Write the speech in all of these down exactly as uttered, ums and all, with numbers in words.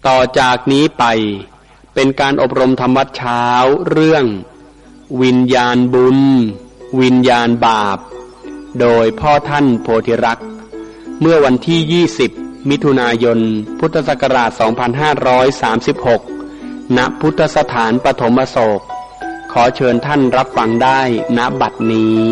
ต่อจากนี้ไปเป็นการอบรมธรรมวัดเช้าเรื่องวิญญาณบุญวิญญาณบาปโดยพ่อท่านโพธิรักษ์เมื่อวันที่ยี่สิบมิถุนายนพุทธศักราชสองพันห้าร้อยสามสิบหกณพุทธสถานปฐมโศกขอเชิญท่านรับฟังได้ณบัดนี้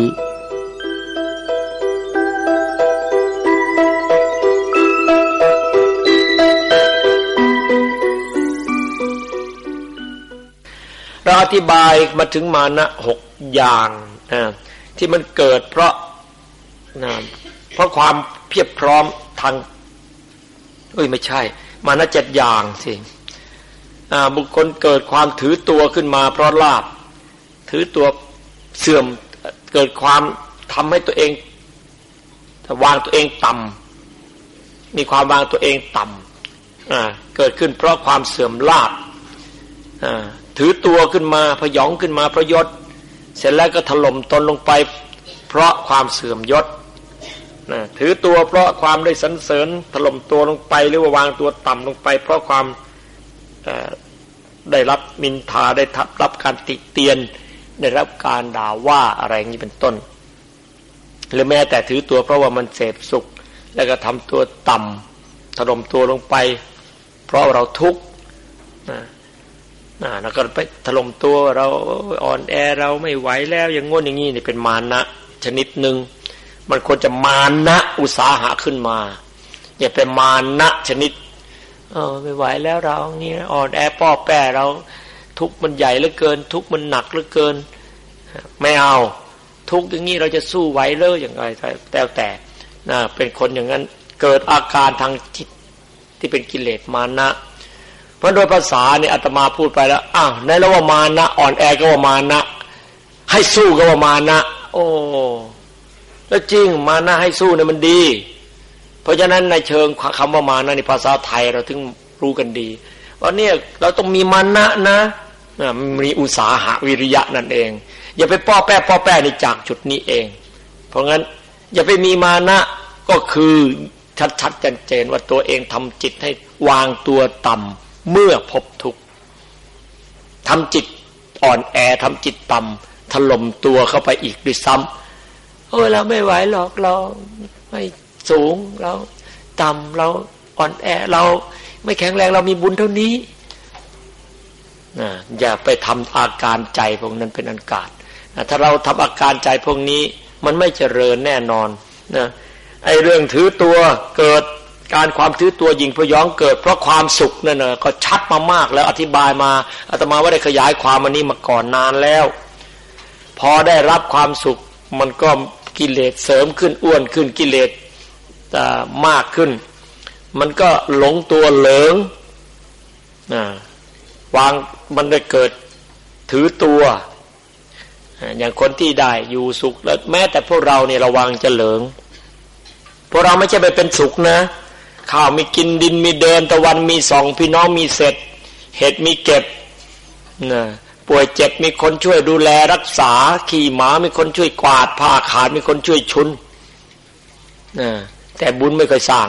เราอธิบายมาถึงมานะหกอย่างนะที่มันเกิดเพราะนะเพราะความเพียบพร้อมทางเอ้ยไม่ใช่มานะเจ็ดอย่างสิบุคคลเกิดความถือตัวขึ้นมาเพราะลาภถือตัวเสื่อมเกิดความทำให้ตัวเองวางตัวเองต่ำมีความวางตัวเองต่ำเกิดขึ้นเพราะความเสื่อมลาภถือตัวขึ้นมาพยองขึ้นมาเพราะยศเสร็จแล้วก็ถล่มตนลงไปเพราะความเสื่อมยศถือตัวเพราะความได้สรรเสริญถล่มตัวลงไปหรือว่าวางตัวต่ำลงไปเพราะความได้รับนินทาได้รับการติเตียนได้รับการด่าว่าอะไรอย่างนี้เป็นต้นหรือแม้แต่ถือตัวเพราะว่ามันเสพสุขแล้วก็ทำตัวต่ำถล่มตัวลงไปเพราะเราทุกข์นะแล้วก็ไปถล่มตัวเราอ่อนแอเราไม่ไหวแล้วอย่างงนอย่างนี้นี่เป็นมานะชนิดหนึ่งมันควรจะมานะอุตสาหะขึ้นมาอย่าเป็นมานะชนิดเออไม่ไหวแล้วเรานี่อ่อนแอป้อแป้เราทุกข์มันใหญ่เหลือเกินทุกข์มันหนักเหลือเกินไม่เอาทุกข์อย่างนี้เราจะสู้ไหวเลยอย่างไรแต่แต่นะเป็นคนอย่างนั้นเกิดอาการทางจิตที่เป็นกิเลสมานะเพราะโดยภาษาเนี่ยอาตมาพูดไปแล้วอ้าวในระหว่างมานะอ่อนแอก็ว่ามานะให้สู้ก็ว่ามานะโอ้แล้วจริงมานะให้สู้เนี่ยมันดีเพราะฉะนั้นในเชิงคำว่ามานะในภาษาไทยเราถึงรู้กันดีว่าเนี่ยเราต้องมีมานะนะมีอุตสาหะวิริยะนั่นเองอย่าไปป้อแป้ป้อแป้ในจากจุดนี้เองเพราะงั้นอย่าไปมีมานะก็คือชัดๆเจนๆว่าตัวเองทำจิตให้วางตัวต่ำเมื่อพบทุกข์ทำจิตอ่อนแอทำจิตต่ำถล่มตัวเข้าไปอีกด้วยซ้ำโอ้ยเราไม่ไหวหรอกเราไม่สูงเราต่ำเราอ่อนแอเราไม่แข็งแรงเรามีบุญเท่านี้นะอย่าไปทำอาการใจพวกนั้นเป็นอันขาดนะถ้าเราทำอาการใจพวกนี้มันไม่เจริญแน่นอนนะไอ้เรื่องถือตัวเกิดการความถือตัวยิงพยองเกิดเพราะความสุขนั่นน่ะก็ชัดมามากแล้วอธิบายมาอาตมาว่าได้ขยายความอันนี้มาก่อนนานแล้วพอได้รับความสุขมันก็กิเลสเสริมขึ้นอ้วนขึ้นกิเลสมากขึ้นมันก็หลงตัวเหลิงวางมันได้เกิดถือตัวอย่างคนที่ได้อยู่สุขแล้วแม้แต่พวกเราเนี่ยระวังจะเหลิงพวกเราไม่ใช่ไปเป็นสุขนะข้าวมีกินดินมีเดินตะวันมีส่องพี่น้องมีเสร็จเห็ดมีเก็บนะป่วยเจ็บมีคนช่วยดูแลรักษาขี่หมามีคนช่วยกวาดผ้าขาดมีคนช่วยชุนนะแต่บุญไม่เคยสร้าง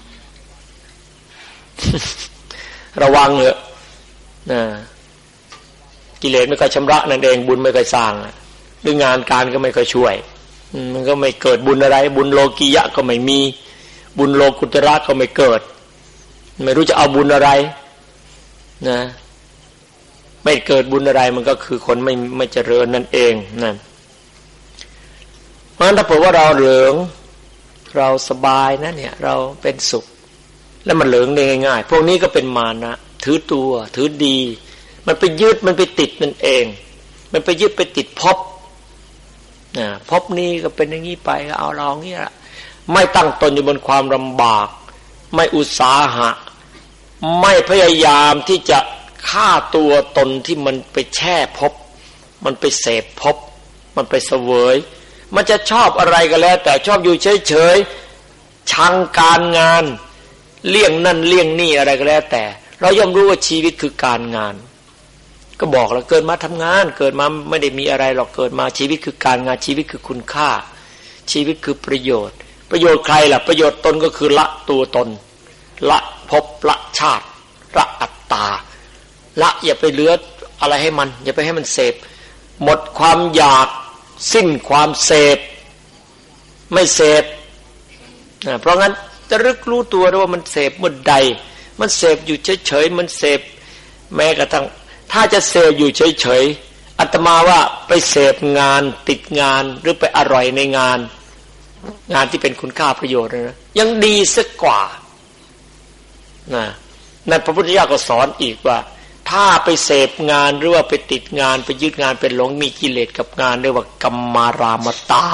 ระวังเถอะนะกิเลสไม่เคยชำระนั่นเองบุญไม่เคยสร้างหรืองานการก็ไม่เคยช่วยมันก็ไม่เกิดบุญอะไรบุญโลกียะก็ไม่มีบุญโลกุตระก็ไม่เกิดไม่รู้จะเอาบุญอะไรนะไม่เกิดบุญอะไรมันก็คือคนไม่ไม่เจริญนั่นเองนั่นเพราะฉะนั้นถ้าเผื่อว่าเราเหลิงเราสบายนะเนี่ยเราเป็นสุขแล้วมันเหลิงได้ง่ายๆพวกนี้ก็เป็นมานะถือตัวถือดีมันไปยึดมันไปติดนั่นเองมันไปยึดไปติดภพนะภพนี้ก็เป็นอย่างนี้ไปก็เอาเราอย่างนี้ละไม่ตั้งตนอยู่บนความลำบากไม่อุตสาหะไม่พยายามที่จะฆ่าตัวตนที่มันไปแช่ภพมันไปเสพภพมันไปเสวยมันจะชอบอะไรก็แล้วแต่ชอบอยู่เฉยๆชังการงานเลี่ยงนั่นเลี่ยงนี่อะไรก็แล้วแต่เราย่อมรู้ว่าชีวิตคือการงานก็บอกแล้วเกิดมาทำงานเกิดมาไม่ได้มีอะไรหรอกเกิดมาชีวิตคือการงานชีวิตคือคุณค่าชีวิตคือประโยชน์ประโยชน์ใครล่ะประโยชน์ตนก็คือละตัวตนละภพละชาติละอัตตาละอย่าไปเหลืออะไรให้มันอย่าไปให้มันเสพหมดความอยากสิ้นความเสพไม่เสพนะเพราะงั้นจะรึกรู้ตัวว่ามันเสพเมื่อใดมันเสพอยู่เฉยๆมันเสพแม้กระทั่งถ้าจะเสพอยู่เฉยๆอาตมาว่าไปเสพงานติดงานหรือไปอร่อยในงานงานที่เป็นคุณค่าประโยชน์นะยังดีสักกว่านะนั่นพระพุทธเจ้าก็สอนอีกว่าถ้าไปเสพงานหรือว่าไปติดงานไปยึดงานเป็นหลงมีกิเลสกับงานเรียกว่ากัมมารามตา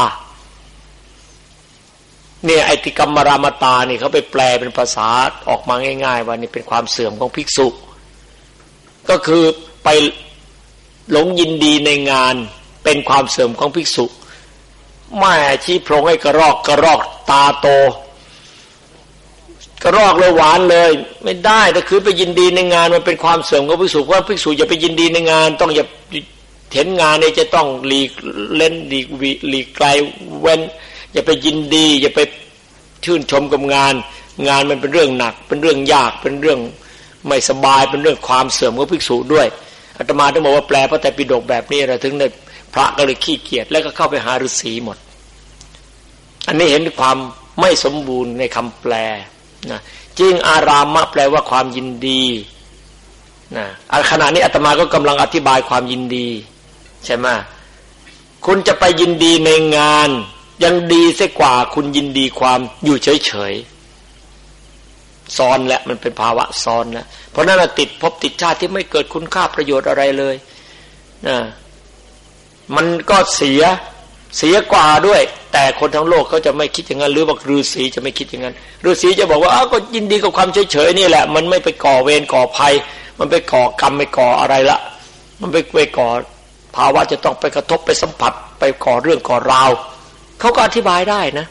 เนี่ยไอ้ที่กัมมารามตานี่เขาไปแปลเป็นภาษาออกมาง่ายๆว่านี่เป็นความเสื่อมของภิกษุก็คือไปหลงยินดีในงานเป็นความเสื่อมของภิกษุแม่ชี้โพรงให้กระรอกกระรอกตาโตกระรอกเลยหวานเลยไม่ได้ถ้าคือไปยินดีในงานมันเป็นความเสื่อมของภิกษุเพราะภิกษุอย่าไปยินดีในงานต้องอย่าเห็นงานเนี่ยจะต้องหลีกเล่นหลีกหลีกไกลเว้นอย่าไปยินดีอย่าไปชื่นชมกับงานงานมันเป็นเรื่องหนักเป็นเรื่องยากเป็นเรื่องไม่สบายเป็นเรื่องความเสื่อมของภิกษุด้วยอาตมาต้องบอกว่าแปลพระไตรปิฎกแบบนี้เราถึงได้พระก็เลยขี้เกียจแล้วก็เข้าไปหาฤาษีหมดอันนี้เห็นความไม่สมบูรณ์ในคำแปลนะจริงอารามะแปลว่าความยินดีนะขณะนี้อาตมาก็กำลังอธิบายความยินดีใช่ไหมคุณจะไปยินดีในงานยังดีเสียกว่าคุณยินดีความอยู่เฉยๆซ้อนและมันเป็นภาวะซ้อนนะเพราะนั้นติดภพติดชาติที่ไม่เกิดคุณค่าประโยชน์อะไรเลยนะมันก็เสียเสียกว่าด้วยแต่คนทั้งโลกเขาจะไม่คิดอย่างนั้นหรือว่าฤาษีจะไม่คิดอย่างนั้นฤาษีจะบอกว่าอ้าวก็ยินดีกับความเฉยๆนี่แหละมันไม่ไปก่อเวรก่อภัยมันไปก่อกรรมไม่ก่ออะไรละมันไปไปก่อภาวะจะต้องไปกระทบไปสัมผัสไปก่อเรื่องก่อราวเขาก็อธิบายได้นะ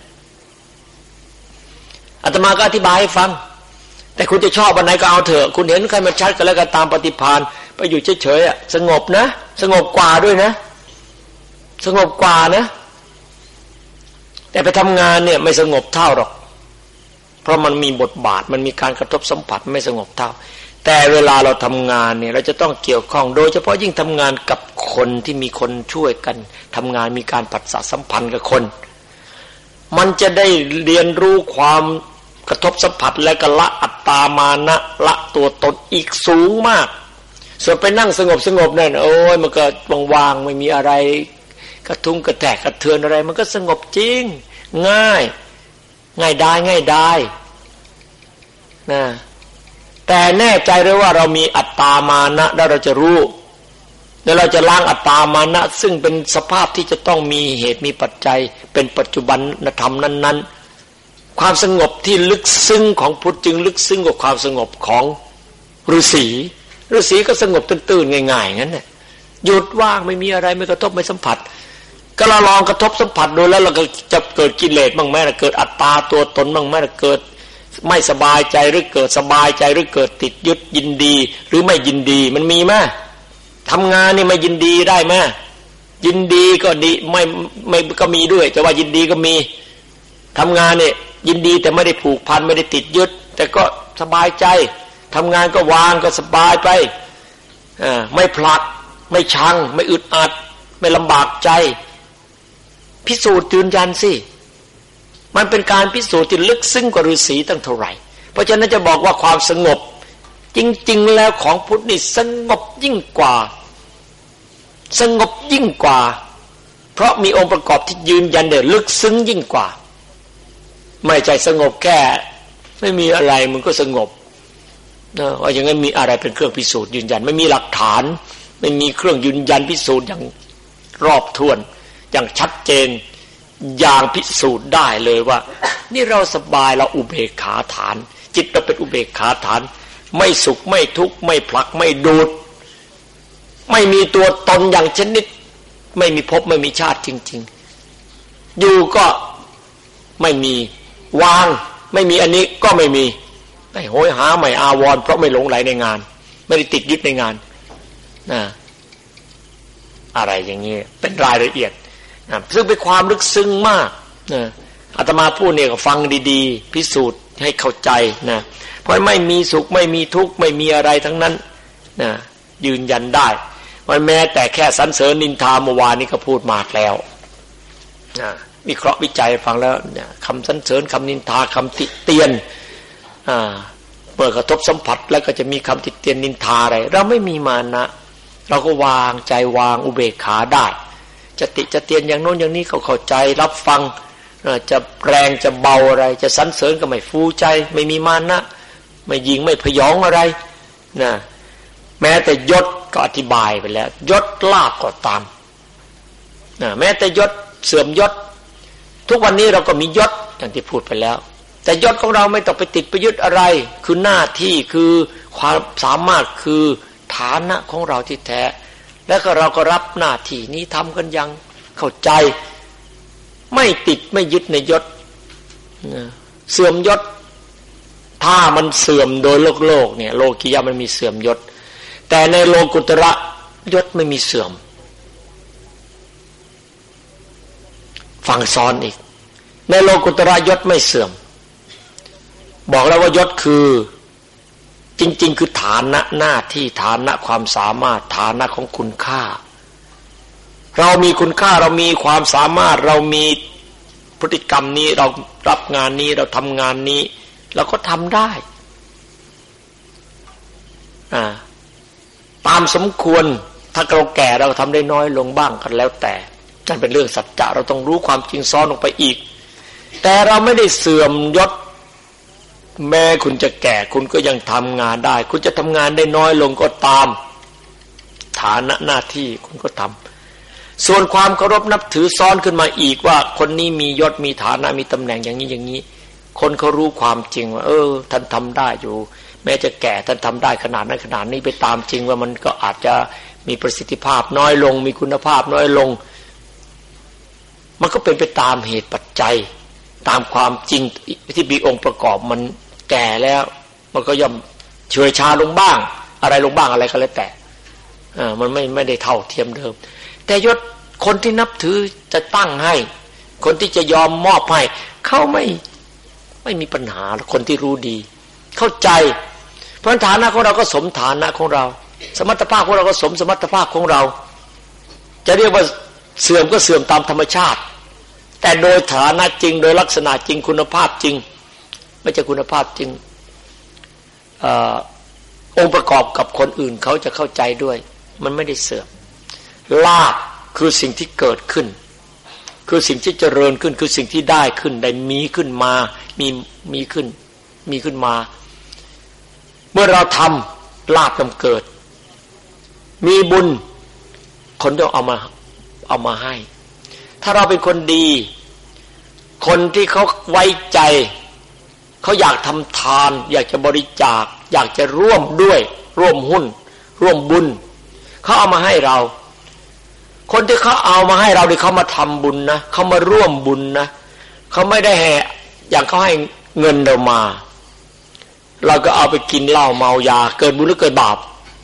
อาตมาก็อธิบายให้ฟังแต่คุณจะชอบอันไหนก็เอาเถอะคุณเห็นใครมันชัดกันแล้วก็ตามปฏิภาณไปอยู่เฉยๆอ่ะสงบนะสงบกว่าด้วยนะสงบกว่านะแต่ไปทำงานเนี่ยไม่สงบเท่าหรอกเพราะมันมีบทบาทมันมีการกระทบสัมผัสไม่สงบเท่าแต่เวลาเราทำงานเนี่ยเราจะต้องเกี่ยวข้องโดยเฉพาะยิ่งทำงานกับคนที่มีคนช่วยกันทำงานมีการผัสสะสัมพันธ์กับคนมันจะได้เรียนรู้ความกระทบสัมผัสและก็ละอัตตามานะละตัวตนอีกสูงมากส่วนไปนั่งสงบสงบนั่นโอ้ยมันก็ว่างๆไม่มีอะไรกระทุ้งกระแทกกระเทือนอะไรมันก็สงบจริงง่ายง่ายได้ง่ายได้นะแต่แน่ใจเลยว่าเรามีอัตตามานะแล้วเราจะรู้แล้วเราจะล้างอัตตามานะซึ่งเป็นสภาพที่จะต้องมีเหตุมีปัจจัยเป็นปัจจุบันธรรมนั้นๆความสงบที่ลึกซึ้งของพุทธจึงลึกซึ้งกว่าความสงบของฤาษีฤาษีก็สงบตื้นๆง่ายๆงั้นน่ะหยุดว่างไม่มีอะไรไม่กระทบไม่สัมผัสก็เราลองกระทบสัมผัสดูแล้วเราก็จะเกิดกิเลสบ้างไหมล่ะเกิดอัตตาตัวตนบ้างไหมล่ะเกิดไม่สบายใจหรือเกิดสบายใจหรือเกิดติดยึดยินดีหรือไม่ยินดีมันมีไหมทำงานนี่ไม่ยินดีได้ไหมยินดีก็ดีไม่ไม่ก็มีด้วยแต่ว่ายินดีก็มีทำงานเนี่ยยินดีแต่ไม่ได้ผูกพันไม่ได้ติดยึดแต่ก็สบายใจทำงานก็วางก็สบายไปอ่าไม่ผลักไม่ชังไม่อึดอัดไม่ลำบากใจพิสูจน์ยืนยันสิมันเป็นการพิสูจน์ที่ลึกซึ้งกว่าฤาษีตั้งเท่าไหร่เพราะฉะนั้นจะบอกว่าความสงบจริงๆแล้วของพุทธนี่สงบยิ่งกว่าสงบยิ่งกว่าเพราะมีองค์ประกอบที่ยืนยันเด่นลึกซึ้งยิ่งกว่าไม่ใช่สงบแค่ไม่มีอะไรมันก็สงบนะว่าอย่างนั้นมีอะไรเป็นเครื่องพิสูจน์ยืนยันไม่มีหลักฐานไม่มีเครื่องยืนยันพิสูจน์อย่างรอบถ้วนอย่างชัดเจนอย่างพิสูจน์ได้เลยว่านี่เราสบายเราอุเบกขาฐานจิตเราเป็นอุเบกขาฐานไม่สุขไม่ทุกข์ไม่ผลักไม่ดูดไม่มีตัวตนอย่างชนิดไม่มีภพไม่มีชาติจริงๆอยู่ก็ไม่มีวางไม่มีอันนี้ก็ไม่มีไม่โหยหาไม่อาวรณ์เพราะไม่หลงไหลในงานไม่ได้ติดยึดในงานนะอะไรอย่างนี้เป็นรายละเอียดนะซึ่งเป็นความลึกซึ้งมากนะอาตมาพูดเนี่ยก็ฟังดีๆพิสูจน์ให้เข้าใจนะเพราะไม่มีสุขไม่มีทุกข์ไม่มีอะไรทั้งนั้นนะยืนยันได้ว่าแม้แต่แค่สรรเสริญนินทาเมื่อวานนี้ก็พูดมากแล้วนะวิเคราะห์วิจัยฟังแล้วเนี่ยคำสรรเสริญคำนินทาคำติเตียนอ่าเมื่อกระทบสัมผัสแล้วก็จะมีคำติเตียนนินทาอะไรเราไม่มีมานะเราก็วางใจวางอุเบกขาได้จะติจะเตียนอย่างโน้นอย่างนี้เขาเข้าใจรับฟังจะแรงจะเบาอะไรจะสรรเสริญก็ไม่ฟูใจไม่มีมานะไม่ยิงไม่พยองอะไรนะแม้แต่ยศก็อธิบายไปแล้วยศลาภก็ตามนะแม้แต่ยศเสื่อมยศทุกวันนี้เราก็มียศอย่างที่พูดไปแล้วแต่ยศของเราไม่ต้องไปติดไปยึดอะไรคือหน้าที่คือความสามารถคือฐานะของเราที่แท้แล้วก็เราก็รับหน้าที่นี้ทำกันอย่างเข้าใจไม่ติดไม่ยึดในยศเสื่อมยศถ้ามันเสื่อมโดยโลกโลกเนี่ยโลกิยะมันมีเสื่อมยศแต่ในโลกุตระยศไม่มีเสื่อมฟังซ้อนอีกในโลกุตระยศไม่เสื่อมบอกแล้วว่ายศคือจริงๆคือฐานะหน้าที่ฐานะความสามารถฐานะของคุณค่าเรามีคุณค่าเรามีความสามารถเรามีพฤติกรรมนี้เรารับงานนี้เราทำงานนี้เราก็ทำได้อ่าตามสมควรถ้าเราแก่เราทำได้น้อยลงบ้างก็แล้วแต่นั่นเป็นเรื่องสัจจะเราต้องรู้ความจริงซ้อนลงไปอีกแต่เราไม่ได้เสื่อมยศแม้คุณจะแก่คุณก็ยังทำงานได้คุณจะทำงานได้น้อยลงก็ตามฐานะหน้าที่คุณก็ทำส่วนความเคารพนับถือซ้อนขึ้นมาอีกว่าคนนี้มียศมีฐานะมีตำแหน่งอย่างนี้อย่างนี้คนเขารู้ความจริงว่าเออท่านทำได้อยู่แม้จะแก่ท่านทำได้ขนาดนั้นขนาดนี้ไปตามจริงว่ามันก็อาจจะมีประสิทธิภาพน้อยลงมีคุณภาพน้อยลงมันก็เป็นไปตามเหตุปัจจัยตามความจริงที่มีองค์ประกอบมันแก่แล้วมันก็ย่อมเฉื่อยชาลงบ้างอะไรลงบ้างอะไรก็แล้วแต่อ่ามันไม่ไม่ได้เท่าเทียมเดิมแต่ยศคนที่นับถือจะตั้งให้คนที่จะยอมมอบให้เขาไม่ไม่มีปัญหาคนที่รู้ดีเข้าใจเพราะฐานะของเราก็สมฐานะของเราสมรรถภาพของเราก็สมสมรรถภาพของเราจะเรียกว่าเสื่อมก็เสื่อมตามธรรมชาติแต่โดยฐานะจริงโดยลักษณะจริงคุณภาพจริงไม่ใช่คุณภาพจริงอองค์ประกอบกับคนอื่นเขาจะเข้าใจด้วยมันไม่ได้เสื่อมลาภคือสิ่งที่เกิดขึ้นคือสิ่งที่เจริญขึ้นคือสิ่งที่ได้ขึ้นได้มีขึ้นมามีมีขึ้นมีขึ้นมาเมื่อเราทำลาภย่อมเกิดมีบุญคนต้องเอามาเอามาให้ถ้าเราเป็นคนดีคนที่เขาไว้ใจเขาอยากทำทานอยากจะบริจาคอยากจะร่วมด้วยร่วมหุ้นร่วมบุญเขาเอามาให้เราคนที่เขาเอามาให้เราดิเขามาทำบุญนะเขามาร่วมบุญนะเขาไม่ได้ให้อย่างเขาให้เงินเรามาเราก็เอาไปกินเหล้าเมายาเกิดบุญหรือเกิดบาป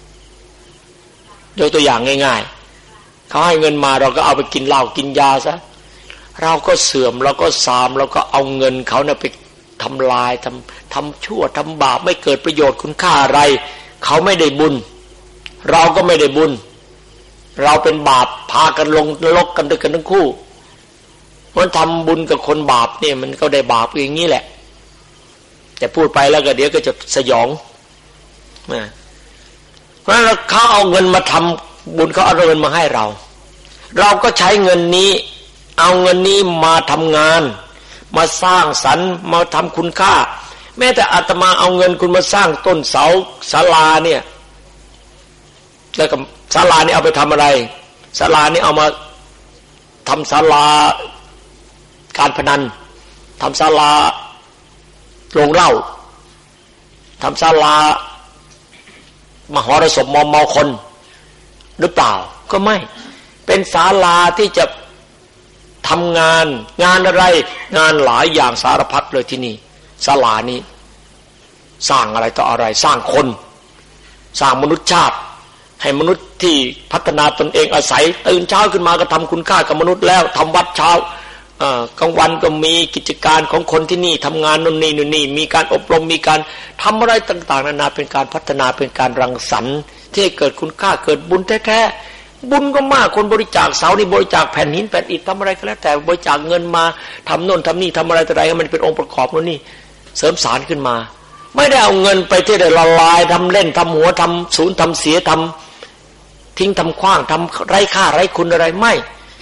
ยกตัวอย่างง่ายๆเขาให้เงินมาเราก็เอาไปกินเหล้ากินยาซะเราก็เสื่อมเราก็ทรามเราก็เอาเงินเขาเนี่ยไปทำลายทำทำชั่วทำบาปไม่เกิดประโยชน์คุณค่าอะไรเขาไม่ได้บุญเราก็ไม่ได้บุญเราเป็นบาปพากันลงนรกกันด้วยกันทั้งคู่เพราะทำบุญกับคนบาปเนี่ยมันก็ได้บาปอย่างนี้แหละแต่พูดไปแล้วก็เดี๋ยวก็จะสยองนะเพราะฉะนั้นเขาเอาเงินมาทำบุญเขาเอาเงินมาให้เราเราก็ใช้เงินนี้เอาเงินนี้มาทำงานมาสร้างสรรค์มาทำคุณค่าแม้แต่อาตมาเอาเงินคุณมาสร้างต้นเสาศาลาเนี่ยแล้วก็ศาลานี่เอาไปทำอะไรศาลานี่เอามาทำศาลาการพนันทำศาลาโรงเหล้าทำศาลามหรสพมอมเมาคนหรือเปล่าก็ไม่เป็นศาลาที่จะทำงานงานอะไรงานหลายอย่างสารพัดเลยที่นี่ศาลานี้สร้างอะไรต่ออะไรสร้างคนสร้างมนุษยชาติให้มนุษย์ที่พัฒนาตนเองอาศัยตื่นเช้าขึ้นมาก็ทำคุณค่ากับมนุษย์แล้วทำวัดเช้ากลางวันก็มีกิจการของคนที่นี่ทำงานนู่นนี่นู่นนี่มีการอบรมมีการทำอะไรต่างๆนานาเป็นการพัฒนาเป็นการรังสรรค์ที่ให้เกิดคุณค่าเกิดบุญแท้ๆบุญก็มากคนบริจาคเสานี่บริจาคแผ่นหินแผ่นอิฐทำอะไรก็แล้วแต่บริจาคเงินมาทำโน่นทำนี่ทำอะไรต่ออะไรให้มันเป็นองค์ประกอบโน่นนี่เสริมสารขึ้นมาไม่ได้เอาเงินไปที่ได้ละลายทำเล่นทำหัวทำศูนย์ทำเสียทำทิ้งทำขว้างทำไร้ค่าไร้คุณอะไรไม่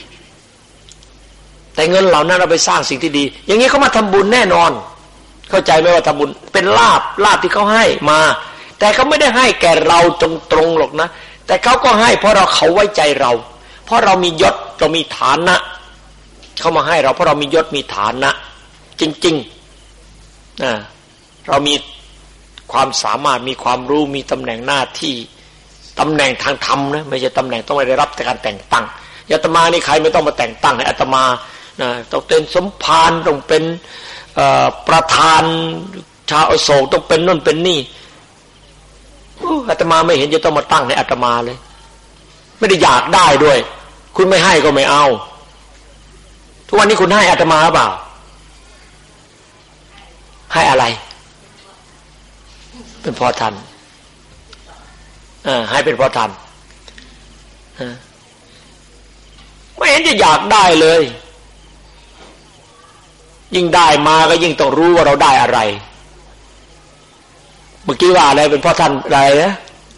แต่เงินเหล่านั้นเราไปสร้างสิ่งที่ดีอย่างนี้เขามาทำบุญแน่นอนเข้าใจไหมว่าทำบุญเป็นลาภลาภที่เขาให้มาแต่เขาไม่ได้ให้แก่เราตรงๆหรอกนะแต่เขาก็ให้เพราะเราเขาไว้ใจเราเพราะเรามียศเรามีฐานะเขามาให้เราเพราะเรามียศมีฐานะจริงๆนะเรามีความสามารถมีความรู้มีตำแหน่งหน้าที่ตำแหน่งทางธรรมนะไม่ใช่ตำแหน่งต้องได้รับการแต่งตั้งอาตมานี่ใครไม่ต้องมาแต่งตั้งให้อาตมานะต้องเป็นสมภารต้องเป็นประธานชาวอโศกต้องเป็นนั่นเป็นนี่อาตมาไม่เห็นจะต้องมาตั้งให้อาตมาเลยไม่ได้อยากได้ด้วยคุณไม่ให้ก็ไม่เอาทุกวันนี้คุณให้อาตมาเปล่าให้อะไรเป็นพอทันให้เป็นพอทันไม่เห็นจะอยากได้เลยยิ่งได้มาก็ยิ่งต้องรู้ว่าเราได้อะไรเมื่อกี้ว่าอะไรเป็นพ่อท่านอะไรนะ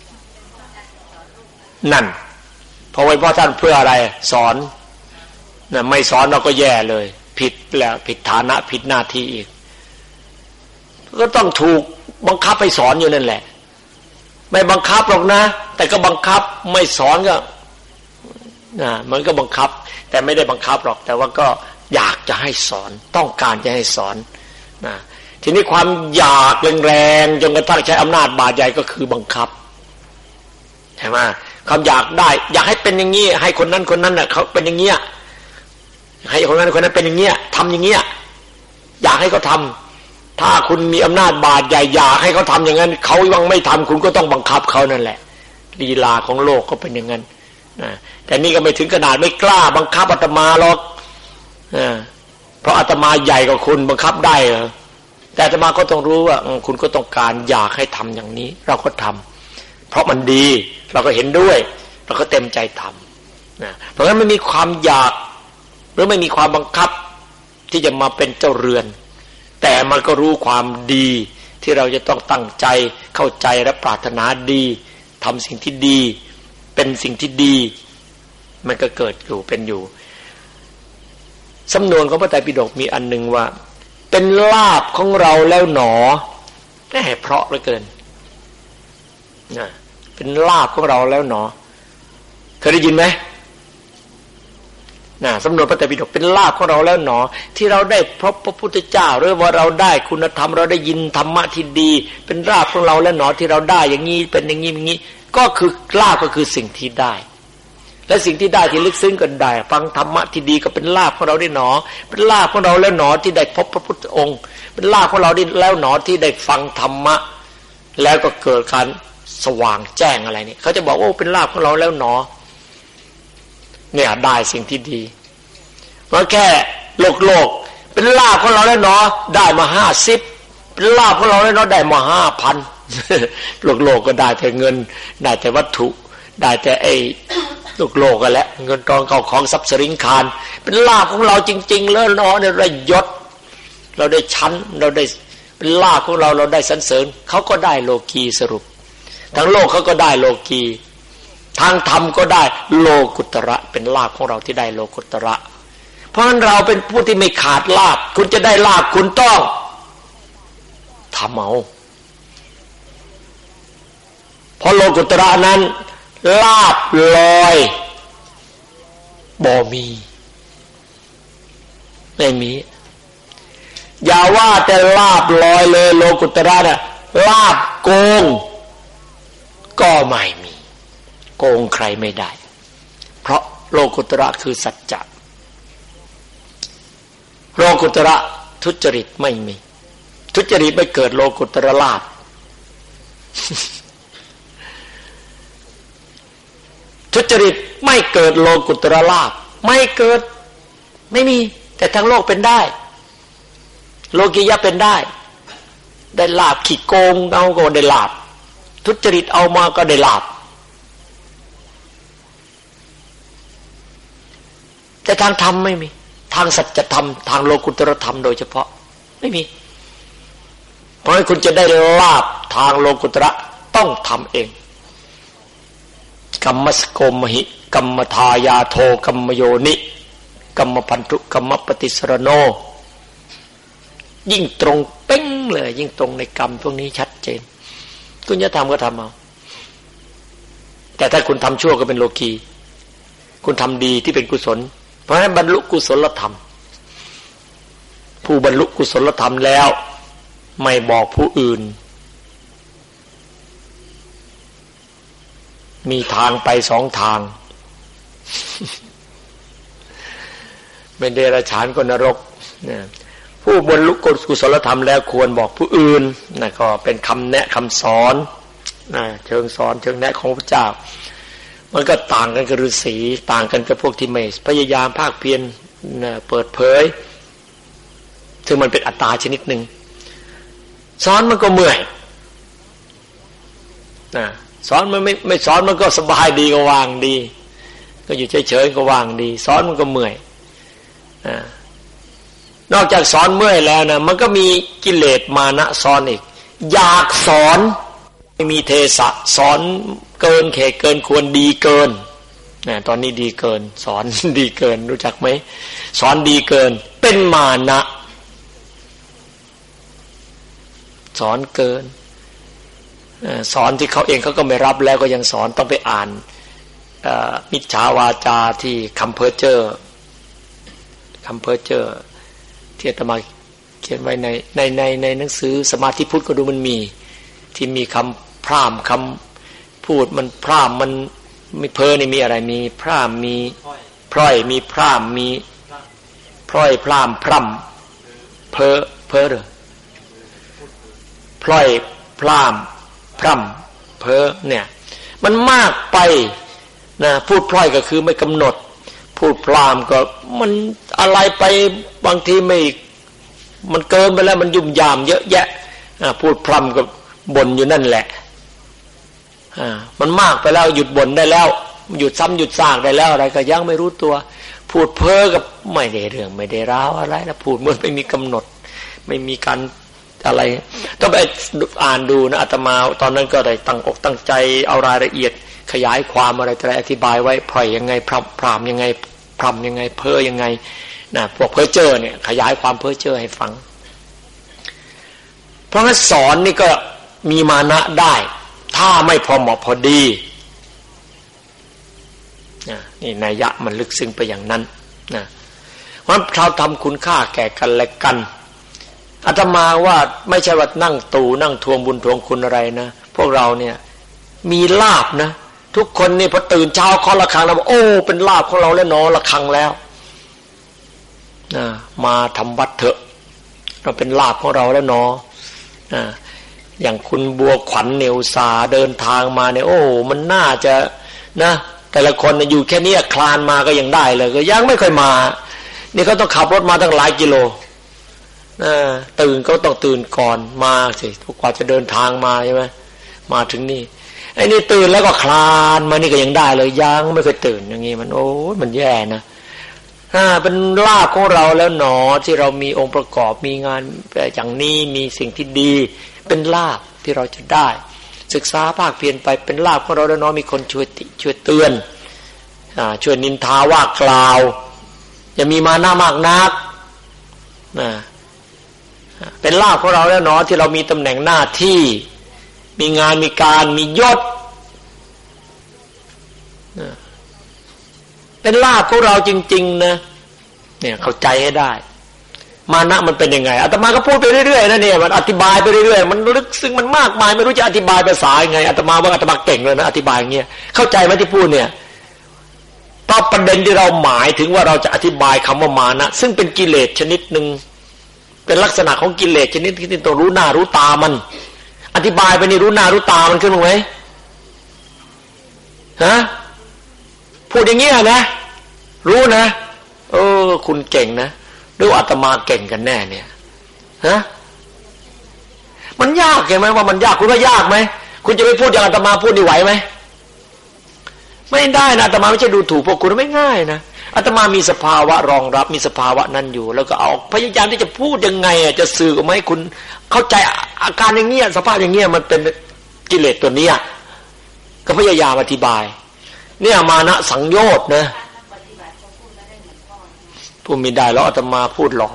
นั่นเพราะไว้พ่อท่านเพื่ออะไรสอนน่ะไม่สอนเราก็แย่เลยผิดแล้วผิดฐานะผิดหน้าที่อีกก็ต้องถูกบังคับให้สอนอยู่นั่นแหละไม่บังคับหรอกนะแต่ก็บังคับไม่สอนก็นะมันก็บังคับแต่ไม่ได้บังคับหรอกแต่ว่าก็อยากจะให้สอนต้องการจะให้สอนนะทีนี้ความอยากแรงๆจนกระทั่งใช้อำนาจบาดใหญ่ก็คือบังคับใช่ไหมความอยากได้อยากให้เป็นอย่างนี้ให้คนนั้นคนนั้นน่ะเขาเป็นอย่างเงี้ยให้คนนั้นคนนั้นเป็นอย่างเงี้ยทำอย่างเงี้ยอยากให้เขาทำถ้าคุณมีอำนาจบาดใหญ่อยากให้เขาทำอย่างนั้นเขายังไม่ทำคุณก็ต้องบังคับเขานั่นแหละลีลาของโลกก็เป็นอย่างนั้นนะแต่นี่ก็ไม่ถึงขนาดไม่กล้าบังคับอาตมาหรอกเพราะอาตมาใหญ่กว่าคุณบังคับได้เหรอแต่อาตมาก็ต้องรู้ว่าคุณก็ต้องการอยากให้ทำอย่างนี้เราก็ทำเพราะมันดีเราก็เห็นด้วยเราก็เต็มใจทำนะเพราะฉะนั้นไม่มีความอยากหรือไม่มีความบังคับที่จะมาเป็นเจ้าเรือนแต่มันก็รู้ความดีที่เราจะต้องตั้งใจเข้าใจและปรารถนาดีทำสิ่งที่ดีเป็นสิ่งที่ดีมันก็เกิดอยู่เป็นอยู่สำนวนของพระไตรปิฎกมีอันหนึ่งว่าเป็นลาภของเราแล้วหนอแน่เพราะเหลือเกินนะเป็นลาภของเราแล้วหนอเคยได้ยินไหมนะสำนวนพระไตรปิฎกเป็นลาภของเราแล้วหนอที่เราได้พบพระพุทธเจ้าหรือว่าเราได้คุณธรรมเราได้ยินธรรมะที่ดีเป็นลาภของเราแล้วหนอที่เราได้อย่างนี้เป็นอย่างนี้อย่างนี้ก็คือลาภก็คือสิ่งที่ได้และสิ่งที่ได้ที่ลึกซึ้งก็ได้ฟังธรรมะที่ดีก็เป็นลาภของเราได้หนอเป็นลาภของเราแล้วหนอที่ได้พบพระพุทธองค์เป็นลาภของเราได้แล้วหนอที่ได้ฟังธรรมะแล้วก็เกิดการสว่างแจ้งอะไรนี่เขาจะบอกว่าเป็นลาภของเราแล้วหนอเนี่ยได้สิ่งที่ดีเพราะแค่โลกโลกเป็นลาภของเราแล้วหนอได้มาห้าสิบเป็นลาภของเราแล้วหนอได้มาห้าพันโลกโลกก็ได้แต่เงินได้แต่วัตถุได้แต่ไอ้โลกโลกกันแหละเงินทองเข้าของทรัพย์สินคารเป็นลาภของเราจริงๆแล้วเนาะเนี่ยได้ยศเราได้ชั้นเราได้เป็นลาภของเราเราได้สรรเสริญเขาก็ได้โลกีสรุปทั้งโลกเขาก็ได้โลกีทางธรรมก็ได้โลกุตระเป็นลาภของเราที่ได้โลกุตระเพราะฉะนั้นเราเป็นผู้ที่ไม่ขาดลาภคุณจะได้ลาภคุณต้องทำเอาเพราะโลกุตระนั้นลาภลอยบ่มีไม่มีอย่าว่าแต่ลาภลอยเลยโลกุตระน่ะลาภโกงก็ไม่มีโกงใครไม่ได้เพราะโลกุตระคือสัจจะโลกุตระทุจริตไม่มีทุจริตไม่เกิดโลกุตระลาภทุจริตไม่เกิดโลกุตระลาภไม่เกิดไม่มีแต่ทางโลกเป็นได้โลกียะเป็นได้ได้ลาภขี้โกงเอาก็ได้ลาภทุจริตเอามาก็ได้ลาภแต่ทางธรรมไม่มีทางสัจธรรมทางโลกุตตรธรรมโดยเฉพาะไม่มีเพราะฉะนั้นคุณจะได้ลาภทางโลกุตระต้องทำเองกัมมสโกมหิกัมมทายาโทกัมมโยนิกัมมพันธุกัมมปฏิสรโนยิ่งตรงเป้งเลยยิ่งตรงในกรรมพวกนี้ชัดเจนคุณจะทำก็ทำเอาแต่ถ้าคุณทำชั่วก็เป็นโลกีคุณทำดีที่เป็นกุศลเพราะฉะนั้นบรรลุกุศลธรรมผู้บรรลุกุศลธรรมแล้วไม่บอกผู้อื่นมีทางไปสองทางเป็นเดรัจฉานก็นรกนะผู้บรรลุกุศลธรรมแล้วควรบอกผู้อื่นนะก็เป็นคำแนะคำสอนนะเชิงสอนเชิงแนะของพระเจ้ามันก็ต่างกันกับฤาษีต่างกันกับพวกที่ไม่พยายามภาคเพียรนะเปิดเผยซึ่งมันเป็นอัตตาชนิดหนึ่งสอนมันก็เมื่อยนะสอนมันไม่ไม่สอนมันก็สบายดีก็วางดีก็อยู่เฉยๆก็วางดีสอนมันก็เมื่อยนะนอกจากสอนเมื่อยแล้วนะมันก็มีกิเลสมานะซ้อนอีกอยากสอนไม่มีเทสะสอนเกินเขตเกินควรดีเกินนะตอนนี้ดีเกินสอนดีเกินรู้จักไหมสอนดีเกินเป็นมานะสอนเกินสอนที่เขาเองเขาก็ไม่รับแล้วก็ยังสอนต้องไปอ่านมิจฉาวาจาที่คำเพ้อเจ้อคำเพ้อเจ้อที่อาตมาเขียนไว้ในในในในหนังสือสมาธิพุทธก็ดูมันมีที่มีคำพร่ำคำพูดมันพร่ำมันมีเพ้อนี่มีอะไรมีพร่ำมีพร่อยมีพร่ำมีพร่อยพร่ำพร่ำเพ้อเพ้อหรือพร่อยพร่ำพร่ำเพ้อเนี่ยมันมากไปนะพูดพร่อยก็คือไม่กำหนดพูดพร่ำก็มันอะไรไปบางทีไม่มันเกินไปแล้วมันยุ่มยามเยอะแยะพูดพร่ำก็บ่นอยู่นั่นแหละมันมากไปแล้วหยุดบ่นได้แล้วหยุดซ้ำหยุดซากได้แล้วอะไรก็ยังไม่รู้ตัวพูดเพ้อกับไม่ได้เรื่องไม่ได้ราวอะไรนะพูดเหมือนไม่มีกำหนดไม่มีการอะไรต้องไปอ่านดูนะอาตมาตอนนั้นก็ได้ตั้งอกตั้งใจเอารายละเอียดขยายความอะไรอะไรอธิบายไว้พร่อยยังไงพร่ำพร่ำยังไงพร่ำยังไงเพ้อยังไงนะพวกเพ้อเจ้อเนี่ยขยายความเพ้อเจ้อให้ฟังเพราะงั้นสอนนี่ก็มีมานะได้ถ้าไม่พอเหมาะพอดีนี่นัยยะมันลึกซึ้งไปอย่างนั้นนะเพราะเราทำคุณค่าแก่กันและกันอาตมาว่าไม่ใช่ว่านั่งตู่นั่งทวงบุญทวงคุณอะไรนะพวกเราเนี่ยมีลาภนะทุกคนนี่พอตื่นเช้าเคาะระฆังแล้วโอ้เป็นลาภของเราแล้วเนาะระฆังแล้วนะมาทำวัดเถอะเราเป็นลาภของเราแล้วเนาะนะอย่างคุณบัวขวัญเนวสาเดินทางมาเนี่ยโอ้มันน่าจะนะแต่ละคนอยู่แค่นี้คลานมาก็ยังได้เลยก็ยังไม่ค่อยมานี่เขาต้องขับรถมาตั้งหลายกิโลตื่นก็ต้องตื่นก่อนมาสิกว่าจะเดินทางมาใช่ไหมมาถึงนี่ไอ้นี่ตื่นแล้วก็คลานมานี่ก็ยังได้เลยยังไม่เคยตื่นอย่างงี้มันโอ้มันแย่นะอ่าเป็นลาภของเราแล้วหนอที่เรามีองค์ประกอบมีงานอย่างนี้มีสิ่งที่ดีเป็นลาภที่เราจะได้ศึกษาภาคเพียรไปเป็นลาภของเราแล้วเนาะมีคนช่วยติช่วยเตือนอ่าช่วยนินทาว่ากล่าวอย่ามีมานะมากนักนะเป็นลาภของเราแล้วเนาะที่เรามีตำแหน่งหน้าที่มีงานมีการมียศนะเป็นลาภของเราจริงๆนะเนี่ยเข้าใจให้ได้มานะมันเป็นยังไงอาตมาก็พูดไปเรื่อยๆนะเนี่ยมันอธิบายไปเรื่อยๆมันลึกซึ้งมันมากมายไม่รู้จะอธิบายภาษายังไงอาตมาว่าอาตมาเก่งเลยนะอธิบายอย่างเงี้ยเข้าใจไหมที่พูดเนี่ยเพราะประเด็นที่เราหมายถึงว่าเราจะอธิบายคำว่ามานะซึ่งเป็นกิเลสชนิดหนึ่งเป็นลักษณะของกิเลสชนิดที่ต้องรู้หน้ารู้ตามันอธิบายไปนี่รู้หน้ารู้ตามันขึ้นมั้ยฮะพูดอย่างเงี้ยนะรู้นะเออคุณเก่งนะหรือว่าอาตมาเก่งกันแน่เนี่ยฮะมันยากเห็นไหมว่ามันยากคุณว่ายากไหมคุณจะไปพูดอย่างอาตมาพูดนี่ไหวไหมไม่ได้นะอาตมาไม่ใช่ดูถูกพวกคุณไม่ง่ายนะอาตมามีสภาวะรองรับมีสภาวะนั้นอยู่แล้วก็เอาพยายามที่จะพูดยังไงอ่ะจะสื่อออกมาให้คุณเข้าใจอาการอย่างเงี้ยสภาพอย่างเงี้ยมันเป็นกิเลสตัวเนี้ยก็พยายามอธิบายเนี่ยมานะสังโยชน์นะพูดไม่ได้แล้วอาตมาพูดหล่อ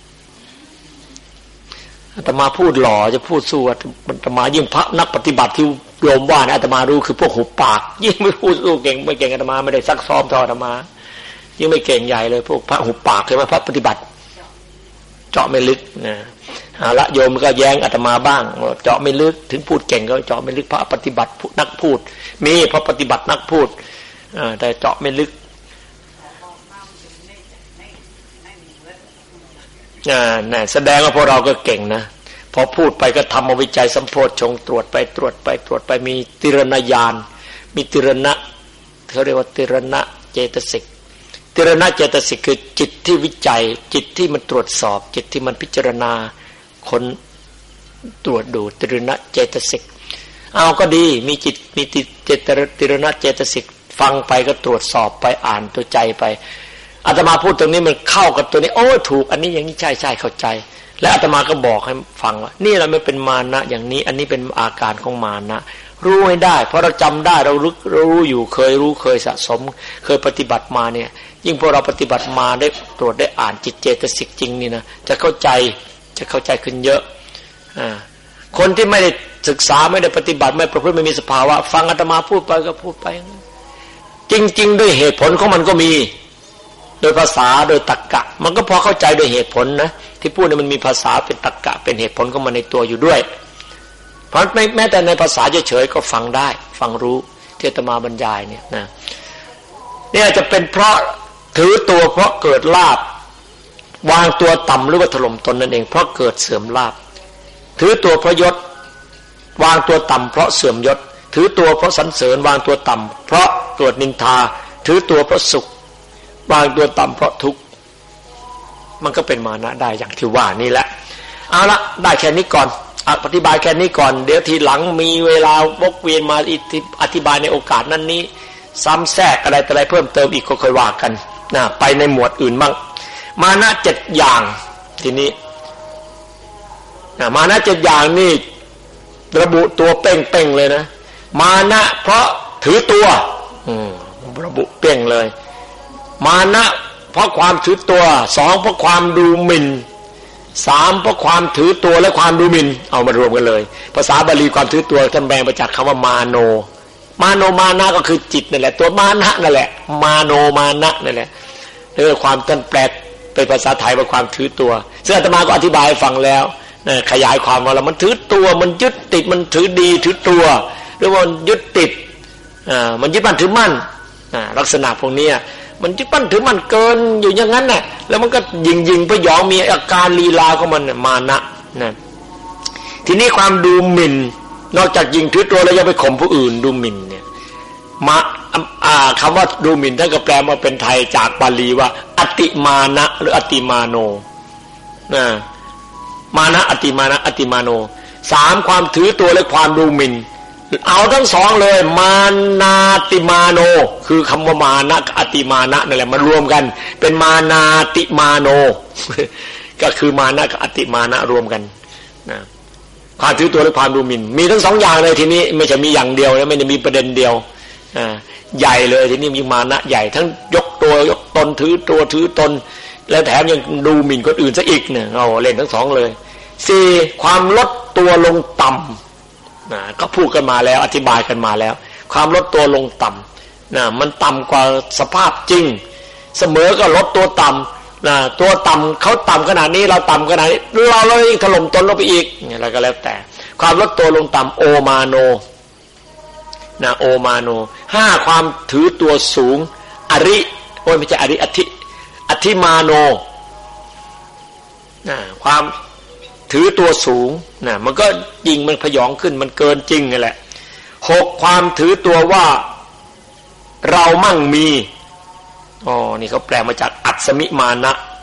อาตมาพูดหล่อจะพูดสู้อาตมายิ่งพระนักปฏิบัติที่โยมว่านะอาตมารู้คือพวกหุบปากยิ่งไม่พูดสู้เก่งไม่เก่งอาตมาไม่ได้ซักซ้อมเท่าอาตมายิ่งไม่เก่งใหญ่เลยพวกพระหุบปากใช่ไหมพระปฏิบัติเจาะไม่ลึกนะเอาละโยมก็แย้งอาตมาบ้างเจาะไม่ลึกถึงพูดเก่งก็เจาะไม่ลึกพระปฏิบัตินักพูดมีพระปฏิบัตินักพูดแต่เจาะไม่ลึกอ่าน่ะแสดงว่าพวกเราก็เก่งนะพอพูดไปก็ทำมาวิจัยสัมโพชฌงค์ตรวจไปตรวจไปตรวจไปมีติรณญาณมีติรณะเขาเรียกว่าติรณะเจตสิกติรณะเจตสิกคือจิตที่วิจัยจิตที่มันตรวจสอบจิตที่มันพิจารณาคนตรวจดูติรณะเจตสิกเอาก็ดีมีจิตมีติเจตติรณะเจตสิกฟังไปก็ตรวจสอบไปอ่านตัวใจไปอาตมาพูดตรงนี้มันเข้ากับตัวนี้โอ้ถูกอันนี้อย่างนี้ใช่ใช่เข้าใจและอาตมาก็บอกให้ฟังว่านี่เราไม่เป็นมานะอย่างนี้อันนี้เป็นอาการของมานะรู้ให้ได้เพราะเราจำได้เรารู้รู้อยู่เคยรู้เคยสะสมเคยปฏิบัติมาเนี่ยยิ่งพอเราปฏิบัติมาได้ตรวจได้อ่านจิตเจตสิกจริงนี่นะจะเข้าใจจะเข้าใจขึ้นเยอะอ่าคนที่ไม่ได้ศึกษาไม่ได้ปฏิบัติไม่ประพฤติไม่มีสภาวะฟังอาตมาพูดไปก็พูดไปจริงๆด้วยเหตุผลของมันก็มีโดยภาษาโดยตรรกะมันก็พอเข้าใจโดยเหตุผลนะที่พูดเนี่ยมันมีภาษาเป็นตรรกะเป็นเหตุผลของมันในตัวอยู่ด้วยเพราะแม้แต่ในภาษาเฉยๆก็ฟังได้ฟังรู้ที่อาตมาบรรยายเนี่ยนะเนี่ยจะเป็นเพราะถือตัวเพราะเกิดลาภวางตัวต่ำหรือว่าถล่มตนนั่นเองเพราะเกิดเสื่อมลาภถือตัวเพราะยศวางตัวต่ำเพราะเสื่อมยศถือตัวเพราะสรรเสริญวางตัวต่ำเพราะเกิดนินทาถือตัวเพราะสุขวางตัวต่ำเพราะทุกข์มันก็เป็นมานะได้อย่างที่ว่านี่แหละเอาละได้แค่นี้ก่อนอธิบายแค่นี้ก่อนเดี๋ยวทีหลังมีเวลาวกเวียนมาอธิบายในโอกาสนั้นนี้ซ้ำแทรกอะไรต่ออะไรเพิ่มเติมอีกก็ค่อยว่ากันนะไปในหมวดอื่นบ้างมานะเจ็ดอย่างทีนี้นะมานะเจ็ดอย่างนี่ระบุตัวเป้งๆเลยนะมานะเพราะถือตัวอืมระบุเป้งเลยมานะเพราะความถือตัวสองเพราะความดูหมิ่นสามเพราะความถือตัวและความดูหมิ่นเอามารวมกันเลยภาษาบาลีความถือตัวท่านแปลมาจากคำว่ามาโนมาโนมานะก็คือจิตนั่นแหละตัวมานะนั่นแหละมาโนมานะนั่นแหละเออความท่านแปลเป็นภาษาไทยว่าความถือตัวซึ่งอาตมาก็อธิบายให้ฟังแล้วนะขยายความว่าแล้วมันถือตัวมันยึดติดมันถือดีถือตัวหรือว่ามันยึดติดอ่ามันยึดมั่นถือมั่นอ่าลักษณะพวกนี้มันยึดมั่นถือมั่นเกินอยู่อย่างนั้นน่ะแล้วมันก็ยิงยิงพยองมีอาการลีลาของมันมานะนะทีนี้ความดูหมิ่นนอกจากยิงถือตัวแล้วยังไปข่มผู้อื่นดูหมิ่นเนี่ยมาอ่าคำว่าดูหมิ่นท่านก็แปลมาเป็นไทยจากบาลีว่าอติมานะหรืออติมาโนนะมานะอติมานะอติมาโนสามความถือตัวและความดูหมิ่นเอาทั้งสองเลยมานาติมาโนคือคำว่ามานะกับอติมานะนั่นแหละมารวมกันเป็นมานาติมาโนก็คือมานะกับอติมานะรวมกันนะความถือตัวและความดูหมิ่นมีทั้งสองอย่างเลยทีนี้ไม่ใช่มีอย่างเดียวนะไม่ได้มีประเด็นเดียวอ่าใหญ่เลยทีนี้มีมานะใหญ่ทั้งยกตัวยกตนถือตัวถือตนแล้วแถมยังดูหมิ่นคนอื่นซะอีกเนี่ยเอาเล่นทั้งสองเลยสี่ความลดตัวลงต่ำนะก็พูดกันมาแล้วอธิบายกันมาแล้วความลดตัวลงต่ำนะมันต่ำกว่าสภาพจริงเสมอก็ลดตัวต่ำนะตัวต่ำเขาต่ำขนาดนี้เราต่ำขนาดนี้เราเลยถล่มตนลงไปอีกอะไรก็แล้วแต่ความลดตัวลงต่ำโอมาโนนะโอมาโนห้าความถือตัวสูงอริโอ้ยไม่ใช่อริอธิอธิมาโนนะความถือตัวสูงนะมันก็ยิงมันพยองขึ้นมันเกินจริงนั่นแหละหกความถือตัวว่าเรามั่งมีอ๋อนี่เขาแปลมาจากอัศมิมานะ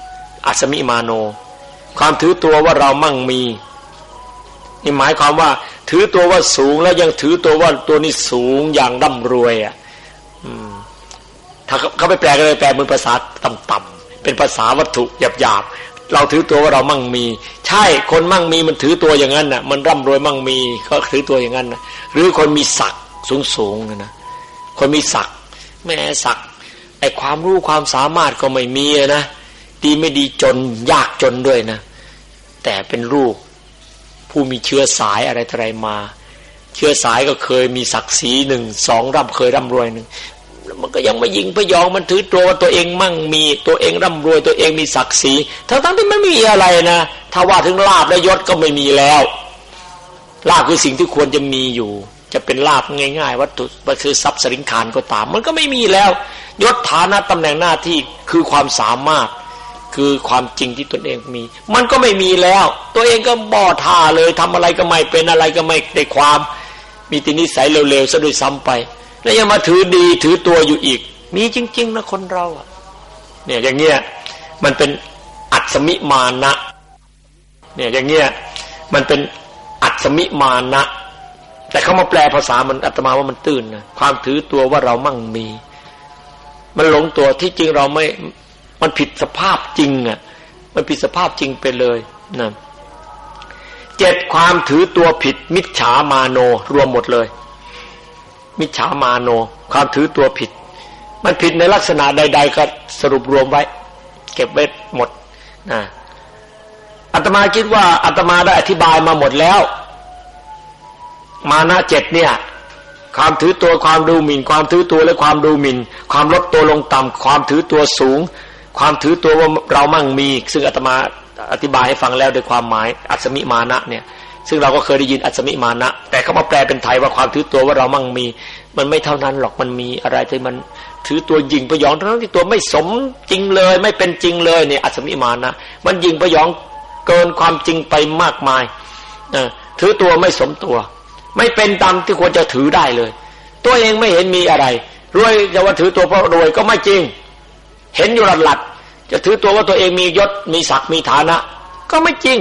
อัศมิมาโนความถือตัวว่าเรามั่งมีนี่หมายความว่าถือตัวว่าสูงแล้วยังถือตัวว่าตัวนี้สูงอย่างร่ำรวยอ่ะถ้าเขาไปแปลก็เลยแปลเป็นภาษาต่ำๆเป็นภาษาวัตถุหยาบๆเราถือตัวว่าเรามั่งมีใช่คนมั่งมีมันถือตัวอย่างนั้นน่ะมันร่ำรวยมั่งมีเขาถือตัวอย่างนั้นนะหรือคนมีศักดิ์สูงๆนะคนมีศักดิ์แม้ศักดิ์ไอ้ความรู้ความสามารถก็ไม่มีนะดีไม่ดีจนยากจนด้วยนะแต่เป็นลูกผู้มีเชื้อสายอะไรต่ออะไรมาเชื้อสายก็เคยมีศักดิ์ศรีหนึ่งสองร่ำเคยร่ำรวยหนึ่งมันก็ยังไม่ยิงพยองมันถือตัวว่าตัวเองมั่งมีตัวเองร่ำรวยตัวเองมีศักดิ์ศรีทั้งทั้งที่ไม่มีอะไรนะถ้าว่าถึงลาภและยศก็ไม่มีแล้วลาภคือสิ่งที่ควรจะมีอยู่จะเป็นลาภง่ายๆวัตถุมันคือทรัพย์สินขานก็ตามมันก็ไม่มีแล้วยศฐานะตำแหน่งหน้าที่คือความสามารถคือความจริงที่ตนเองมีมันก็ไม่มีแล้วตัวเองก็บ่อท่าเลยทำอะไรก็ไม่เป็นอะไรก็ไม่ได้ความมีแต่นิสัยเร็วๆซะด้วยซ้ำไปแล้วยังมาถือดีถือตัวอยู่อีกมีจริงๆนะคนเราอ่ะเนี่ยอย่างเงี้ยมันเป็นอัศมิมานะเนี่ยอย่างเงี้ยมันเป็นอัศมิมานะแต่เขามาแปลภาษามันอาตมาว่ามันตื้นนะความถือตัวว่าเรามั่งมีมันหลงตัวที่จริงเราไม่มันผิดสภาพจริงอ่ะมันผิดสภาพจริงไปเลยนะเจ็ดความถือตัวผิดมิจฉามาโนรวมหมดเลยมิจฉามาโนความถือตัวผิดมันผิดในลักษณะใดๆก็สรุปรวมไว้เก็บไว้หมดนะอาตมาคิดว่าอาตมาได้อธิบายมาหมดแล้วมานะเจ็ดเนี่ยความถือตัวความดูหมิ่นความถือตัวและความดูหมิ่นความลดตัวลงต่ำความถือตัวสูงความถือตัวว่าเรามั่งมีซึ่งอาตมาอธิบายให้ฟังแล้วโดยความหมายอัศมิมานะเนี่ยซึ่งเราก็เคยได้ยินอัศมิมานะแต่เขามาแปลเป็นไทยว่าความถือตัวว่าเรามั่งมีมันไม่เท่านั้นหรอกมันมีอะไรที่มันถือตัวยิงพยองทั้งที่ตัวไม่สมจริงเลยไม่เป็นจริงเลยเนี่ยอัศมิมานะมันยิงพยองเกินความจริงไปมากมายนะถือตัวไม่สมตัวไม่เป็นตามที่ควรจะถือได้เลยตัวเองไม่เห็นมีอะไรรวยจะว่าถือตัวเพราะรวยก็ไม่จริงเห็นอยู่หลัดๆจะถือตัวว่าตัวเองมียศมีศักดิ์มีฐานะก็ไม่จริง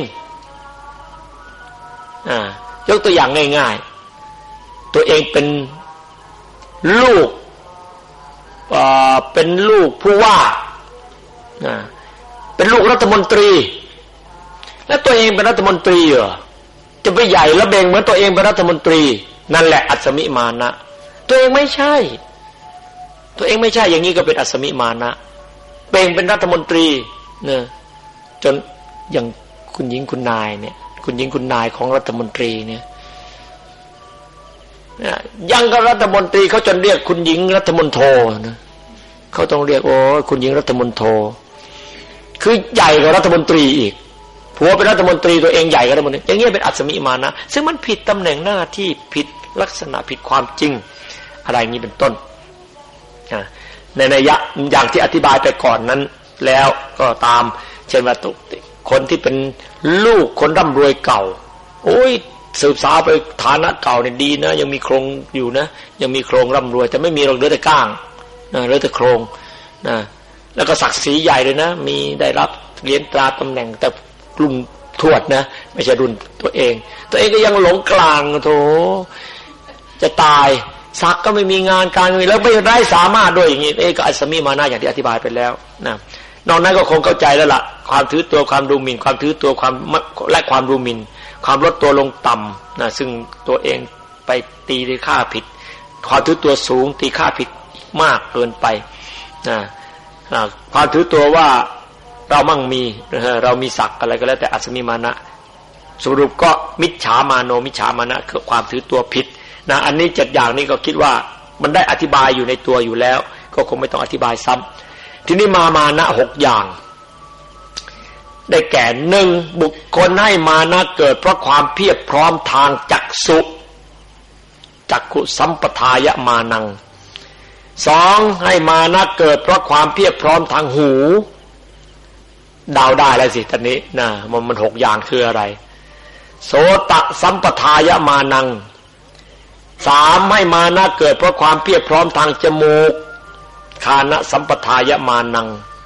อ่ายกตัวอย่างง่ายๆตัวเองเป็นลูกเอ่อเป็นลูกผู้ว่าอ่าเป็นลูกรัฐมนตรีแล้วตัวเองเป็นรัฐมนตรีเหรอจะไปใหญ่แล้วเบ่งเหมือนตัวเองเป็นรัฐมนตรีนั่นแหละอัศมิมานะตัวเองไม่ใช่ตัวเองไม่ใช่อย่างนี้ก็เป็นอัศมิมานะเบ่งเป็นรัฐมนตรีเนี่ยจนอย่างคุณหญิงคุณนายเนี่ยคุณหญิงคุณนายของรัฐมนตรีเนี่ยยังกับรัฐมนตรีเขาจนเรียกคุณหญิงรัฐมนโทนะเขาต้องเรียกโอ้คุณหญิงรัฐมนโทคือใหญ่กว่ารัฐมนตรีอีกผัวเป็นรัฐมนตรีตัวเองใหญ่กว่ารัฐมนตรีอย่างเงี้ยเป็นอัศมิมานะซึ่งมันผิดตำแหน่งหน้าที่ผิดลักษณะผิดความจริงอะไรอย่างนี้เป็นต้นในนัยยะอย่างที่อธิบายไปก่อนนั้นแล้วก็ตามเช่นว่าคนที่เป็นลูกคนร่ำรวยเก่าโอ้ยสืบสาวไปฐานะเก่าเนี่ยดีนะยังมีโครงอยู่นะยังมีโครงร่ำรวยแต่ไม่มีหรอกเหลือแต่ก้างนะเหลือแต่โครงนะแล้วก็ศักดิ์ศรีใหญ่เลยนะมีได้รับเหรียญตราตำแหน่งแต่รุ่นทวดนะไม่ใช่รุ่นตัวเองตัวเองก็ยังหลงกลางโถจะตายศักดิ์ก็ไม่มีงานการมีแล้วไม่ได้สามารถด้วยอย่างนี้เอ๊ะก็อัศมิมานะอย่างที่อธิบายไปแล้วนะนอกนั้นก็คงเข้าใจแล้วล่ะความถือตัวความดูหมิ่นความถือตัวความและความดูหมิ่นความลดตัวลงต่ำนะซึ่งตัวเองไปตีด้วยค่าผิดความถือตัวสูงตีค่าผิดมากเกินไปนะความถือตัวว่าเรามั่งมีเรามีศักดิ์อะไรก็แล้วแต่อัศมิมานะสรุปก็มิจฉามาโนมิจฉามานะคือความถือตัวผิดนะอันนี้เจ็ดอย่างนี้ก็คิดว่ามันได้อธิบายอยู่ในตัวอยู่แล้วก็คงไม่ต้องอธิบายซ้ำทีนี้มามานะหกอย่างได้แก่หนึ่งบุคคลให้มานะเกิดเพราะความเพียบพร้อมทางจักษุจักขุสัมปทายะมานังสองให้มานะเกิดเพราะความเพียบพร้อมทางหูเดาได้แล้วสิตอนนี้นะมันมันหกอย่างคืออะไรโสตสัมปทายะมานังสามให้มานะเกิดเพราะความเพียบพร้อมทางจมูกคานะสัมปทายะมานัง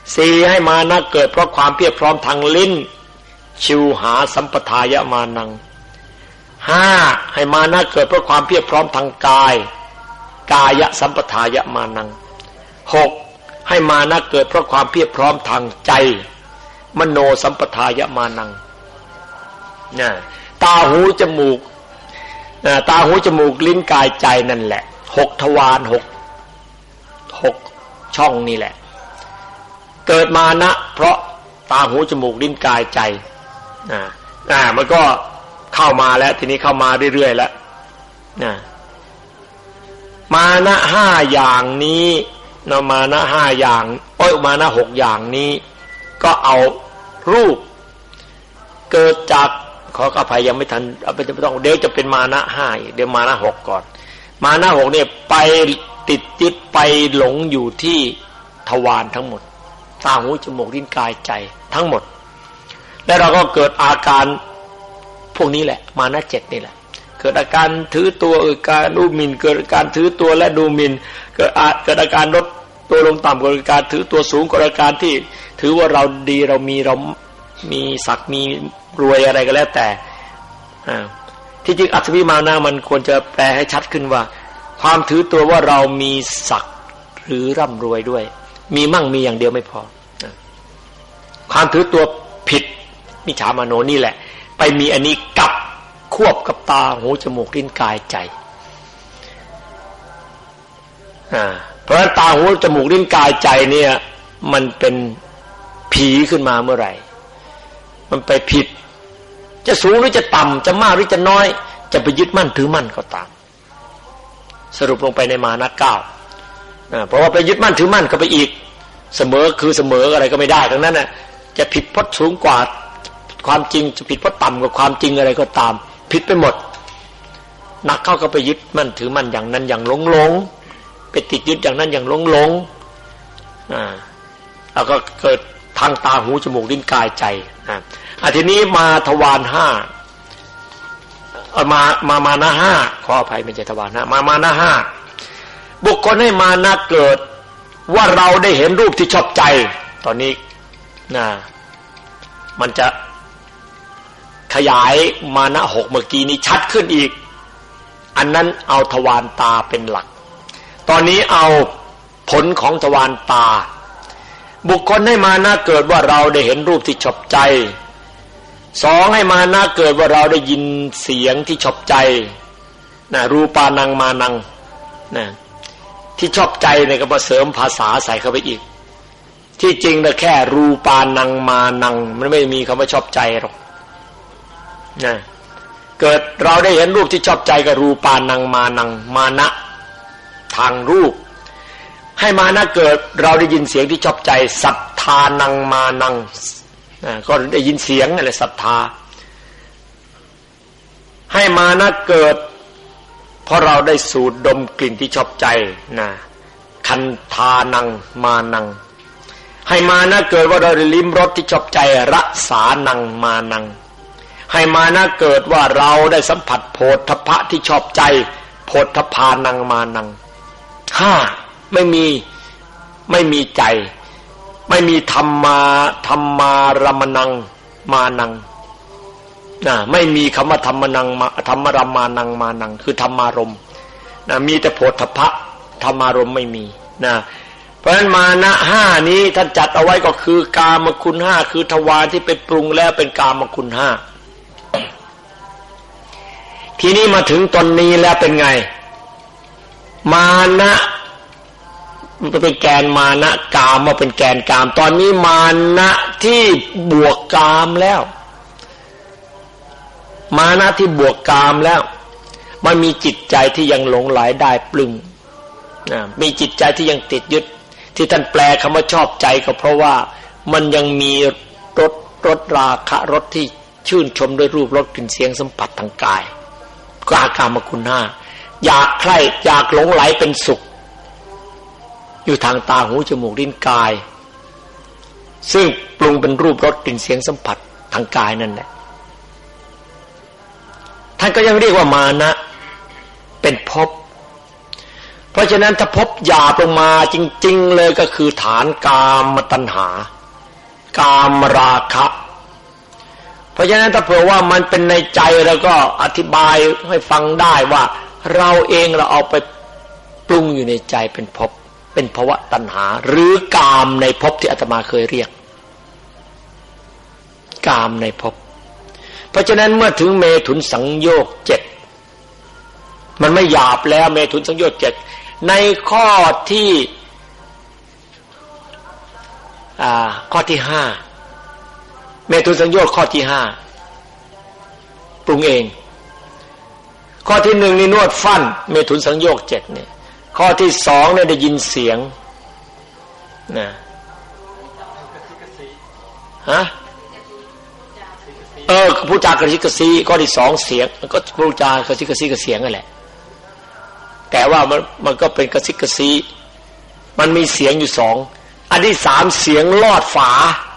สี่ให้มานะเกิดเพราะความเพียรพร้อมทางลิ้นชิวหาสัมปทายะมานังห้าให้มานะเกิดเพราะความเพียรพร้อมทางกายกายะสัมปทายะมานังหกให้มานะเกิดเพราะความเพียรพร้อมทางใจมโนสัมปทายะมานังนะตาหูจมูกนะตาหูจมูกลิ้นกายใจนั่นแหละหกทวารหกหกช่องนี่แหละเกิดมานะเพราะตาหูจมูกลิ้นกายใจอ่าอ่ามันก็เข้ามาแล้วทีนี้เข้ามาเรื่อยๆแล้วนะมานะห้าอย่างนี้นะมานะห้าอย่างโอ้ยมานะหกอย่างนี้ก็เอารูปเกิดจากขออภัยยังไม่ทันเอาไปไม่ต้องเดี๋ยวจะเป็นมานะห้าเดี๋ยวมานะหกก่อนมานะหกเนี่ยไปติดยึดไปหลงอยู่ที่ทวารทั้งหมดตาหูจมูกลิ้นกายใจทั้งหมดแล้วเราก็เกิดอาการพวกนี้แหละมานะเจ็ดนี่แหละเกิดอาการถือตัวเกิดการดูหมิ่นเกิดอาการถือตัวและดูหมิ่นเกิดอาเกิดอาการลดตัวลงต่ำเกิดอาการถือตัวสูงเกิดอาการที่ถือว่าเราดีเรามีเรามีศักดิ์มีรวยอะไรก็แล้วแต่อ่าที่จริงอัตถวิมานะมันควรจะแปลให้ชัดขึ้นว่าความถือตัวว่าเรามีศักดิ์หรือร่ำรวยด้วยมีมั่งมีอย่างเดียวไม่พอความถือตัวผิดมิจฉามโนนี่แหละไปมีอันนี้กับควบกับตาหูจมูกลิ้นกายใจอ่าเพราะฉะนั้นตาหูจมูกลิ้นกายใจเนี่ยมันเป็นผีขึ้นมาเมื่อไหร่มันไปผิดจะสูงหรือจะต่ำจะมากหรือจะน้อยจะไปยึดมั่นถือมั่นก็ตามสรุปลงไปในมานะเก้าเพราะว่าไปยึดมั่นถือมั่นก็ไปอีกเสมอคือเสมออะไรก็ไม่ได้ทั้งนั้นน่ะจะผิดเพราะสูงกว่าความจริงจะผิดเพราะต่ำกว่าความจริงอะไรก็ตามผิดไปหมดนักเข้าก็ไปยึดมั่นถือมั่นอย่างนั้นอย่างหลงหลงไปติดยึดอย่างนั้นอย่างหลงหลงอ่าแล้วก็เกิดทางตาหูจมูกลิ้นกายใจอ่าอ่ะทีนี้มาทวารห้าเอามามามานะห้าขออภัยไม่ใช่ทวารห้ามามานะห้าบุคคลให้มานะเกิดว่าเราได้เห็นรูปที่ชอบใจตอนนี้นะมันจะขยายมานะหกเมื่อกี้นี้ชัดขึ้นอีกอันนั้นเอาทวารตาเป็นหลักตอนนี้เอาผลของทวารตาบุคคลให้มานะเกิดว่าเราได้เห็นรูปที่ชอบใจสองให้มานะเกิดว่าเราได้ยินเสียงที่ชอบใจนะรูปานังมานังนะที่ชอบใจเนี่ยก็มาเสริมภาษาใส่เข้าไปอีกที่จริงนะแค่รูปานังมานังมันไม่มีคำว่าชอบใจหรอกนะเกิดเราได้เห็นรูปที่ชอบใจกับรูปานังมานังมานะทางรูปให้มานะเกิดเราได้ยินเสียงที่ชอบใจศรัทธานังมานังนะก็ได้ยินเสียงนั่นแหละศรัทธาให้มานะเกิดเพราะเราได้สูดดมกลิ่นที่ชอบใจนะคันธานังมานังให้มานะเกิดว่าเราได้ลิ้มรสที่ชอบใจรสานังมานังให้มานะเกิดว่าเราได้สัมผัสโผฏฐัพพะที่ชอบใจโผฏฐัพพานังมานังห้าไม่มีไม่มีใจไม่มีธรรมาธรรมารมนังมานังนะไม่มีคำว่าธรรมนังธรรมรมมานังมานังคือธรรมารมณ์นะมีแต่โผฏฐัพพะธรรมารมณ์ไม่มีนะเพราะฉะนั้นมานะห้านี้ท่านจัดเอาไว้ก็คือกามคุณห้าคือทวารที่ไปปรุงแล้วเป็นกามคุณห้าทีนี้มาถึงตนนี้แล้วเป็นไงมานะมันเป็นแกนมานะกามมาเป็นแกนกามตอนนี้มานะที่บวกกามแล้วมานะที่บวกกามแล้วมันมีจิตใจที่ยังหลงไหลได้ปลึงนะมีจิตใจที่ยังติดยึดที่ท่านแปลคำว่าชอบใจก็เพราะว่ามันยังมีรสรสราคะรสที่ชื่นชมด้วยรูปรสกลิ่นเสียงสัมผัสทางกายก็อากามคุณห้าอยากใคร่อยากหลงไหลเป็นสุขอยู่ทางตาหูจมูกลิ้นกายซึ่งปรุงเป็นรูปรสกลิ่นเสียงสัมผัสทางกายนั่นแหละท่านก็ยังเรียกว่ามานะเป็นภพเพราะฉะนั้นถ้าพบหยาบลงมาจริงๆเลยก็คือฐานกามตัณหากามราคะเพราะฉะนั้นถ้าเผื่อว่ามันเป็นในใจแล้วก็อธิบายให้ฟังได้ว่าเราเองเราเอาไปปรุงอยู่ในใจเป็นภพเป็นภวะตัณหาหรือกามในภพที่อาตมาเคยเรียกกามในภพเพราะฉะนั้นเมื่อถึงเมถุนสังโยชน์เจ็ดมันไม่หยาบแล้วเมถุนสังโยชน์เจ็ดในข้อที่อ่าข้อที่ห้าเมถุนสังโยชน์ข้อที่ห้าปรุงเองข้อที่หนึ่งนี่นวดฟันเมถุนสังโยชน์เจ็ดเนี่ยข้อที่สองเนี่ยได้ยินเสียงนะฮะเออผู้จากระซิกระซีข้อที่สองเสียงก็ผู้จากระซิกระซีกับเสียงนั่นแหละแต่ว่ามันมันก็เป็นกระซิกกระซีมันมีเสียงอยู่สองอันที่สามเสียงลอดฝา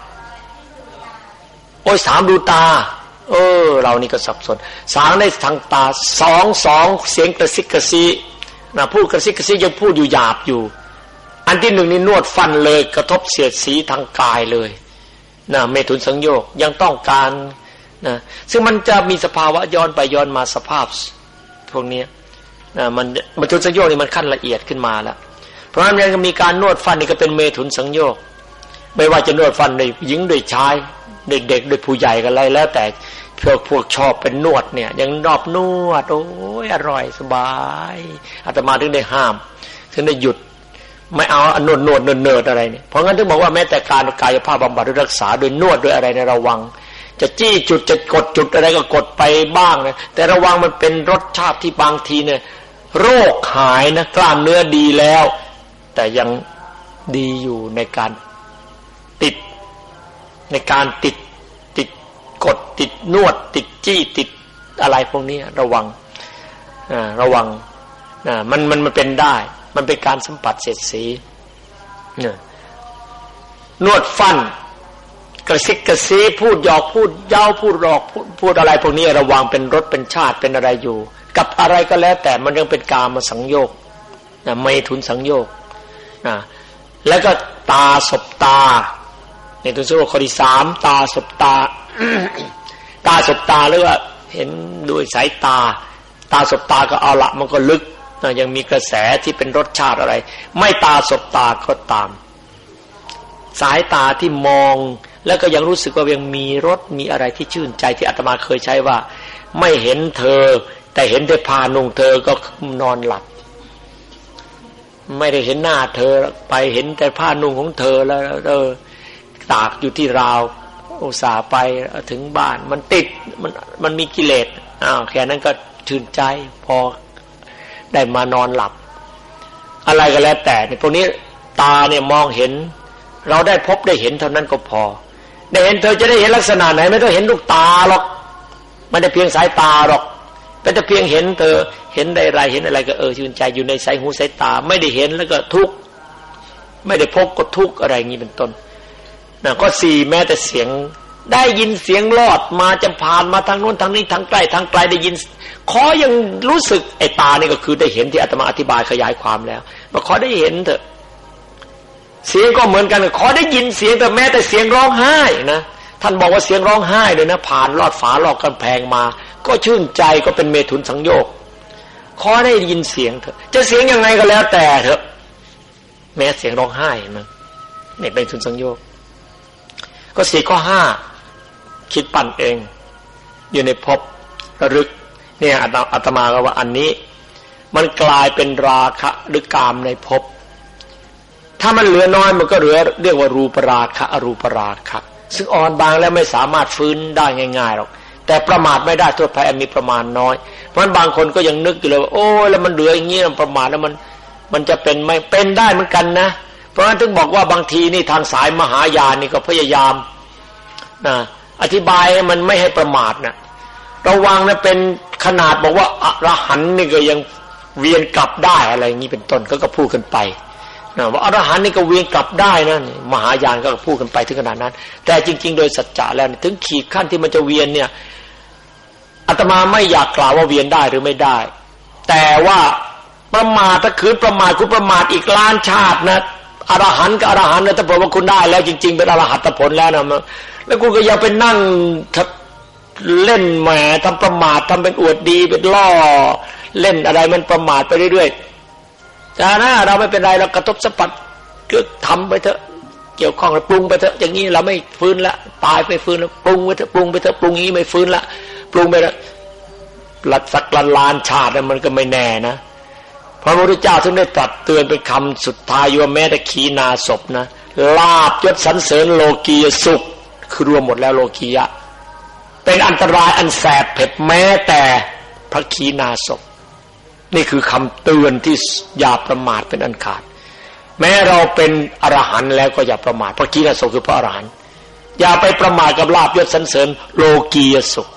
โอ้ยสามดูตาเออเรานี่ก็สับสนสามได้ทางตาสองสองเสียงกระซิกกระซีนะพูดกระซิกกระซียังพูดอยู่หยาบอยู่อันที่หนึ่งนี่นวดฟันเลยกระทบเสียดสีทางกายเลยนะเมถุนสังโยชน์ยังต้องการนะซึ่งมันจะมีสภาวะย้อนไปย้อนมาสภาพพวกนี้นะมันเมถุนสังโยชน์นี่มันขั้นละเอียดขึ้นมาแล้วเพราะฉะนั้นยังมีการนวดฟันนี่ก็เป็นเมถุนสังโยชน์ไม่ว่าจะนวดฟันโดยหญิงโดยชายเด็กๆโดยผู้ใหญ่กันอะไรแล้วแต่พวกพวกชอบเป็นนวดเนี่ยยังนอบนวดโอ้ยอร่อยสบายอาตมาถึงได้ห้ามถึงได้หยุดไม่เอาอนวดนวดเนิร์ดอะไรเนี่ยเพราะงั้นถึงบอกว่าแม้แต่การกายภาพบำบัดหรือรักษาโดยนวดโดยอะไรในระวังจะจี้จุดจะกดจุดอะไรก็กดไปบ้างนะแต่ระวังมันเป็นรสชาติที่บางทีเนี่ยโรคหายนะกล้ามเนื้อดีแล้วแต่ยังดีอยู่ในการติดในการติดติดกดติดนวดติดจี้ติดอะไรพวกนี้ระวังอ่าระวังอ่ามันมันมันเป็นได้มันเป็นการสัมผัสเสียดสีเนี่ยนวดฟันกระซิกกระซีพูดหยอกพูดเย้าพูดหลอกพูดพูดอะไรพวกนี้ระวังเป็นรสเป็นชาติเป็นอะไรอยู่กับอะไรก็แล้วแต่มันยังเป็นกามสังโยชน์นะเมถุนสังโยชน์นะแล้วก็ตาสบตาในตัวสุข้อที่สามตาสบตา ตาสบตาหรือว่าเห็นด้วยสายตาตาสบตาก็เอาละมันก็ลึกนะยังมีกระแสที่เป็นรสชาติอะไรไม่ตาสบตาก็ตามสายตาที่มองแล้วก็ยังรู้สึกว่ายังมีรสมีอะไรที่ชื่นใจที่อาตมาเคยใช้ว่าไม่เห็นเธอแต่เห็นแต่ผ้านุ่งเธอก็นอนหลับไม่ได้เห็นหน้าเธอไปเห็นแต่ผ้านุ่งของเธอแล้วเออตากอยู่ที่ราวอุตส่าห์ไปถึงบ้านมันติดมันมันมีกิเลสอ้าวแค่นั้นก็ชื่นใจพอได้มานอนหลับอะไรก็แล้วแต่ในพวกนี้ตาเนี่ยมองเห็นเราได้พบได้เห็นเท่านั้นก็พอได้เห็นเธอจะได้เห็นลักษณะไหนไม่ต้องเห็นลูกตาหรอกไม่ได้เพียงสายตาหรอกแต่จะเพียงเห็นเธอเห็นได้อะไรเห็นอะไรก็เออชื่นใจอยู่ในสายหูสายตาไม่ได้เห็นแล้วก็ทุกข์ไม่ได้พบก็ทุกข์อะไรอย่างนี้เป็นต้นนะก็สี่แม้แต่เสียงได้ยินเสียงลอดมาจะผ่านมาทางโน้นทางนี้ทางใกล้ทางไกลได้ยินขอยังรู้สึกไอ้ตานี่ก็คือได้เห็นที่อาตมาอธิบายขยายความแล้วว่าขอได้เห็นเถอะเสียงก็เหมือนกันขอได้ยินเสียงแต่แม้แต่เสียงร้องไห้นะท่านบอกว่าเสียงร้องไห้เลยนะผ่านลอดฝาลอดกำแพงมาก็ชื่นใจก็เป็นเมถุนสังโยชน์ขอได้ยินเสียงเถอะจะเสียงยังไงก็แล้วแต่เถอะแม้เสียงร้องไห้นะนี่เป็นเมถุนสังโยชน์ก็สี่ข้อห้าคิดปั่นเองอยู่ในภพระลึกเนี่ยอาตมาก็ว่าอันนี้มันกลายเป็นราคะหรือกามในภพถ้ามันเหลือน้อยมันก็เหลือเรียกว่ารูปราคะอรูปราคะซึ่งอ่อนบางแล้วไม่สามารถฟื้นได้ง่ายๆหรอกแต่ประมาทไม่ได้โทษภัยมีประมาณน้อยเพราะฉะนั้นบางคนก็ยังนึกอยู่เลยว่าโอ้ยแล้วมันเหลืออย่างงี้มันประมาทแล้วมันมันจะเป็นไม่เป็นได้เหมือนกันนะเพราะฉะนั้นถึงบอกว่าบางทีนี่ทางสายมหายานนี่ก็พยายามนะอธิบายมันไม่ให้ประมาทนะระวังนะเป็นขนาดบอกว่าอรหันต์นี่ก็ยังเวียนกลับได้อะไรอย่างนี้เป็นต้นก็ก็พูดกันไปนะว่าอรหันต์นี่ก็เวียนกลับได้นะมหายานก็พูดกันไปถึงขนาดนั้นแต่จริงๆโดยสัจจะแล้วถึงขีดขั้นที่มันจะเวียนเนี่ยอาตมาไม่อยากกล่าวว่าเวียนได้หรือไม่ได้แต่ว่าประมาทถ้าคืนประมาทคุณประมาทอีกล้านชาตินะอรหันต์กับอรหันต์นะถ้าบอกว่าคุณได้แล้วจริงๆเป็นอรหัตผลแล้วนะแล้วคุณก็ยังไปนั่งเล่นแหมทำประมาททำเป็นอวดดีเป็นล่อเล่นอะไรมันประมาทไปเรื่อยๆจ้านะเราไม่เป็นไรเรากระทบสัมผัสก็ทำไปเถอะเกี่ยวข้องแล้วปรุงไปเถอะอย่างนี้เราไม่ฟื้นละตายไปฟื้นแล้วปรุงไปเถอะปรุงไปเถอะปรุงอย่างนี้ไม่ฟื้นละปรุงไปแล้วลัดสักล้านชาติมันก็ไม่แน่นะพระพุทธเจ้าท่านได้ตรัสเตือนเป็นคำสุดท้ายว่าแม้แต่ขีณาสพนะลาภยศสรรเสริญโลกียสุขคือรวมหมดแล้วโลกียะเป็นอันตรายอันแสบเผ็ดแม้แต่พระขีณาสพนี่คือคำเตือนที่อย่าประมาทเป็นอันขาดแม้เราเป็นอรหันต์แล้วก็อย่าประมาทพระขีณาสพคือพระอรหันต์อย่าไปประมาทกับลาภยศสรรเสริญโลกียสุข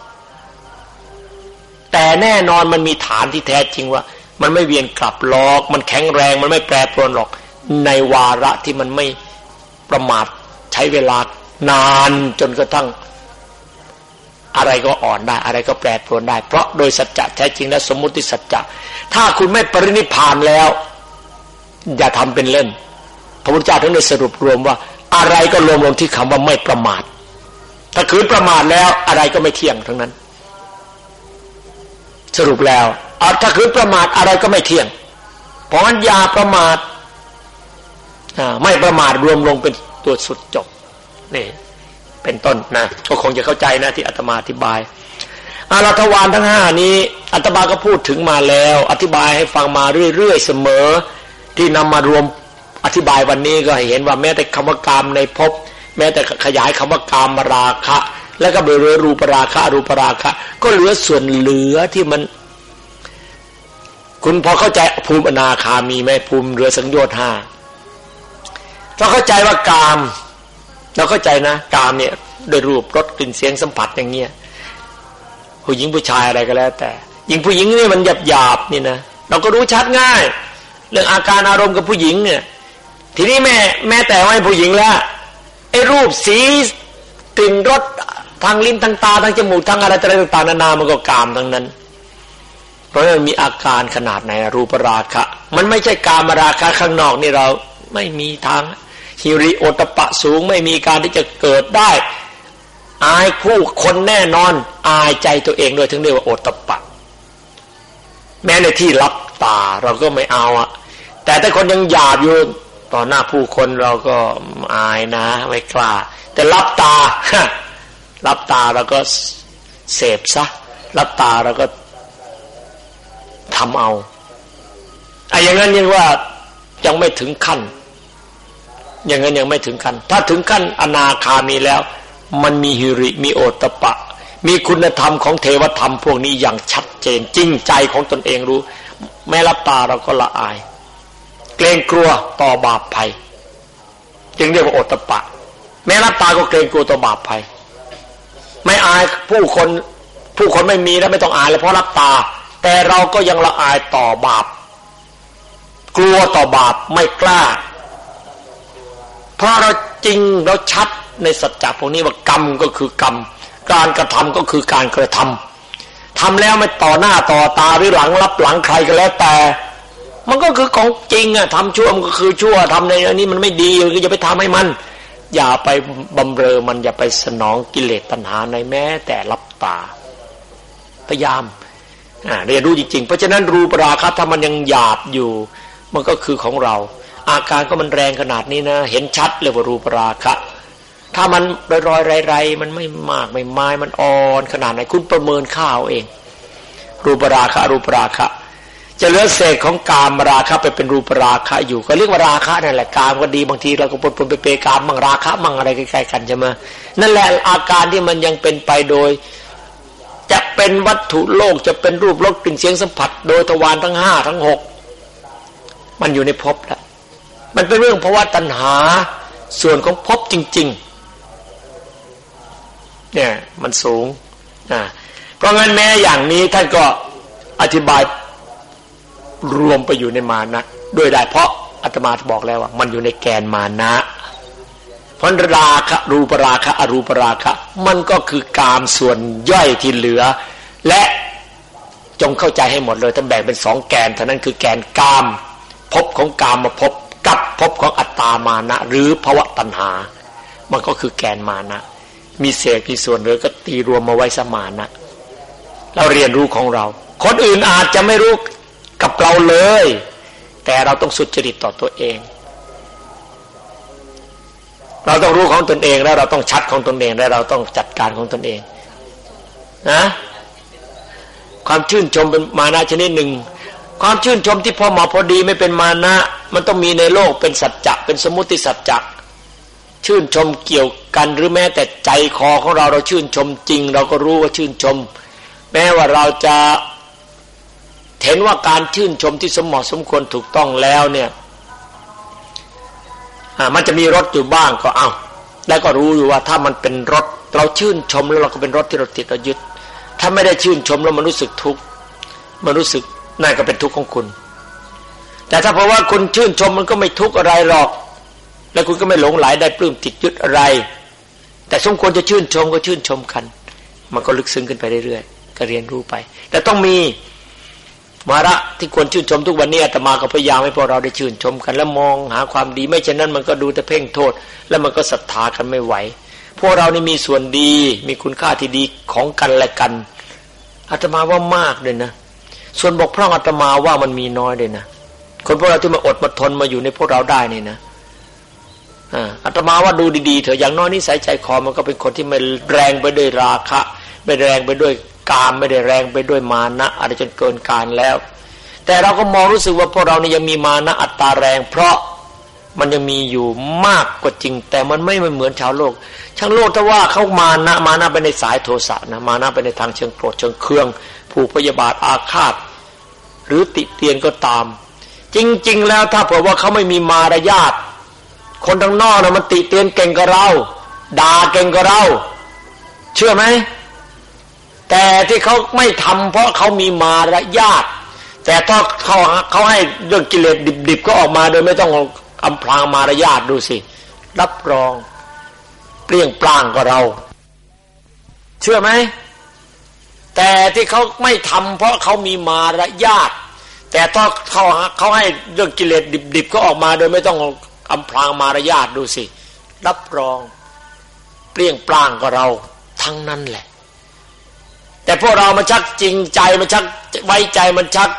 แต่แน่นอนมันมีฐานที่แท้จริงว่ามันไม่เวียนกลับหรอกมันแข็งแรงมันไม่แปรปรวนหรอกในวาระที่มันไม่ประมาทใช้เวลานานจนกระทั่งอะไรก็อ่อนได้อะไรก็แปรปรวนได้เพราะโดยสัจจะแท้จริงและสมมุติสัจจะถ้าคุณไม่ปรินิพพานแล้วอย่าทำเป็นเล่นพระพุทธเจ้าถึงได้สรุปรวมว่าอะไรก็รวมลงที่คำว่าไม่ประมาทถ้าคืนประมาทแล้วอะไรก็ไม่เที่ยงทั้งนั้นสรุปแล้วถ้าคืนประมาทอะไรก็ไม่เที่ยงเพราะงั้นอย่าประมาทไม่ประมาทรวมลงเป็นตัวสุดจบนี่เป็นต้นนะก็คงจะเข้าใจนะที่อาตมาอธิบายอารัฐวานทั้งห้านี้อาตมาก็พูดถึงมาแล้วอธิบายให้ฟังมาเรื่อยๆเสมอที่นำมารวมอธิบายวันนี้ก็เห็นว่าแม้แต่คำว่ากามในภพแม้แต่ขยายคำว่ากามราคะแล้วก็เหลือรูปราคะอรูปราคะก็เหลือส่วนเหลือที่มันคุณพอเข้าใจภูมิอนาคามีไหมภูมิเหลือสังโยชน์ห้าเราเข้าใจว่ากามเราเข้าใจนะกามเนี่ยโดยรูปรสกลิ่นเสียงสัมผัสอย่างเงี้ยผู้หญิงผู้ชายอะไรก็แล้วแต่หญิงผู้หญิงนี่มันหยาบๆนี่นะเราก็รู้ชัดง่ายเรื่องอาการอารมณ์กับผู้หญิงเนี่ยทีนี้แม่แม้แต่ว่าผู้หญิงแล้วไอ้รูปสีกลิ่นรสทางลิ้นทางตาทางจมูกทางอะไรต่างๆนานามันก็กามทั้งนั้นเพราะมันมีอาการขนาดไหนรูปราคะมันไม่ใช่กามราคะข้างนอกนี่เราไม่มีทางหิริโอตตัปปะสูงไม่มีการที่จะเกิดได้อายผู้คนแน่นอนอายใจตัวเองด้วยถึงเรียกว่าโอตตัปปะแม้ในที่ลับตาเราก็ไม่เอาอะแต่ถ้าคนยังหยาบอยู่ต่อหน้าผู้คนเราก็อายนะไม่กล้าแต่ลับตาลับตาเราก็เสพซะลับตาเราก็ทำเอาไอ้อย่างนั้นยังว่ายังไม่ถึงขั้นอย่างนั้นยังไม่ถึงขั้นถ้าถึงขั้นอนาคามีแล้วมันมีหิริมีโอตตัปปะมีคุณธรรมของเทวธรรมพวกนี้อย่างชัดเจนจริงใจของตนเองรู้แม้รับตาเราก็ละอายเกรงกลัวต่อบาปภัยจึงเรียกว่าโอตตัปปะแม้รับตาก็เกรงกลัวต่อบาปภัยไม่อายผู้คนผู้คนไม่มีแล้วไม่ต้องอายเลยเพราะรับตาแต่เราก็ยังละอายต่อบาปกลัวต่อบาปไม่กล้าเพราะเราจริงเราชัดในสัจจะพวกนี้ว่ากรรมก็คือกรรมการกระทำก็คือการกระทำทำแล้วไม่ต่อหน้าต่อตาหรือหลังรับหลังใครก็แล้วแต่มันก็คือของจริงอะทำชั่วมันก็คือชั่วทำในอันนี้มันไม่ดีก็อย่าไปทำให้มันอย่าไปบำเรอมันอย่าไปสนองกิเลสตัณหาในแม้แต่รับตาพยายามอ่าเรียนรู้จริงๆเพราะฉะนั้นรูปราคะถ้ามันยังหยาบอยู่มันก็คือของเราอาการก็มันแรงขนาดนี้นะเห็นชัดเลยว่ารูปราคะถ้ามันรอยๆไรๆมันไม่มากไม่ไม้มันอ่อนขนาดไหนคุณประเมินข้าวเองรูปราคะรูปราคะจะเหลือเศษของกามราคะไปเป็นรูปราคะอยู่ก็เรียกว่าราคะนั่นแหละกามก็ดีบางทีเราก็ปนๆไปเปกามมั่งราคะมั่งอะไรใกล้ๆกันใช่ไหมนั่นแหละอาการที่มันยังเป็นไปโดยจะเป็นวัตถุโลกจะเป็นรูปรสกลิ่นเสียงสัมผัสโดยทวารทั้งห้าทั้งหกมันอยู่ในภพแล้วมันเป็นเรื่องภาวะตัณหาส่วนของภพจริงๆเนี่ยมันสูงนะเพราะงั้นแม้อย่างนี้ท่านก็อธิบายรวมไปอยู่ในมานะด้วยได้เพราะอาตมาบอกแล้วว่ามันอยู่ในแกนมานะเพราะราคะรูปราคะอรูปราคะมันก็คือกามส่วนย่อยที่เหลือและจงเข้าใจให้หมดเลยท่านแบ่งเป็นสองแกนเท่านั้นคือแกนกามภพของกามมาภพกับภพของอัตตามานะหรือภวตัณหามันก็คือแกนมานะมีเศษมีส่วนเหลือก็ตีรวมมาไว้สมานะเราเรียนรู้ของเราคนอื่นอาจจะไม่รู้กับเราเลยแต่เราต้องสุจริตต่อตัวเองเราต้องรู้ของตนเองแล้วเราต้องชัดของตนเองและเราต้องจัดการของตนเองนะความชื่นชมเป็นมานะชนิดหนึ่งความชื่นชมที่พอเหมาะพอดีไม่เป็นมานะมันต้องมีในโลกเป็นสัจจะเป็นสมมุติสัจจะชื่นชมเกี่ยวกันหรือแม้แต่ใจคอของเราเราชื่นชมจริงเราก็รู้ว่าชื่นชมแม้ว่าเราจะเห็นว่าการชื่นชมที่สมเหมาะสมควรถูกต้องแล้วเนี่ยมันจะมีรสอยู่บ้างก็เอาแล้วก็รู้อยู่ว่าถ้ามันเป็นรสเราชื่นชมแล้วเราก็เป็นรสที่เราติดเรายึดถ้าไม่ได้ชื่นชมแล้วมันรู้สึกทุกข์มันรู้สึกนั่นก็เป็นทุกข์ของคุณแต่ถ้าเพราะว่าคุณชื่นชมมันก็ไม่ทุกข์อะไรหรอกแล้วคุณก็ไม่หลงไหลได้ปลื้มติดยึดอะไรแต่สมควรจะชื่นชมก็ชื่นชมกันมันก็ลึกซึ้งขึ้นไปเรื่อยๆก็เรียนรู้ไปแต่ต้องมีวาระที่ควรชื่นชมทุกวันนี้อาตมาก็พยายามให้พวกเราได้ชื่นชมกันและมองหาความดีไม่เช่นนั้นมันก็ดูแต่เพ่งโทษแล้วมันก็ศรัทธากันไม่ไหวพวกเรานี่มีส่วนดีมีคุณค่าที่ดีของกันและกันอาตมาว่ามากเลยนะส่วนบกพร่องอาตมาว่ามันมีน้อยเลยนะคนพวกเราที่มาอดมาทนมาอยู่ในพวกเราได้นี่นะอาตมาว่าดูดีๆเถอะอย่างน้อยนิสัยใจคอมันก็เป็นคนที่ไม่แรงไปด้วยราคะไม่แรงไปด้วยกามไม่ได้แรงไปด้วยมานะอะไรจนเกินการแล้วแต่เราก็มองรู้สึกว่าพวกเรานี่ยังมีมานะอัตตาแรงเพราะมันยังมีอยู่มากกว่าจริงแต่มันไม่เหมือนชาวโลกชาวโลกถ้าว่าเขามานะมานะไปในสายโทสะนะมานะไปในทางเชิงโกรธเชิงเคืองผูกพยาบาทอาฆาตหรือติเตียนก็ตามจริงๆแล้วถ้าเผื่อว่าเขาไม่มีมารยาทคนทางนอกนะมันติเตียนเก่งกว่าเราด่าเก่งกว่าเราเชื่อไหมแต่ที่เขาไม่ทำเพราะเขามีมารยาทแต่ถ้าเขาเขาให้เรื่องกิเลสดิบๆก็ออกมาโดยไม่ต้องอำพรางมารยาทดูสิรับรองเปรี้ยงปร้างกว่าเราเชื่อไหมแต่ที่เขาไม่ทำเพราะเขามีมารยาทแต่ถ้าเขาเขาให้เรื่องกิเลสดิบๆก็ออกมาโดยไม่ต้องอำพรางมารยาทดูสิรับรองเปรี้ยงปร้างกว่าเราทั้งนั้นแหละแต่พวกเรามันชักจริงใจมันชักไว้ใจมันชัก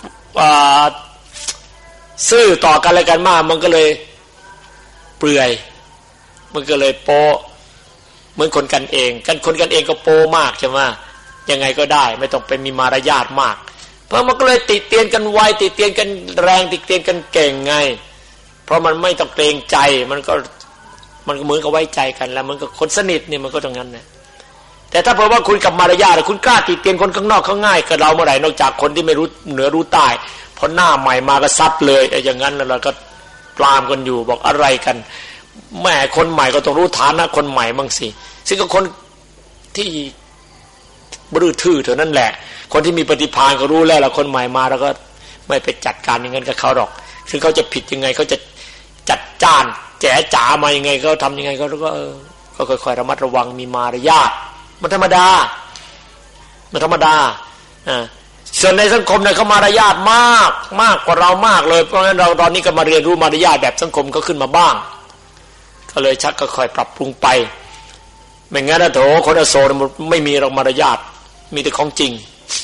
ซื่อต่อกันอะไรกันมากมันก็เลยเปลื่อยมันก็เลยโปเหมือนคนกันเองกันคนกันเองก็โปมากใช่ไหมยังไงก็ได้ไม่ต้องเป็นมีมารยาทมากเพราะมันก็เลยติเตียนกันไวติเตียนกันแรงติเตียนกันเก่งไงเพราะมันไม่ต้องเกรงใจมันก็มันก็เหมือนกับไว้ใจกันแล้วมันก็คนสนิทนี่มันก็ตรงนั้นนะแต่ถ้าเผื่อว่าคุณกับมารยาทคุณกล้าติเตียนคนข้างนอกเขาง่ายกับเราเมื่อไหร่นอกจากคนที่ไม่รู้เหนือรู้ใต้พอหน้าใหม่มาก็ซัดเลยไอ้อย่างนั้นแล้วเราก็ปรามกันอยู่บอกอะไรกันแม่คนใหม่ก็ต้องรู้ฐานะคนใหม่บ้างสิซึ่งก็คนที่บรื้อทื่อเท่านั้นแหละคนที่มีปฏิภาณก็รู้แล้วล่ะคนใหม่มาแล้วก็ไม่ไปจัดการอย่างนั้นกับเขาหรอกซึ่งเขาจะผิดยังไงเขาจะจัดจ้านแจ๋จ๋ามายังไงเขาทำยังไงเขาก็เออก็ค่อยๆระมัดระวังมีมารยาทมันธรรมดามันธรรมดาอ่าส่วนในสังคมเนี่ยเขามารยาทมากมากกว่าเรามากเลยเพราะฉะนั้นเราตอนนี้ก็มาเรียนรู้มารยาทแบบสังคมก็ขึ้นมาบ้างก็เลยชักค่อยๆปรับปรุงไปไม่งั้นนะโถคนอโศกไม่มีเรามารยาทมีแต่ของจริง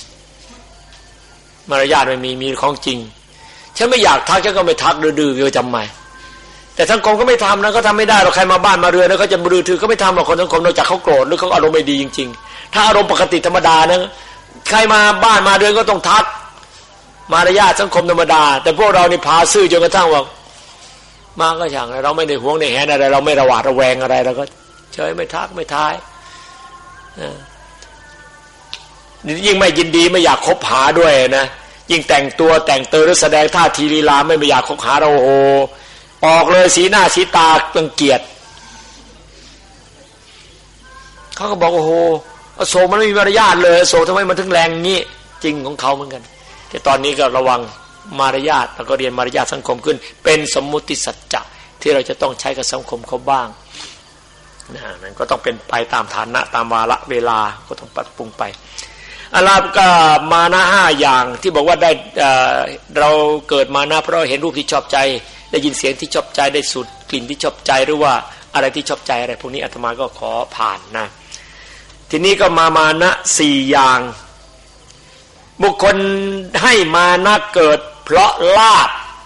มารยาทไม่มีมีของจริงฉันไม่อยากทักฉันก็ไม่ทักดื้อๆจะจำไหมแต่สังคมก็ไม่ทำนะก็ทำไม่ได้เราใครมาบ้านมาเรือนแล้วก็จะดื้อถือก็ไม่ทำหรอกคนสังคมนอกจากเขาโกรธหรือเขาอารมณ์ไม่ดีจริงๆถ้าอารมณ์ปกติธรรมดานะใครมาบ้านมาเรือนก็ต้องทักมารยาทสังคมธรรมดาแต่พวกเรานี่พาซื่อจนกระทั่งว่ามาก็อย่างไรเราไม่ได้หวงในแหนอะไรเราไม่ระหวาดระแวงอะไรเราก็เฉยไม่ทักไม่ทายยิ่งไม่ยินดีไม่อยากคบหาด้วยนะยิ่งแต่งตัวแต่งเตอหรือแสดงท่าทีลีลาไม่อยากคบหาเราโอ้ออกเลยสีหน้าสีตารังเกียจเขาก็บอกโอ้โหอโศกมันไม่มีมารยาทเลยอโศกทำไมมันถึงแรงงี้จริงของเขาเหมือนกันแต่ตอนนี้ก็ระวังมารยาทแล้วก็เรียนมารยาทสังคมขึ้นเป็นสมมุติสัจจะที่เราจะต้องใช้กับสังคมเขาบ้างนะนั่นก็ต้องเป็นไปตามฐานะตามวาระเวลาก็ต้องปรับปรุงไปอาลาบก็มานะห้าอย่างที่บอกว่าได้เราเกิดมานะเพราะเห็นรูปที่ชอบใจได้ยินเสียงที่ชอบใจได้สูดกลิ่นที่ชอบใจหรือว่าอะไรที่ชอบใจอะไรพวกนี้อาตมาก็ขอผ่านนะทีนี้ก็มามานะสี่อย่างบุคคลให้มานะเกิดเพราะลาภ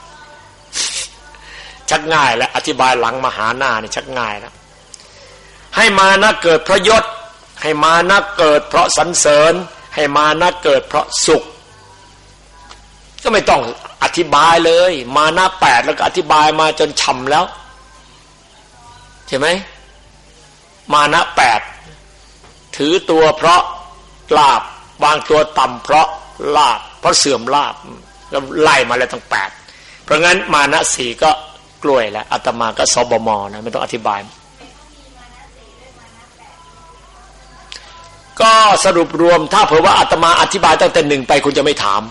ชักง่ายแล้วอธิบายหลังมหาหน้านี่ชักง่ายแล้วให้มานะเกิดเพราะยศให้มานะเกิดเพราะสรรเสริญให้มานะเกิดเพราะสุขก็ไม่ต้องอธิบายเลยมานะแปดแล้วก็อธิบายมาจนช่ำแล้วใช่ไหมมานะแปดถือตัวเพราะลาภวางตัวต่ำเพราะลาภเพราะเสื่อมลาภก็ไล่มาแล้วตั้งแปดเพราะงั้นมานะสี่ก็กล้วยแล้วอาตมาก็สบมนะไม่ต้องอธิบายก็สรุปรวมถ้าเผื่อว่าอาตมาอธิบายตั้งแต่หนึ่งไปคุณจะไม่ถาม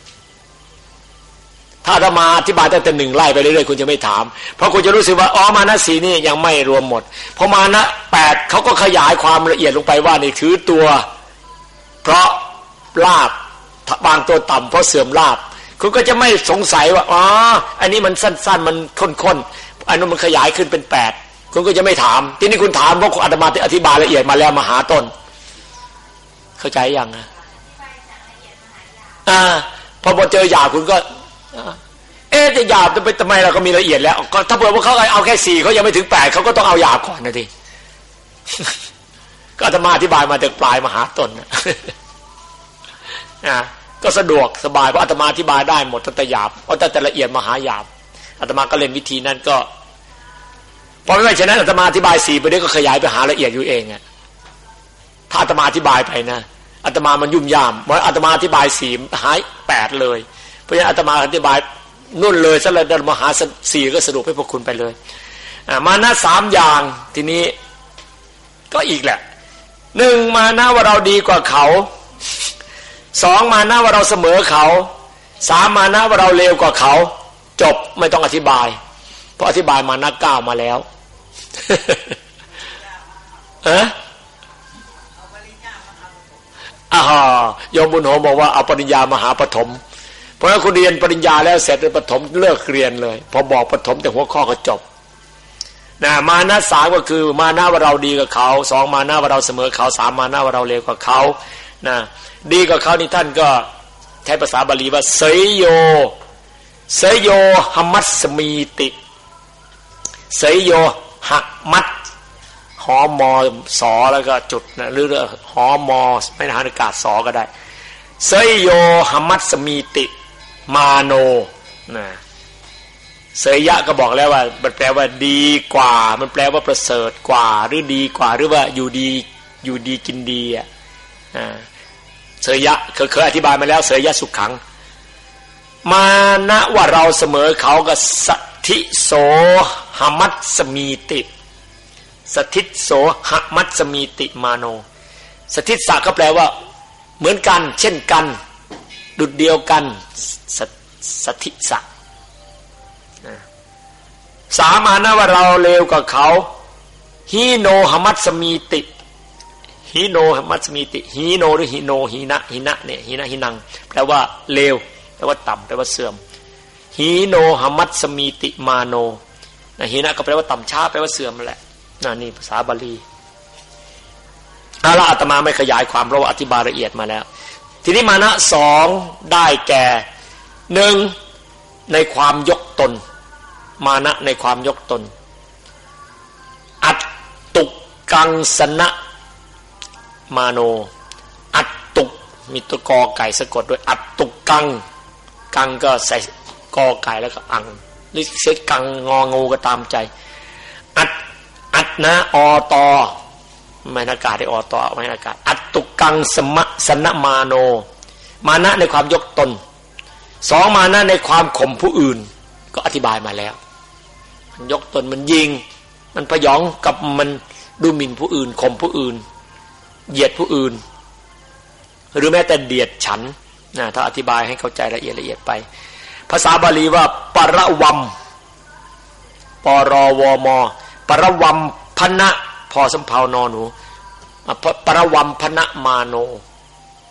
ถ้าอาตมาอธิบายตั้งแต่หนึ่งไล่ไปเรื่อยๆคุณจะไม่ถามเพราะคุณจะรู้สึกว่าอ๋อมานะสีนี่ยังไม่รวมหมดพอมานะแปดเขาก็ขยายความละเอียดลงไปว่านี่ถือตัวเพราะลาภบางตัวต่ำเพราะเสื่อมลาภคุณก็จะไม่สงสัยว่าอ๋ออันนี้มันสั้นๆมันข้นๆอันนู้นมันขยายขึ้นเป็นแปดคุณก็จะไม่ถามทีนี้คุณถามเพราะอาตมาอธิบายละเอียดมาแล้วมาหาต้นเข้าใจยังนะอ่าพอพอเจอหยาบคุณก็เอ๊ะแต่หยาบจะไปทำไมเราก็มีละเอียดแล้วก็ถ้าเผื่อว่าเขาเอาแค่สี่เขายังไม่ถึงแปดเขาก็ต้องเอาหยาบก่อนนะที ก็อาตมาอธิบายมาจากปลายมาหาต้นนะ อ่าก็สะดวกสบายเพราะอาตมาอธิบายได้หมดตั้งแต่หยาบเอาตั้งแต่ละเอียดมาหาหยาบอาตมาก็เล่นวิธีนั้นก็พอไม่ใช่ฉะนั้นอาตมาอธิบายสี่ไปเดี๋ยวก็ขยายไปหาละเอียดอยู่เองอ่ะถ้าอาตมาอธิบายไปนะอาตมามันยุ่มย่ามเพราะอาตมาอธิบายสี่หายแปดเลยเพราะฉะนั้นอาตมาอธิบายนุ่นเลยซะเลยมาหาสี่ก็สรุปให้พวกคุณไปเลยอ่ามานะสามอย่างทีนี้ก็อีกแหละหนึ่งมานะว่าเราดีกว่าเขาสองมานะว่าเราเสมอเขาสามมานะว่าเราเลวกว่าเขาจบไม่ต้องอธิบายเพราะอธิบายมานะเก้ามาแล้วเอ๊ะอ่ายมบุญโหบอกว่าเอาปริญญามหาปฐมเพราะฉะนั้นคุณเรียนปริญญาแล้วเสร็จในปฐมเลิกเรียนเลยพอบอกปฐมแต่หัวข้อก็จบนะมานะสามก็คือมานะว่าเราดีกับเขาสองมานะว่าเราเสมอเขาสามมานะว่าเราเลวกว่าเขานะดีกว่าเขานี่ท่านก็ใช้ภาษาบาลีว่าเสยโยเสยโยหมัสสมีติเสยโยหมัตหอมอสอแล้วก็จุดนะหรือหอมอไม่ทหารอากาศสอก็ได้เสยโยหมัสสมีติมาโนนะเสยยะก็บอกแล้วว่ามันแปลว่าดีกว่ามันแปลว่าประเสริฐกว่าหรือดีกว่าหรือว่าอยู่ดีอยู่ดีกินดีอ่ะเสยยะเคยเคยอธิบายมาแล้วเสยยะสุขขังมานะว่าเราเสมอเขากับสัทธิโสหมัสสมีติสัทธิโสหมัสสมีติมาโนสัทธิสะก็แปลว่าเหมือนกันเช่นกันดุจเดียวกันสัทธิสะสามานะว่าเราเลวกว่าเขาฮีโนหมัสสมีติฮีโนหมัสสมีติฮีโนหรือฮีโนฮีนะฮีนะเนี่ยฮีนะฮีนังแปลว่าเลวแปลว่าต่ำแปลว่าเสื่อมฮีโนหมัสสมีติมาโนนะฮีนะก็แปลว่าต่ำช้าแปลว่าเสื่อมนั่นแหละนั่นนี่ภาษาบาลีเอาละอาตมาไม่ขยายความเพราะว่าอธิบายละเอียดมาแล้วทีนี้มานะสองได้แก่หนึ่งในความยกตนมานะในความยกตนอัตตุกังสนะมาโนอัตตุมีตัวกอไก่สะกดด้วยอัตตุกังกังก็ใส่กอไก่แล้วก็อังหรือเสกังงองูก็ตามใจอัตอัตนะอตอไม่อากาศได้อตอไม่อากาศอัตตุกังสมะสนะมาโนมานะในความยกตนสองมานะในความข่มผู้อื่นก็อธิบายมาแล้วมันยกตนมันยิงมันพยองกับมันดูหมิ่นผู้อื่นข่มผู้อื่นเหยียดผู้อื่นหรือแม้แต่เดียดฉันนะถ้าอธิบายให้เข้าใจละเอียดละเอียดไปภาษาบาลีว่าปรวัมปรวมปรวัมพนะพอสำเภานอหนูปรวัมพนะมาโน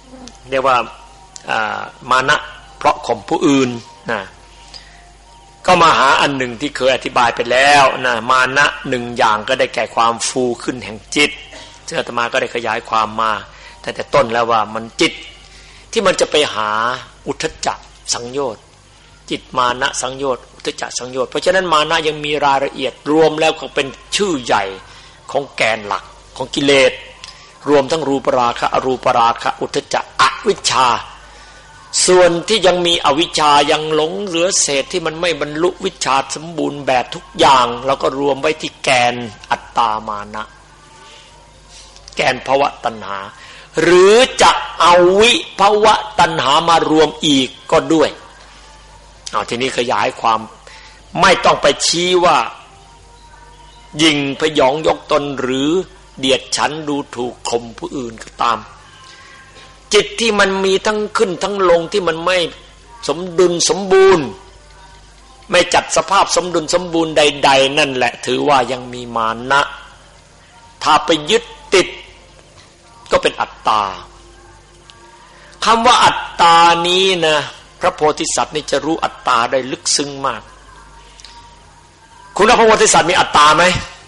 เรียกว่ามานะเพราะข่มผู้อื่นนะก็มาหาอันหนึ่งที่เคยอธิบายไปแล้วนะมานะหนึ่งอย่างก็ได้แก่ความฟูขึ้นแห่งจิตซึ่งอาตมาก็ได้ขยายความมาแต่แต่ต้นแล้วว่ามันจิตที่มันจะไปหาอุทธัจจะสังโยชน์จิตมานะสังโยชน์อุทธัจจะสังโยชน์เพราะฉะนั้นมานะยังมีรายละเอียดรวมแล้วก็เป็นชื่อใหญ่ของแกนหลักของกิเลสรวมทั้งรูปราคะอรูปราคะอุทธัจจะอวิชชาส่วนที่ยังมีอวิชชายังหลงเหลือเศษที่มันไม่บรรลุวิชชาสมบูรณ์แบบทุกอย่างเราก็รวมไว้ที่แกนอัตตามานะแกนภวตัณหาหรือจะเอาวิภวตัณหามารวมอีกก็ด้วยเอาทีนี้ขยายความไม่ต้องไปชี้ว่ายิงพยองยกตนหรือเดียดฉันดูถูกข่มผู้อื่นก็ตามจิตที่มันมีทั้งขึ้นทั้งลงที่มันไม่สมดุลสมบูรณ์ไม่จัดสภาพสมดุลสมบูรณ์ใดๆนั่นแหละถือว่ายังมีมานะถ้าไปยึดติดก็เป็นอัตตาคำว่าอัตตานี้นะพระโพธิสัตว์นี่จะรู้อัตตาได้ลึกซึ้งมากคุณพระโพธิสัตว์มีอัตตาไหม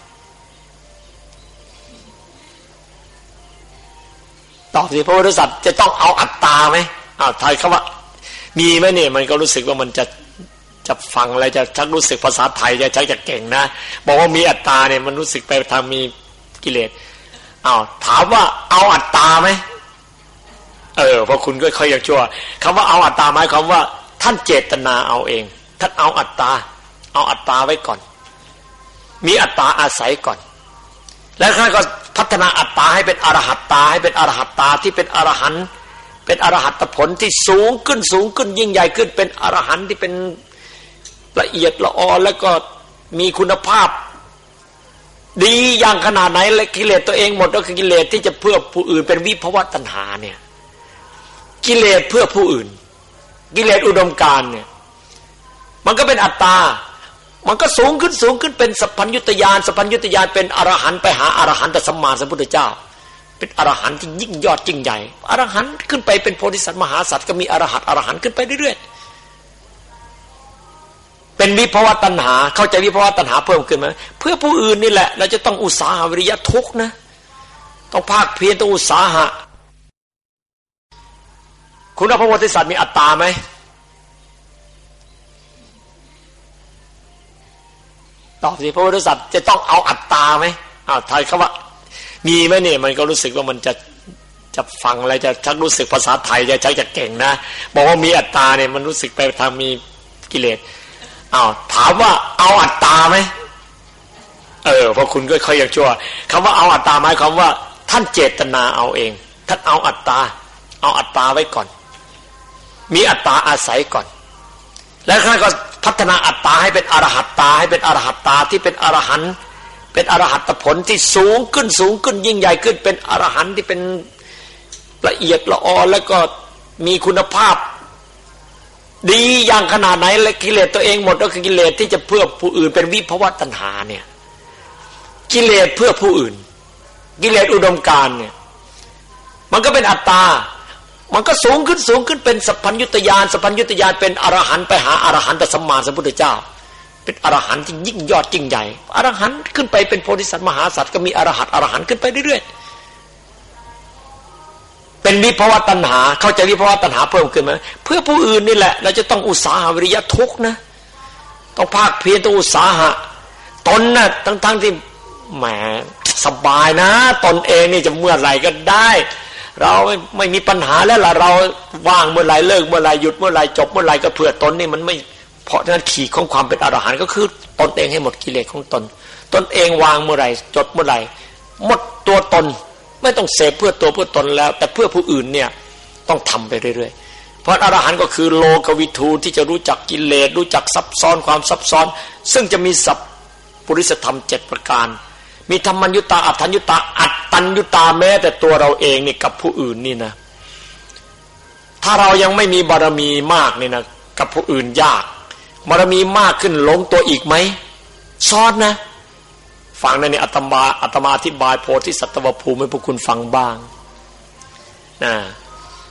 ตอบสิพระโพธิสัตว์จะต้องเอาอัตตาไหมอ้าวทายคำว่ามีไหมเนี่ยมันก็รู้สึกว่ามันจะจะฟังอะไรจะชักรู้สึกภาษาไทยจะชักจะเก่งนะบอกว่ามีอัตตาเนี่ยมันรู้สึกไปทางมีกิเลสอ้าวถามว่าเอาอัตตาไหมเออพอคุณก็ค่อยยังชั่วคำว่าเอาอัตตาหมายความว่าท่านเจตนาเอาเองท่านเอาอัตตาเอาอัตตาไว้ก่อนมีอัตตาอาศัยก่อนแล้วท่านก็พัฒนาอัตตาให้เป็นอรหัตตาให้เป็นอรหัตตาที่เป็นอรหันต์เป็นอรหัตผลที่สูงขึ้นสูงขึ้นยิ่งใหญ่ขึ้นเป็นอรหันต์ที่เป็นละเอียดละออแล้วก็มีคุณภาพดีอย่างขนาดไหนและกิเลสตัวเองหมดก็คือกิเลสที่จะเพื่อผู้อื่นเป็นวิภวตัณหาเนี่ยกิเลสเพื่อผู้อื่นกิเลสอุดมการณ์เนี่ยมันก็เป็นอัตตามันก็สูงขึ้นสูงขึ้นเป็นสัพพัญญุตญาณสัพพัญญุตญาณเป็นอรหันต์ไปหาอรหันตสัมมาสัมพุทธเจ้าเป็นอรหันต์ที่ยิ่งยอดยิ่งใหญ่อรหันต์ขึ้นไปเป็นโพธิสัตว์มหาสัตว์ก็มีอรหัตอรหันต์ขึ้นไปเรื่อยๆเป็นวิภวตัณหาเข้าใจวิภวตัณหาเพิ่มขึ้นมั้ยเพื่อผู้อื่นนี่แหละเราจะต้องอุตสาหะวิริยะทุกข์นะต้องภาคเพียรต้องอุตสาหะคุณพระโพธิสัตว์มีอัตตาไหมตอบสิพระโพธิสัตว์จะต้องเอาอัตตาไหมอ้าวทายคำว่ามีไหมเนี่ยมันก็รู้สึกว่ามันจะจะฟังอะไรจะชักรู้สึกภาษาไทยจะชักจะเก่งนะบอกว่ามีอัตตาเนี่ยมันรู้สึกไปทางมีกิเลสอ้าวถามว่าเอาอัตตาไหมเออพอคุณก็ค่อยยังชั่วคำว่าเอาอัตตาหมายความว่าท่านเจตนาเอาเองท่านเอาอัตตาเอาอัตตาไว้ก่อนมีอัตตาอาศัยก่อนแล้วท่านก็พัฒนาอัตตาให้เป็นอรหัตตาให้เป็นอรหัตตาที่เป็นอรหันต์เป็นอรหัตผลที่สูงขึ้นสูงขึ้นยิ่งใหญ่ขึ้นเป็นอรหันต์ที่เป็นละเอียดละออแล้วก็มีคุณภาพดีอย่างขนาดไหนและกิเลสตัวเองหมดก็คือกิเลสที่จะเพื่อผู้อื่นเป็นวิภวตัณหาเนี่ยกิเลสเพื่อผู้อื่นกิเลสอุดมการณ์เนี่ยมันก็เป็นอัตตามันก็สูงขึ้นสูงขึ้นเป็นสัพพัญญุตญาณสัพพัญญุตญาณเป็นอรหันต์ไปหาอรหันตสัมมาสัมพุทธเจ้าเป็นอรหันต์ที่ยิ่งยอดยิ่งใหญ่อรหันต์ขึ้นไปเป็นโพธิสัตว์มหาสัตว์ก็มีอรหัตอรหันต์ขึ้นไปเรื่อยๆเป็นวิภวตัณหาเข้าใจวิภวตัณหาเพิ่มขึ้นมั้ยเพื่อผู้อื่นนี่แหละเราจะต้องอุตสาหะวิริยะทุกข์นะต้องภาคเพียรต้องอุตสาหะตนน่ะทั้งๆที่แหมสบายนะตนเองนี่จะเมื่อไหร่ก็ได้เราไม่ไม่มีปัญหาแล้วล่ะเราว่างเมื่อไหร่เลิกเมื่อไหร่หยุดเมื่อไหร่จบเมื่อไหร่ก็เพื่อตนนี่มันไม่เพราะฉะนั้นขีดของความเป็นอรหันต์ก็คือตนเองให้หมดกิเลสของตนตนเองวางเมื่อไหร่จดเมื่อไหร่หมดตัวตนไม่ต้องเสพเพื่อตัวเพื่อตนแล้วแต่เพื่อผู้อื่นเนี่ยต้องทำไปเรื่อยๆเพราะอรหันต์ก็คือโลกวิทูที่จะรู้จักกิเลสรู้จักซับซ้อนความซับซ้อนซึ่งจะมีสัพปุริสธรรมเจ็ดประการมีธรรมัญญุตาอัตถัญญุตาอัตตัญญุตาแม้แต่ตัวเราเองนี่กับผู้อื่นนี่นะถ้าเรายังไม่มีบารมีมากนี่นะกับผู้อื่นยากบารมีมากขึ้นลงตัวอีกไหมซ้อนนะฟังในนี้อาตมาอาตมาอธิบายโพธิสัตวภูมิให้พวกคุณฟังบ้างนะ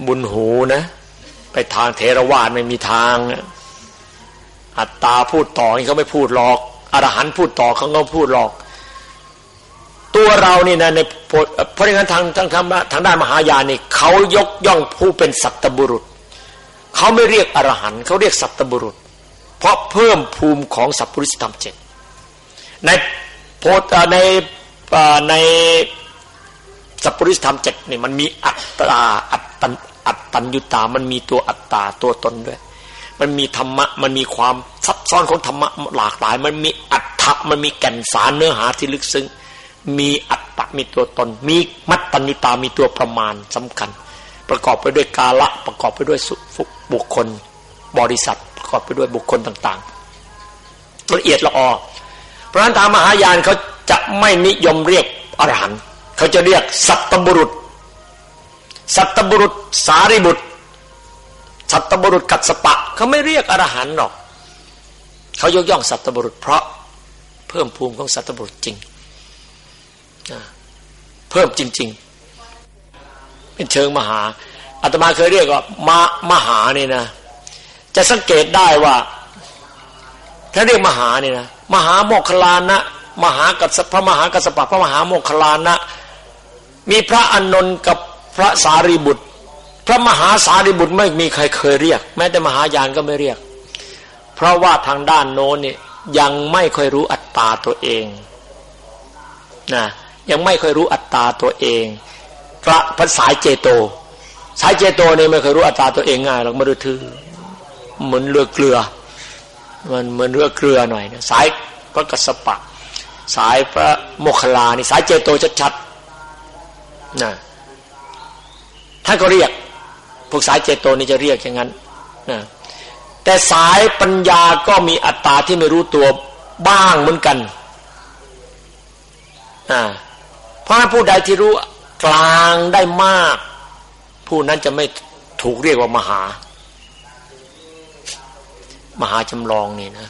บุญหูนะไปทางเถรวาทไม่มีทางอัตตาพูดต่อนี่เขาไม่พูดหรอกอรหันต์พูดต่อเขาก็พูดหรอกตัวเรานี่นะในเพราะงั้นทางทางทางด้านมหายานนี่เขายกย่องผู้เป็นสัตบุรุษเขาไม่เรียกอรหันต์เขาเรียกสัตบุรุษเพราะเพิ่มภูมิของสัพพุริสธรรมเจ็ดในโพธิในในสัพพุริสธรรมเจ็ดนี่มันมีอัตตาอัตตัญอัตตัญญุตามันมีตัวอัตตาตัวตนด้วยมันมีธรรมะมันมีความซับซ้อนของธรรมะหลากหลายมันมีอัตถะมันมีแก่นสารเนื้อหาที่ลึกซึ้งมีอัตตะมีตัวตนมีมัตตัญญุตามีตัวประมาณสำคัญประกอบไปด้วยกาละประกอบไปด้วยบุคคลบริษัทประกอบไปด้วยบุคคลต่างๆละเอียดละออเพราะฉะนั้นทางมหายานเขาจะไม่นิยมเรียกอรหันต์เขาจะเรียกสัตบุรุษสัตบุรุษสารีบุตรสัตบุรุษกัสสปะเขาไม่เรียกอรหันต์หรอกเขายกย่องสัตบุรุษเพราะเพิ่มภูมิของสัตบุรุษจริงเพิ่มจริงๆเป็นเชิงมหาอาตมาเคยเรียกว่ามามหานี่นะจะสังเกตได้ว่าถ้าเรียกมหานี่นะมหาโมคคัลลานะมหากัสสปะพระมหากัสสปะพระมหาโมคคัลลานะมีพระอานนท์กับพระสารีบุตรพระมหาสารีบุตรไม่มีใครเคยเรียกแม้แต่มหายานก็ไม่เรียกเพราะว่าทางด้านโน้นนี่ยังไม่ค่อยรู้อัตตาตัวเองนะยังไม่ค่อยรู้อัตตาตัวเองพระพระสายเจโตสายเจโตเนี่ยไม่เคยรู้อัตตาตัวเองง่ายหรอกมฤถือเหมือนเรือเกลือมันเหมือนเรือเกลือหน่อยนะสายพระกัสสปะสายพระโมคคัลลานี่สายเจโตชัดๆนะท่านก็เรียกพวกสายเจโตนี่จะเรียกอย่างนั้นนะแต่สายปัญญาก็มีอัตตาที่ไม่รู้ตัวบ้างเหมือนกันอ่าเพราะผู้ใดที่รู้กลางได้มากผู้นั้นจะไม่ถูกเรียกว่ามหามหาจำลองนี่นะ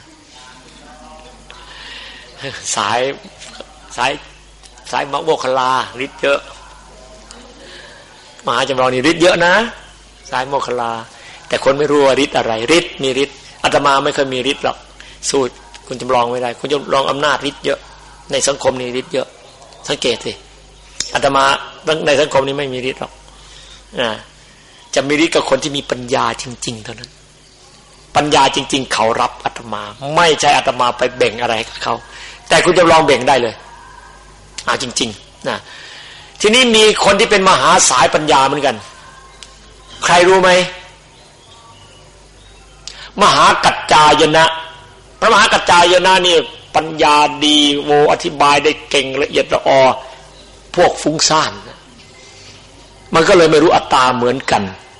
สายสายสายมะโมคคัลลาฤทธิ์เยอะมหาจำลองนี่ฤทธิ์เยอะนะสายโมคคัลลาแต่คนไม่รู้ว่าฤทธิ์อะไรฤทธิ์มีฤทธิ์อาตมาไม่เคยมีฤทธิ์หรอกสู้คุณจำลองไม่ได้คุณจำลองอำนาจฤทธิ์เยอะในสังคมนี้ฤทธิ์เยอะสังเกตสิอาตมาในสังคมนี้ไม่มีฤทธิ์หรอกนะจะมีฤทธิ์กับคนที่มีปัญญาจริงๆเท่านั้นปัญญาจริงๆเขารับอาตมาไม่ใช่อาตมาไปแบ่งอะไรกับเขาแต่คุณจะลองแบ่งได้เลยอ่าจริงๆนะทีนี้มีคนที่เป็นมหาสายปัญญาเหมือนกันใครรู้ไหมมหากัจจายนะพระมหากัจจายนะนี่ปัญญาดีโวอธิบายได้เก่งละเอียดละออพวกฟุ้งซ่านมันก็เลยไม่รู้อัตตาเหมือนกัน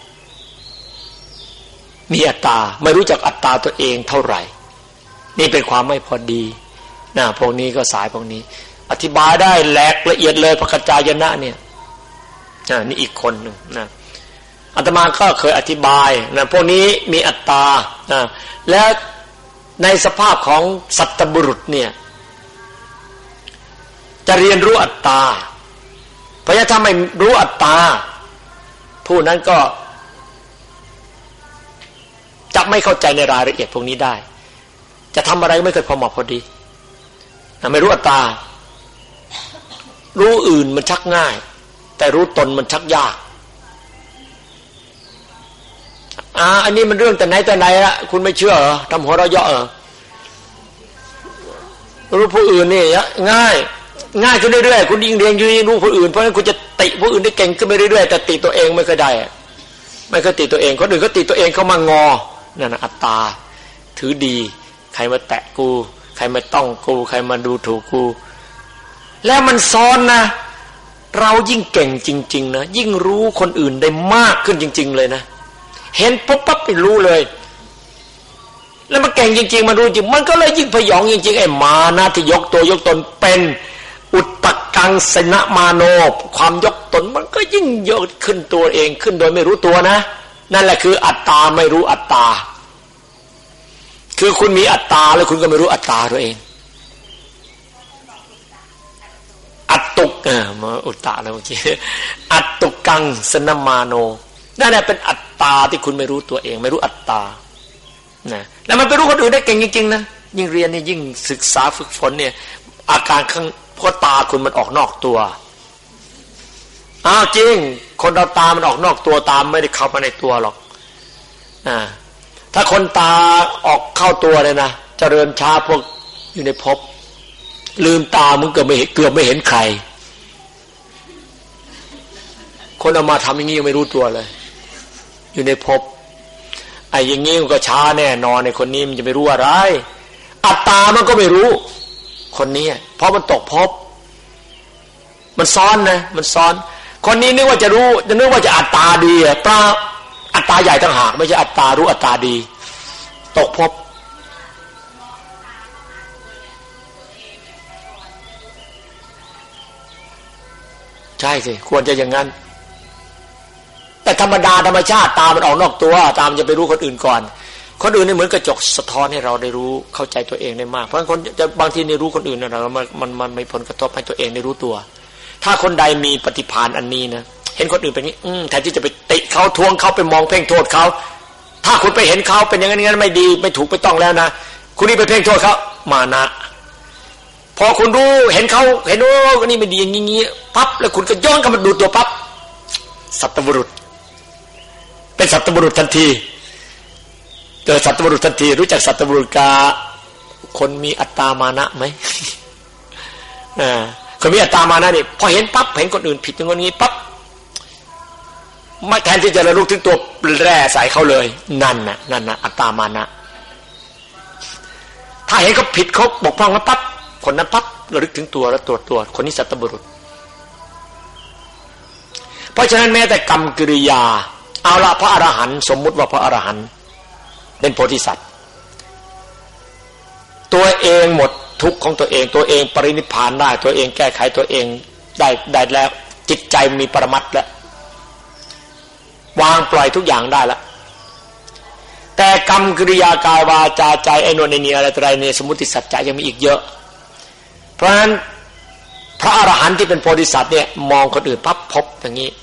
มีอัตตาไม่รู้จักอัตตาตัวเองเท่าไหร่นี่เป็นความไม่พอดีนะพวกนี้ก็สายพวกนี้อธิบายได้แหลกละเอียดเลยพระกัจจายนะเนี่ยอ่านี่อีกคนหนึ่งนะอาตมาก็เคยอธิบายนะพวกนี้มีอัตตานะแล้วในสภาพของสัตบุรุษเนี่ยจะเรียนรู้อัตตาเพราะถ้าไม่รู้อัตตาผู้นั้นก็จะไม่เข้าใจในรายละเอียดพวกนี้ได้จะทำอะไรไม่เคยพอเหมาะพอดีไม่รู้อัตตารู้อื่นมันชักง่ายแต่รู้ตนมันชักยากอ่าอันนี้มันเรื่องแต่ไหนแต่ไหนละคุณไม่เชื่อเหรอทำหัวเราะเยาะเหรอรู้ผู้อื่นนี่ง่ายง่ายขึ้นเรื่อยๆคุณยิ่งเรียนยิ่งรู้ผู้อื่นเพราะฉะนั้นคุณจะติผู้อื่นได้เก่งขึ้นไปเรื่อยๆแต่ติตัวเองไม่เคยได้ไม่เคยติตัวเองคนอื่นก็ติตัวเองเขามางอนั่นนะอัตตาถือดีใครมาแตะกูใครมาต้องกูใครมาดูถูกกูแล้วมันซ้อนนะเรายิ่งเก่งจริงๆนะยิ่งรู้คนอื่นได้มากขึ้นจริงๆเลยนะเห็นปุ๊บปั๊บไปรู้เลยแล้วมันเก่งจริงๆมันรู้จริงมันก็เลยยิ่งพยองจริงๆไอ้มานะที่ยกตัวยกตนเป็นอุตตกังสนะมาโนความยกตนมันก็ยิ่งเยอะขึ้นตัวเองขึ้นโดยไม่รู้ตัวนะนั่นแหละคืออัตตาไม่รู้อัตตาคือคุณมีอัตตาแล้วคุณก็ไม่รู้อัตตาตัวเองอัตตุกเออมาอุตตะแล้วเมื่อกี้อัตตุกังสนะมาโนนั่นแหละเป็นอัตตาที่คุณไม่รู้ตัวเองไม่รู้อัตตานะแล้วมันไปรู้คนอื่นได้เก่งจริงๆนะยิ่งเรียนนี่ยิ่งศึกษาฝึกฝนเนี่ยอาการข้างเพราะตาคุณมันออกนอกตัวอ้าวจริงคนเราตามันออกนอกตัวตามไม่ได้เข้ามาในตัวหรอกอ่าถ้าคนตาออกเข้าตัวเลยนะเจริญช้าพวกอยู่ในภพลืมตามึงเกือบไม่เกือบไม่เห็นใครคนเอามาทำอย่างนี้ยังไม่รู้ตัวเลยอยู่ในภพไอ้อย่างนี้มันก็ช้าแน่นอนในคนนี้มันจะไม่รู้อะไรอัตตามันก็ไม่รู้คนนี้เพราะมันตกภพมันซ้อนนะมันซ้อนคนนี้นึกว่าจะรู้จะนึกว่าจะอัตตาดีอ่ะเปล่าอัตตาใหญ่ต่างหากไม่ใช่อัตตารู้อัตตาดีตกภพใช่สิควรจะอย่างนั้นแต่ธรรมดาธรรมชาติตามันออกนอกตัวตามันจะไปรู้คนอื่นก่อนคนอื่นนี่เหมือนกระจกสะท้อนให้เราได้รู้เข้าใจตัวเองได้มากเพราะฉะนั้นคนจะบางทีนี่รู้คนอื่นนะเรามันมันมันมีผลกระทบให้ตัวเองได้รู้ตัวถ้าคนใดมีปฏิภาณอันนี้นะเห็นคนอื่นเป็นนี้อืมแทนที่จะไปติเขาทวงเขาไปมองเพ่งโทษเขาถ้าคุณไปเห็นเขาเป็นอย่างนั้นอย่างนั้นไม่ดีไม่ถูกไม่ต้องแล้วนะคุณนี่ไปเพ่งโทษเขามานะพอคุณรู้เห็นเขาเห็นว่านี่ไม่ดีอย่างนี้ปั๊บแล้วคุณก็ย้อนกลับมาดูตัวปั๊บสัตบุรุษเป็นสัตบุรุษทันทีเจอสัตบุรุษทันทีรู้จักสัตบุรุษกาคนมีอัตตามานะไหมอ่าคนมีอัตตามานะนี่พอเห็นปั๊บเห็นคนอื่นผิดอย่างนี้ปั๊บไม่แทนที่จะระลึกถึงตัวแร่ใส่เขาเลยนั่นน่ะนั่นน่ะอัตตามานะถ้าเห็นเขาผิดเขาบกพร่องแล้วปั๊บคนนั้นปั๊บระลึกถึงตัวแล้วตรวจตัวคนนี้สัตบุรุษเพราะฉะนั้นแม้แต่กรรมกิริยาเอาละพระอรหันต์สมมุติว่าพระอรหันต์เป็นโพธิสัตว์ตัวเองหมดทุกข์ของตัวเองตัวเองปรินิพพานได้ตัวเองแก้ไขตัวเองได้ได้แล้วจิตใจมีปรมัตถ์แล้ววางปล่อยทุกอย่างได้แล้วแต่กรรมกิริยากายวาจาใจไอ้นวลไอ้นี่อะไรต่ออะไรเนี่ยสมมุติสัจจะยังมีอีกเยอะเพราะฉะนั้นพระอรหันต์ที่เป็นโพธิสัตว์เนี่ยมองคนอื่นปั๊บพบอย่างนี้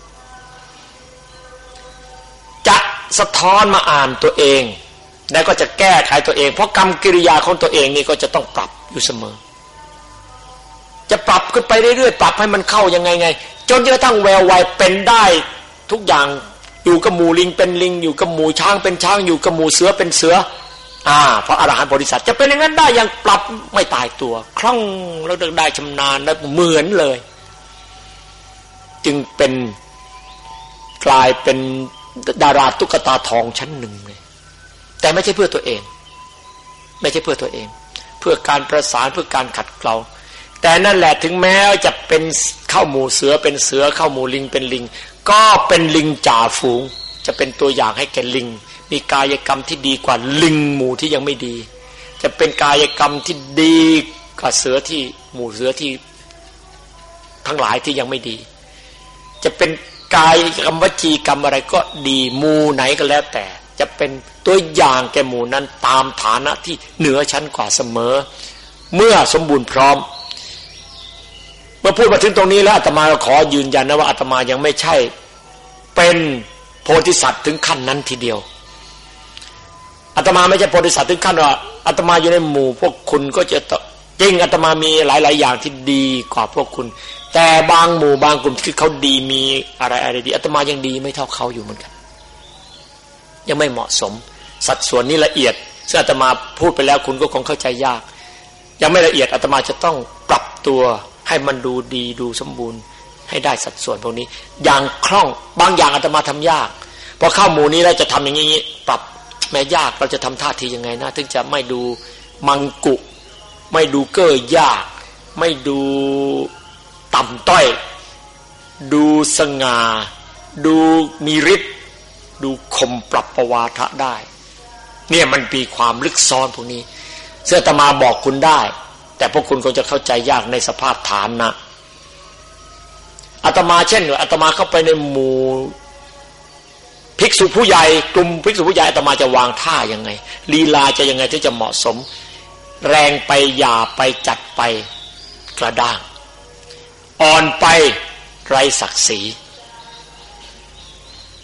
จะสะท้อนมาอ่านตัวเองแล้วก็จะแก้ไขตัวเองเพราะกรรมกิริยาของตัวเองนี่ก็จะต้องปรับอยู่เสมอจะปรับขึ้นไปเรื่อยๆปรับให้มันเข้ายังไงไงจนกระทั่งแวววัยเป็นได้ทุกอย่างอยู่กับหมู่ลิงเป็นลิงอยู่กับหมู่ช้างเป็นช้างอยู่กับหมู่เสือเป็นเสืออ่าเพราะอรหันต์โพธิสัตว์จะเป็นอย่างนั้นได้ยังปรับไม่ตายตัวคล่องแล้วได้ชำนาญแล้วเหมือนเลยจึงเป็นกลายเป็นดาราตุ๊กตาทองชั้นหนึ่งเลยแต่ไม่ใช่เพื่อตัวเองไม่ใช่เพื่อตัวเองเพื่อการประสานเพื่อการขัดเกลาแต่นั่นแหละถึงแม้จะเป็นเข้าหมู่เสือเป็นเสือเข้าหมู่ลิงเป็นลิงก็เป็นลิงจ่าฝูงจะเป็นตัวอย่างให้แก่ลิงมีกายกรรมที่ดีกว่าลิงหมู่ที่ยังไม่ดีจะเป็นกายกรรมที่ดีกว่าเสือที่หมู่เสือที่ทั้งหลายที่ยังไม่ดีจะเป็นกายกรรมวจีกรรมอะไรก็ดีหมู่ไหนก็แล้วแต่จะเป็นตัวอย่างแก่หมู่นั้นตามฐานะที่เหนือชั้นกว่าเสมอเมื่อสมบูรณ์พร้อมเมื่อพูดมาถึงตรงนี้แล้วอาตมาขอยืนยันนะว่าอาตมายังไม่ใช่เป็นโพธิสัตว์ถึงขั้นนั้นทีเดียวอาตมาไม่ใช่โพธิสัตว์ถึงขั้นว่าอาตมาอยู่ในหมู่พวกคุณก็จะจริงอาตมามีหลายๆอย่างที่ดีกว่าพวกคุณแต่บางหมู่บางกลุ่มที่เขาดีมีอะไรอะไรดีอาตมายังดีไม่เท่าเขาอยู่เหมือนกันยังไม่เหมาะสมสัดส่วนนี้ละเอียดซึ่งอาตมาพูดไปแล้วคุณก็คงเข้าใจยากยังไม่ละเอียดอาตมาจะต้องปรับตัวให้มันดูดีดูสมบูรณ์ให้ได้สัดส่วนพวกนี้อย่างคล่องบางอย่างอาตมาทำยากพอเข้าหมู่นี้แล้วจะทำอย่างนี้ปรับแม้ยากเราจะทำท่าทียังไงนะถึงจะไม่ดูมังกุไม่ดูเก้อยากไม่ดูต่ำต้อยดูสง่าดูมีฤทธิ์ดูคมปรับประวาทะได้เนี่ยมันมีความลึกซ้อนพวกนี้เสื้ออาตมาบอกคุณได้แต่พวกคุณคงจะเข้าใจยากในสภาพฐานนะอาตมาเช่นอาตมาเข้าไปในหมู่ภิกษุผู้ใหญ่กลุ่มภิกษุผู้ใหญ่อาตมาจะวางท่ายังไงลีลาจะยังไงที่จะเหมาะสมแรงไปหยาไปจัดไปกระด้างอ่อนไปไร้ศักดิ์ศรี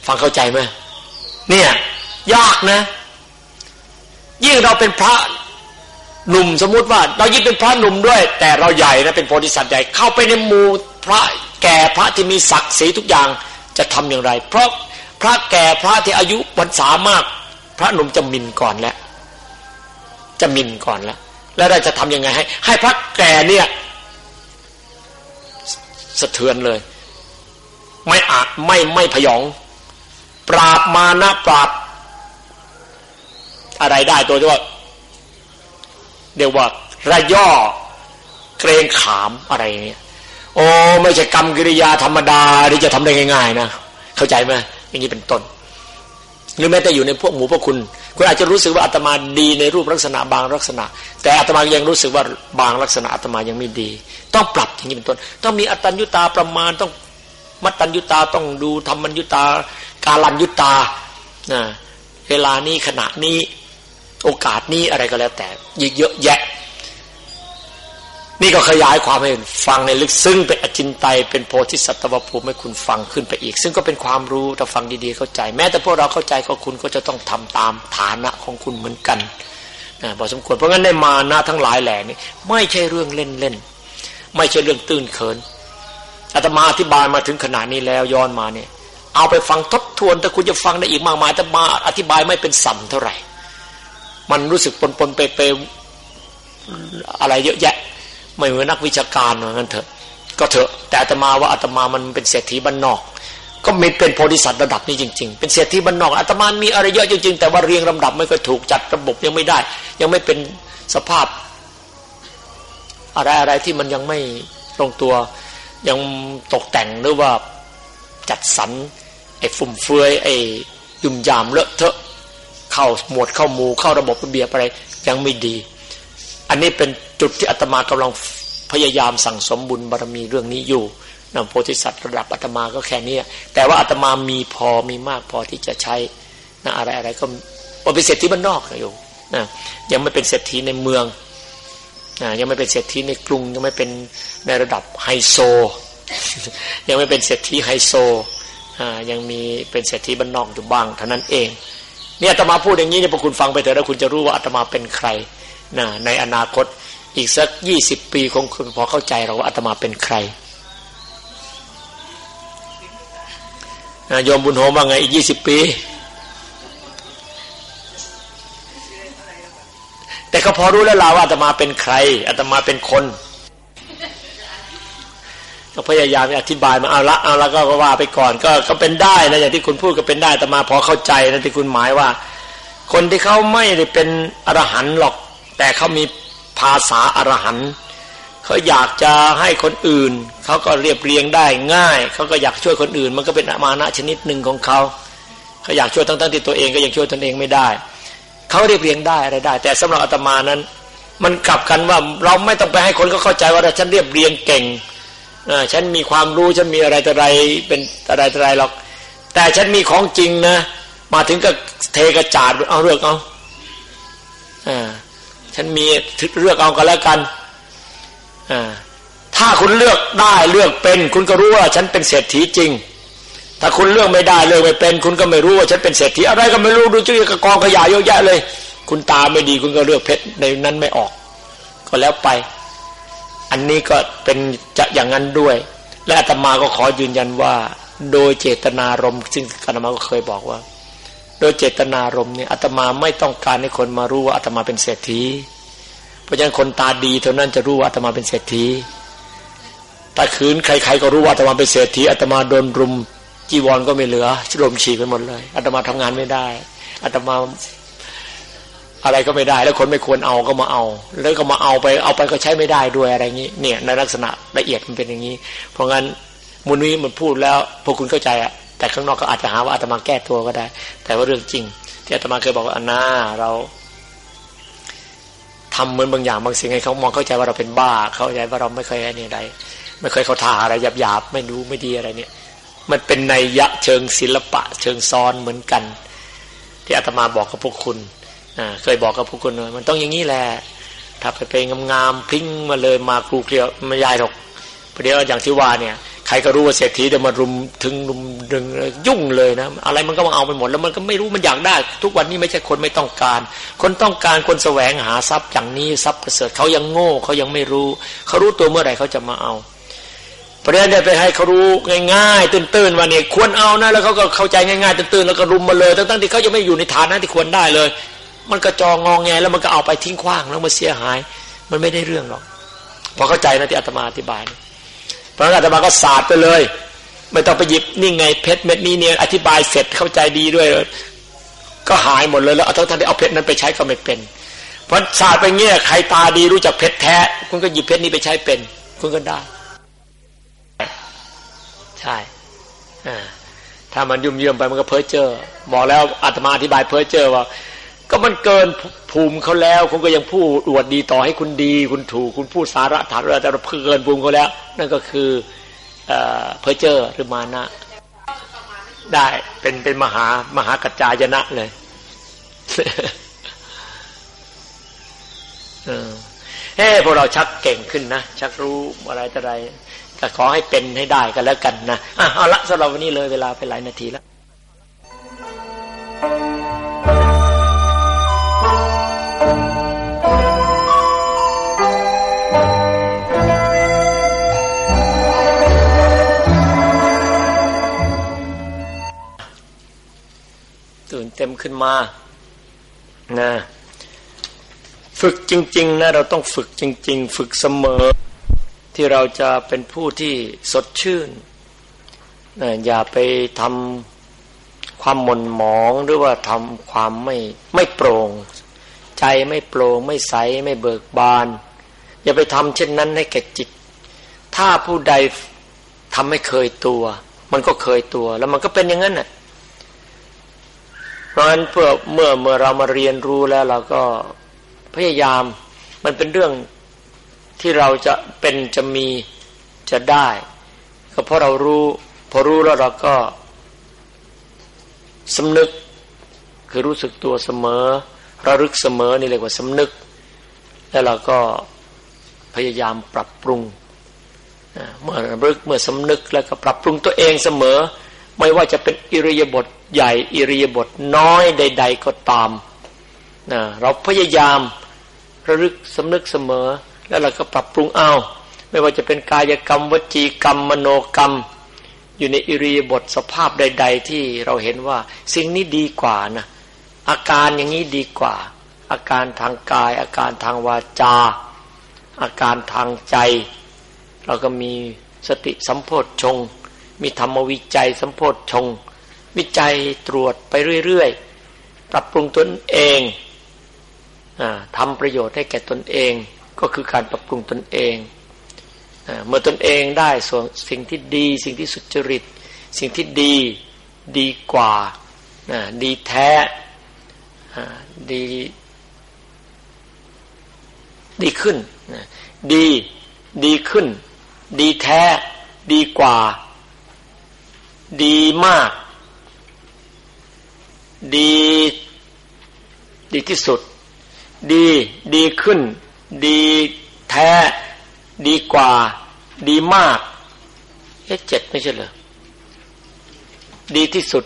ฟังเข้าใจไหมเนี่ยยากนะยิ่งเราเป็นพระหนุ่มสมมุติว่าเรายิ่งเป็นพระหนุ่มด้วยแต่เราใหญ่นะเป็นโพธิสัตว์ใหญ่เข้าไปในหมู่พระแก่พระที่มีศักดิ์ศรีทุกอย่างจะทำอย่างไรเพราะพระแก่พระที่อายุพรรษามากพระหนุ่มจะหมิ่นก่อนแล้วจะหมิ่นก่อนแล้วแล้วเราจะทำยังไงให้ให้พระแก่เนี่ยสะเทือนเลยไม่อาจไม่ไม่พยองปราบมานะปราบอะไรได้ตัวที่ว่าเรียกว่าระย่อเกรงขามอะไรเนี่ยโอ้ไม่ใช่กรรมกิริยาธรรมดาที่จะทำได้ง่ายๆนะเข้าใจไหมอย่างนี้เป็นต้นหรือแม้แต่อยู่ในพวกหมู่พวกคุณคุณอาจจะรู้สึกว่าอาตมาดีในรูปลักษณะบางลักษณะแต่อาตมายังรู้สึกว่าบางลักษณะอาตมายังไม่ดีต้องปรับอย่างนี้เป็นต้นต้องมีอตัญญุตาประมาณต้องมัตตัญญุตาต้องดูธรรมัญญุตากาลัญญุตานะเวลานี้ขณะนี้โอกาสนี้อะไรก็แล้วแต่เยอะแยะนี่ก็ขยายความให้ฟังในลึกซึ้งเป็นอจินไตยเป็นโพธิสัตวภูมิให้คุณฟังขึ้นไปอีกซึ่งก็เป็นความรู้ถ้าฟังดีๆเข้าใจแม้แต่พวกเราเข้าใจก็คุณก็จะต้องทำตามฐานะของคุณเหมือนกันนะพอสมควรเพราะงั้นได้มานะทั้งหลายแหล่นี้ไม่ใช่เรื่องเล่นๆไม่ใช่เรื่องตื้นเขินอาตมาอธิบายมาถึงขนาดนี้แล้วย้อนมาเนี่ยเอาไปฟังทบทวนแต่คุณจะฟังได้อีกมากมายแต่มาอธิบายไม่เป็นสัมเท่าไหร่มันรู้สึกปนๆไปๆอะไรเยอะแยะไม่เหมือนนักวิชาการเหมือนกันเถอะก็เถอะแต่อาตมาว่าอาตมามันเป็นเศรษฐีบ้านนอกก็มีเป็นโพธิสัตว์ระดับนี้จริงๆเป็นเศรษฐีบ้านนอกอาตมามีอะไรเยอะจริงๆแต่ว่าเรียงลำดับไม่ค่อยถูกจัดระบบยังไม่ได้ยังไม่เป็นสภาพอะไรอะไรที่มันยังไม่ลงตัวยังตกแต่งหรือว่าจัดสรรไอ้ฟุ่มเฟือยไอ้ยุ่มยามเลอะเทอะเข้าหมวดเข้าหมู่เข้าระบบระเบียบอะไรยังไม่ดีอันนี้เป็นจุดที่อาตมากำลังพยายามสั่งสมบุญบารมีเรื่องนี้อยู่นำโพธิสัตว์ระดับอาตมาก็แค่นี้แต่ว่าอาตมามีพอมีมากพอที่จะใช้นะอะไรอะไรก็เป็นเศรษฐีบ้านนอกนะโยมนะยังไม่เป็นเศรษฐีในเมืองนะยังไม่เป็นเศรษฐีในกรุงยังไม่เป็นในระดับไฮโซยังไม่เป็นเศรษฐีไฮโซอ่ายังมีเป็นเศรษฐีบ้านนอกอยู่บ้างเท่านั้นเองเนี่ยอาตมาพูดอย่างนี้เนี่ยพอคุณฟังไปเถอะแล้วคุณจะรู้ว่าอาตมาเป็นใครนะในอนาคตอีกสักยี่สิบปีคงคุณพอเข้าใจเราว่าอาตมาเป็นใครนะโยมบุญโฮมว่าไงอีกยี่สิบปีแต่ก็พอรู้แล้วล่ะว่าอาตมาเป็นใครอาตมาเป็นคนก็พยายามอธิบายมาเอาละเอาละก็ว่าไปก่อนก็ก็เป็นได้นะอย่างที่คุณพูดก็เป็นได้อาตมาพอเข้าใจนะที่คุณหมายว่าคนที่เขาไม่ได้เป็นอรหันต์หรอกแต่เขามีภาษาอรหันต์เขาอยากจะให้คนอื่นเขาก็เรียบเรียงได้ง่ายเขาก็อยากช่วยคนอื่นมันก็เป็นมานะชนิดหนึ่งของเขาเขาอยากช่วยทั้งๆที่ตัวเองก็ยังช่วยตนเองไม่ได้เขาเรียบเรียงได้อะไรได้แต่สำหรับอาตมานั้นมันกลับกันว่าเราไม่ต้องไปให้คนเขาเข้าใจว่าฉันเรียบเรียงเก่งฉันมีความรู้ฉันมีอะไรต่ออะไรเป็นอะไรต่ออะไรหรอกแต่ฉันมีของจริงนะมาถึงก็เทกระจาดเอาเลือกเอาอ่าฉันมีเลือกเอากันแล้วกันอ่าถ้าคุณเลือกได้เลือกเป็นคุณก็รู้ว่าฉันเป็นเศรษฐีจริงถ้าคุณเลือกไม่ได้เลือกไม่เป็นคุณก็ไม่รู้ว่าฉันเป็นเศรษฐีอะไรก็ไม่รู้ดูจุ้ยกองขยะเยอะแยะเลยคุณตาไม่ดีคุณก็เลือกเพชรในนั้นไม่ออกก็แล้วไปอันนี้ก็เป็นจะอย่างนั้นด้วยและอาตมาก็ขอยืนยันว่าโดยเจตนารมณ์ซึ่งอาตมาก็เคยบอกว่าโดยเจตนารมณ์เนี่ยอาตมาไม่ต้องการให้คนมารู้ว่าอาตมาเป็นเศรษฐีเพราะฉะนั้นคนตาดีเท่านั้นจะรู้ว่าอาตมาเป็นเศรษฐีถ้าคืนใครๆก็รู้ว่าอาตมาเป็นเศรษฐีอาตมาโดนรุมจีวรก็ไม่เหลือลมฉีกไปหมดเลยอาตมาทำงานไม่ได้อาตมาอะไรก็ไม่ได้แล้วคนไม่ควรเอาก็มาเอาแล้วก็มาเอาไปเอาไปก็ใช้ไม่ได้ด้วยอะไรอย่างนี้เนี่ยในลักษณะละเอียดมันเป็นอย่างนี้เพราะงั้นมุนนี้มันพูดแล้วพวกคุณเข้าใจอะแต่ข้างนอกก็อาจจะหาว่าอาตมาแก้ตัวก็ได้แต่ว่าเรื่องจริงที่อาตมาเคยบอกว่าอันน่าเราทำเหมือนบางอย่างบางสิ่งให้เขามองเข้าใจว่าเราเป็นบ้าเข้าใจว่าเราไม่เคยอะไรใดไม่เคยเขาท่าอะไรหยาบๆไม่รู้ไม่ดีอะไรเนี่ยมันเป็นนัยยะเชิงศิลปะเชิงซ้อนเหมือนกันที่อาตมาบอกกับพวกคุณเคยบอกกับพวกคุณว่ามันต้องอย่างนี้แหละถ้าไปเป็นงามๆพลิ้งมาเลยมาครูเคลียวไม่ยายหรอกเพราะเดี๋ยวอย่างที่ว่าเนี่ยใครก็รู้ว่าเศรษฐีจะมารุมถึงรุมดึงยุ่งเลยนะอะไรมันก็มาเอาไปหมดแล้วมันก็ไม่รู้มันอยากได้ทุกวันนี้ไม่ใช่คนไม่ต้องการคนต้องการคนแสวงหาทรัพย์อย่างนี้ทรัพย์ประเสริฐเขายังโง่เขายังไม่รู้เขารู้ตัวเมื่อไหร่เขาจะมาเอาเพราะฉะนั้นไปให้เขารู้ง่ายๆตื้นๆว่าเนี่ยควรเอานะแล้วเขาก็เข้าใจง่ายๆตื้นๆแล้วก็รุมมาเลยทั้งๆที่เขายังไม่อยู่ในฐานะที่ควรได้เลยมันก็จองงอแงแล้วมันก็เอาไปทิ้งขว้างแล้วมันเสียหายมันไม่ได้เรื่องหรอกพอเข้าใจนะที่อาตมาอธิบายเพราะงั้นอาตมาก็สาดไปเลยไม่ต้องไปหยิบนี่ไงเพชรเม็ดนี้เนี่ยอธิบายเสร็จเข้าใจดีด้วยก็หายหมดเลยแล้วเอาทั้งที่เอาเพชรนั้นไปใช้ก็ไม่เป็นเพราะสาดไปเงี้ยใครตาดีรู้จักเพชรแท้คุณก็หยิบเพชรนี้ไปใช้เป็นคุณก็ได้ใช่ถ้ามันยุ่มเยื่อมไปมันก็เพ้อเจ้อบอกแล้วอาตมาอธิบายเพ้อเจ้อว่าก็มันเกินภูมิเขาแล้วคุณก็ยังพูดอวดดีต่อให้คุณดีคุณถูกคุณพูดสาระถามอะไรแต่เกินภูมิเขาแล้วนั่นก็คือเอ่อเพ้อเจ้อหรือมานะได้เป็นเป็นมหามหากัจจายนะเลยเออเฮ้พวกเราชักเก่งขึ้นนะชักรู้อะไรต่ออะไรก็ขอให้เป็นให้ได้กันแล้วกันนะอ่ะเอาละสำหรับวันนี้เลยเวลาไปหลายนาทีแล้วตื่นเต็มขึ้นมานะฝึกจริงๆนะเราต้องฝึกจริงๆฝึกเสมอที่เราจะเป็นผู้ที่สดชื่นนะอย่าไปทำความหม่นหมองหรือว่าทำความไม่ไม่โปร่งใจไม่โปร่งไม่ใสไม่เบิกบานอย่าไปทำเช่นนั้นให้แก่จิตถ้าผู้ใดทำให้เคยตัวมันก็เคยตัวแล้วมันก็เป็นอย่างนั้นน่ะเพราะฉะนั้นเพื่อเมื่อเมื่อเรามาเรียนรู้แล้วเราก็พยายามมันเป็นเรื่องที่เราจะเป็นจะมีจะได้ก็เพราะเรารู้พอรู้แล้วเราก็สำนึกคือรู้สึกตัวเสมอระลึกเสมอนี่เรียกว่าสำนึกแล้วเราก็พยายามปรับปรุงเมื่อระลึกเมื่อสำนึกแล้วก็ปรับปรุงตัวเองเสมอไม่ว่าจะเป็นอิริยาบถใหญ่อิริยาบถน้อยใดๆก็ตามนะเราพยายามระลึกสำนึกเสมอแล้วเราก็ปรับปรุงเอาไม่ว่าจะเป็นกายกรรมวจีกรรมมโนกรรมอยู่ในอิริยาบถสภาพใดๆที่เราเห็นว่าสิ่งนี้ดีกว่านะอาการอย่างนี้ดีกว่าอาการทางกายอาการทางวาจาอาการทางใจเราก็มีสติสัมโพชฌงค์มีธรรมวิจัยสัมโพชฌงค์วิจัยตรวจไปเรื่อยๆปรับปรุงตนเองทำประโยชน์ให้แก่ตนเองก็คือการปรับปรุงตนเองเมื่อตนเองได้ส่วนสิ่งที่ดีสิ่งที่สุจริตสิ่งที่ดีดีกว่าดีแท้ดีดีขึ้นดีดีขึ้นดีแท้ดีกว่าดีมากดีดีที่สุดดีดีขึ้นดีแท้ดีกว่าดีมากเอ๊ะเจ็ดไม่ใช่เหรอดีที่สุด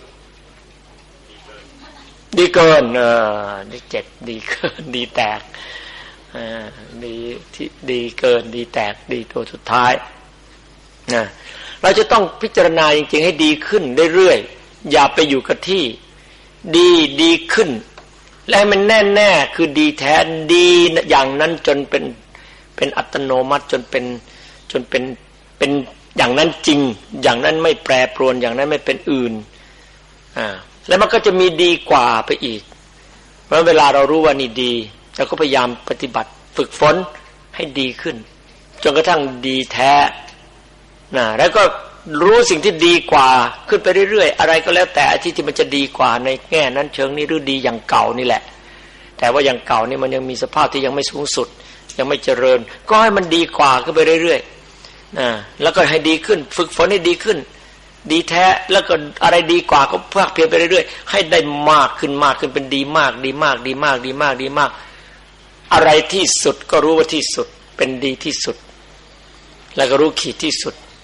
ดีเกินเออดีเจ็ดดีเกินดีแตกเออดีที่ดีเกินดีแตกดีตัวสุดท้ายนะเราจะต้องพิจารณาจริงๆให้ดีขึ้นเรื่อยๆอย่าไปอยู่กับที่ดีดีขึ้นและให้มันแน่ๆคือดีแท้ดีอย่างนั้นจนเป็นเป็นอัตโนมัติจนเป็นจนเป็นเป็นอย่างนั้นจริงอย่างนั้นไม่แปรปรวนอย่างนั้นไม่เป็นอื่นอ่าแล้วมันก็จะมีดีกว่าไปอีกเพราะเวลาเรารู้ว่านี่ดีเราก็พยายามปฏิบัติฝึกฝนให้ดีขึ้นจนกระทั่งดีแท้นะแล้วก็รู้สิ่งที่ดีกว่าขึ้นไปเรื่อยๆอะไรก็แล้วแต่ที่ที่มันจะดีกว่าในแง่นั้นเชิงนี้หรือดีอย่างเก่านี่แหละแต่ว่าอย่างเก่านี่มันยังมีสภาพที่ยังไม่สูงสุดยังไม่เจริญก็ให้มันดีกว่าขึ้นไปเรื่อยๆนะแล้วก็ให้ดีขึ้นฝึกฝนให้ดีขึ้นดีแท้แล้วก็อะไรดีกว่าก็เพิ่มเพียรไปเรื่อยๆให้ได้มากขึ้นมากขึ้นเป็นดีมากดีมากดีมากดีมากดีมากอะไรที่สุดก็รู้ว่าที่สุดเป็นดีที่สุดแล้วก็รู้ขีดที่สุด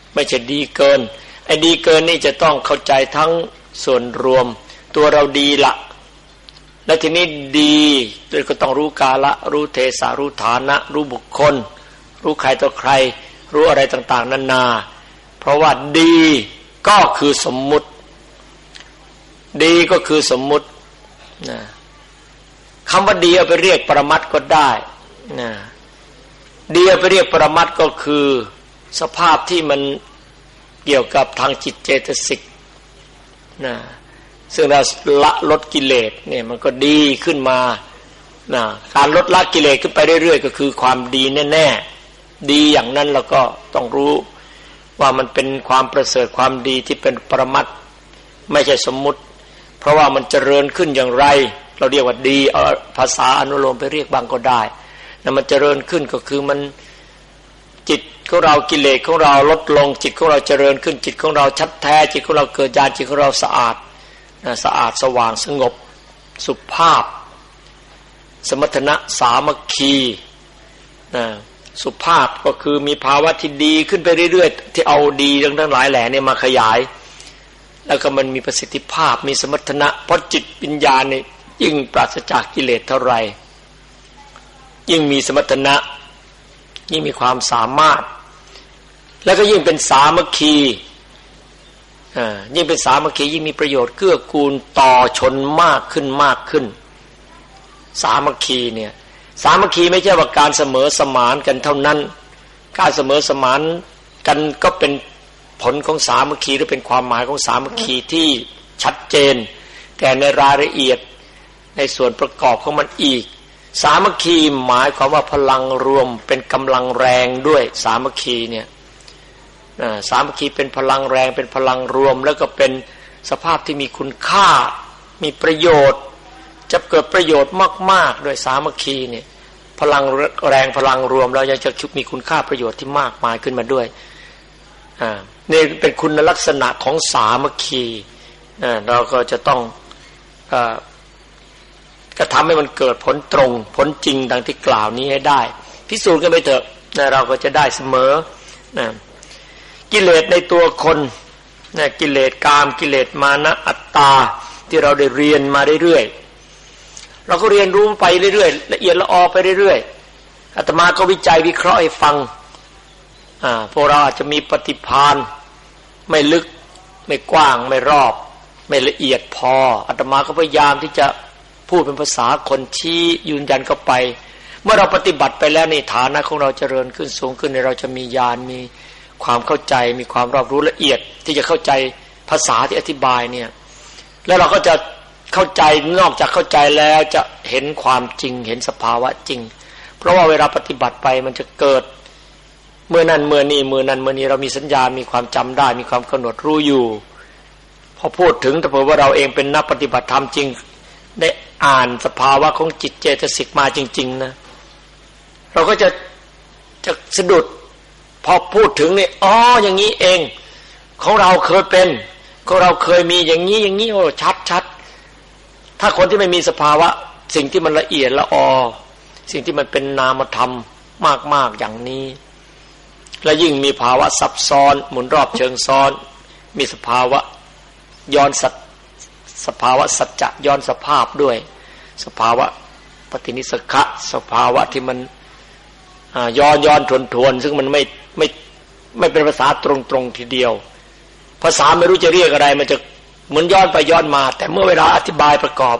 ไม่ใช่ดีเกินไอ้ดีเกินนี่จะต้องเข้าใจทั้งส่วนรวมตัวเราดีละและทีนี้ดีเราก็ต้องรู้กาละรู้เทศะรู้ฐานะรู้บุคคลรู้ใครต่อใครรู้อะไรต่างๆนานาเพราะว่าดีก็คือสมมุติดีก็คือสมมุตินะคำว่าดีเอาไปเรียกปรมัตถ์ก็ได้นะดีเอาไปเรียกปรมัตถ์ก็คือสภาพที่มันเกี่ยวกับทางจิตเจตสิกนะซึ่งเราละลดกิเลสเนี่ยมันก็ดีขึ้นมานะการลดละกิเลสขึ้นไปเรื่อยๆก็คือความดีแน่ๆดีอย่างนั้นเราก็ต้องรู้ว่ามันเป็นความประเสริฐความดีที่เป็นปรมัตถ์ไม่ใช่สมมุติเพราะว่ามันเจริญขึ้นอย่างไรเราเรียกว่าดีเอาภาษาอนุโลมไปเรียกบางก็ได้นะมันเจริญขึ้นก็คือมันจิตของเรากิเลสของเราลดลงจิตของเราเจริญขึ้นจิตของเราชัดแท้จิตของเราเกิดญาณจิตของเราสะอาดนะสะอาดสว่างสงบสุภาพสมรรถนะสามัคคีนะสุภาพก็คือมีภาวะที่ดีขึ้นไปเรื่อยๆที่เอาดีทั้งหลายแหล่เนี่ยมาขยายแล้วก็มันมีประสิทธิภาพมีสมรรถนะเพราะจิตวิญญาณนี่ยิ่งปราศจากกิเลสเท่าไหร่ยิ่งมีสมรรถนะยิ่งมีความสามารถแล้วก็ยิ่งเป็นสามัคคีอ่ายิ่งเป็นสามัคคียิ่งมีประโยชน์เกื้อกูลต่อชนมากขึ้นมากขึ้นสามัคคีเนี่ยสามัคคีไม่ใช่ว่าการเสมอสมานกันเท่านั้นการเสมอสมานกันก็เป็นผลของสามัคคีหรือเป็นความหมายของสามัคคีที่ชัดเจนแต่ในรายละเอียดในส่วนประกอบของมันอีกสามัคคีหมายความว่าพลังรวมเป็นกำลังแรงด้วยสามัคคีเนี่ยสามัคคีเป็นพลังแรงเป็นพลังรวมแล้วก็เป็นสภาพที่มีคุณค่ามีประโยชน์จะเกิดประโยชน์มากๆด้วยสามัคคีเนี่ยพลังแรงพลังรวมแล้วยังจะมีคุณค่าประโยชน์ที่มากมายขึ้นมาด้วยอ่านี่เป็นคุณลักษณะของสามัคคีอ่าเราก็จะต้องอ่ากระทำให้มันเกิดผลตรงผลจริงดังที่กล่าวนี้ให้ได้พิสูจน์กันไปเถอะนะเราก็จะได้เสมอนะกิเลสในตัวคนนะกิเลสกามกิเลสมานะอัตตาที่เราได้เรียนมาเรื่อยๆเราก็เรียนรู้ไปเรื่อยๆละเอียดละออไปเรื่อยๆอาตมาก็วิจัยวิเคราะห์ให้ฟังอ่าพวกเราอาจจะมีปฏิภาณไม่ลึกไม่กว้างไม่รอบไม่ละเอียดพออาตมาก็พยายามที่จะพูดเป็นภาษาคนชี้ยืนยันเข้าไปเมื่อเราปฏิบัติไปแล้วในฐานะของเราเจริญขึ้นสูงขึ้นเราจะมีญาณมีความเข้าใจมีความรอบรู้ละเอียดที่จะเข้าใจภาษาที่อธิบายเนี่ยแล้วเราก็จะเข้าใจนอกจากเข้าใจแล้วจะเห็นความจริงเห็นสภาวะจริงเพราะว่าเวลาปฏิบัติไปมันจะเกิดเมื่อนั้นเมื่อนี้เมื่อนั้นเมื่อนี้เรามีสัญญามีความจำได้มีความกำหนดรู้อยู่พอพูดถึงแต่เผื่อว่าเราเองเป็นนักปฏิบัติธรรมจริงได้อ่านสภาวะของจิตเจตสิกมาจริงๆนะเราก็จะจะสะดุดพอพูดถึงนี่อ๋ออย่างนี้เองของเราเคยเป็นของเราเคยมีอย่างนี้อย่างนี้โอ้ชัดชัดถ้าคนที่ไม่มีสภาวะสิ่งที่มันละเอียดละออสิ่งที่มันเป็นนามธรรมมากๆอย่างนี้และยิ่งมีภาวะซับซ้อนหมุนรอบเชิงซ้อนมีสภาวะย้อนสัตสภาวะสัจจะย้อนสภาพด้วยสภาวะปฏินิสขะสภาวะที่มันย้อนย้อนทวนทวนซึ่งมันไม่ไม่ไม่เป็นภาษาตรงๆทีเดียวภาษาไม่รู้จะเรียกอะไรมันจะเหมือนย้อนไปย้อนมาแต่เมื่อเวลาอธิบายประกอบ